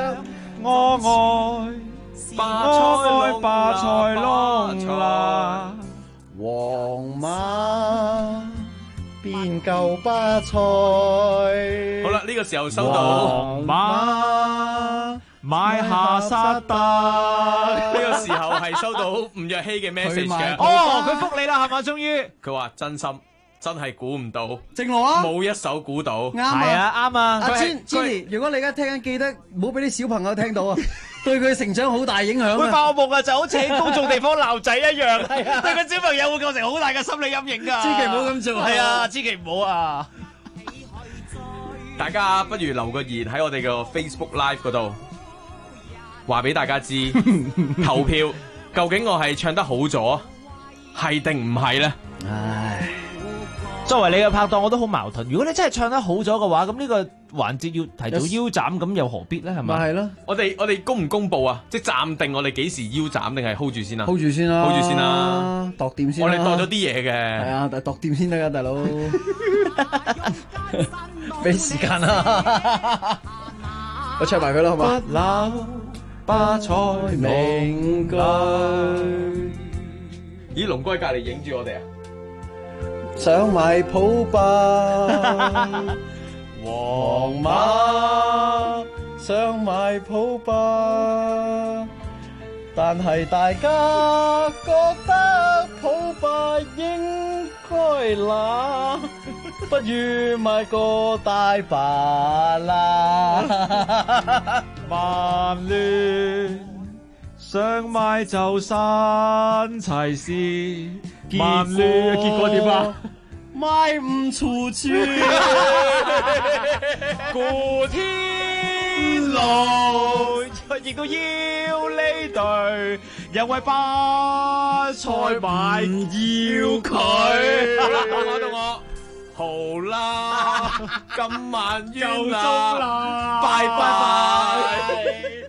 我愛巴塞隆啦， 皇馬邊夠巴塞。 好啦，呢個時候收到皇馬買下沙特。 呢個時候係收到吳若希嘅 message 嘅。 哦，佢覆你啦，係嘛？終於。 佢話真心真係估唔到， 正路啊， 冇一首估到。 啱啊， 係啊，啱啊。 阿 Jenny，如果你而家聽緊，記得唔好俾啲小朋友聽到啊，對佢成長好大影響。 會爆夢啊，就好似喺公眾地方鬧仔一樣，係啊，對個小朋友會構成好大嘅心理陰影㗎。 千祈唔好咁做。 係啊，千祈唔好啊。 大家不如留個言喺我哋嘅 Facebook Live 嗰度，話俾大家知投票究竟我係唱得好咗，係定唔係咧？ 唉， 作為你嘅拍檔，我都好矛盾。如果你真係唱得好咗嘅話，咁呢個環節要提早腰斬，咁又何必咧？係咪？ 咪係咯。 我哋公唔公佈啊？即係暫定我哋幾時腰斬定係 hold 住先啊 ？hold 住先啦 ，hold 住先啦， 度掂先啦。 我哋度咗啲嘢嘅。 係啊，但係度掂先得㗎，大佬。俾時間啦，我唱埋佢啦，好嘛？ 不朽巴塞名句。 咦，龍哥喺隔離影住我哋啊！ 想買普巴，皇馬想買普巴，但係大家覺得普巴應該啦，不如買個大把啦。 曼聯想買就山齊士，曼聯結果點啊？ 賣唔出去， 古天樂亦都要呢隊，因為巴塞買唔要佢。 到我，好啦，今晚完啦， 夠鐘啦， 拜拜。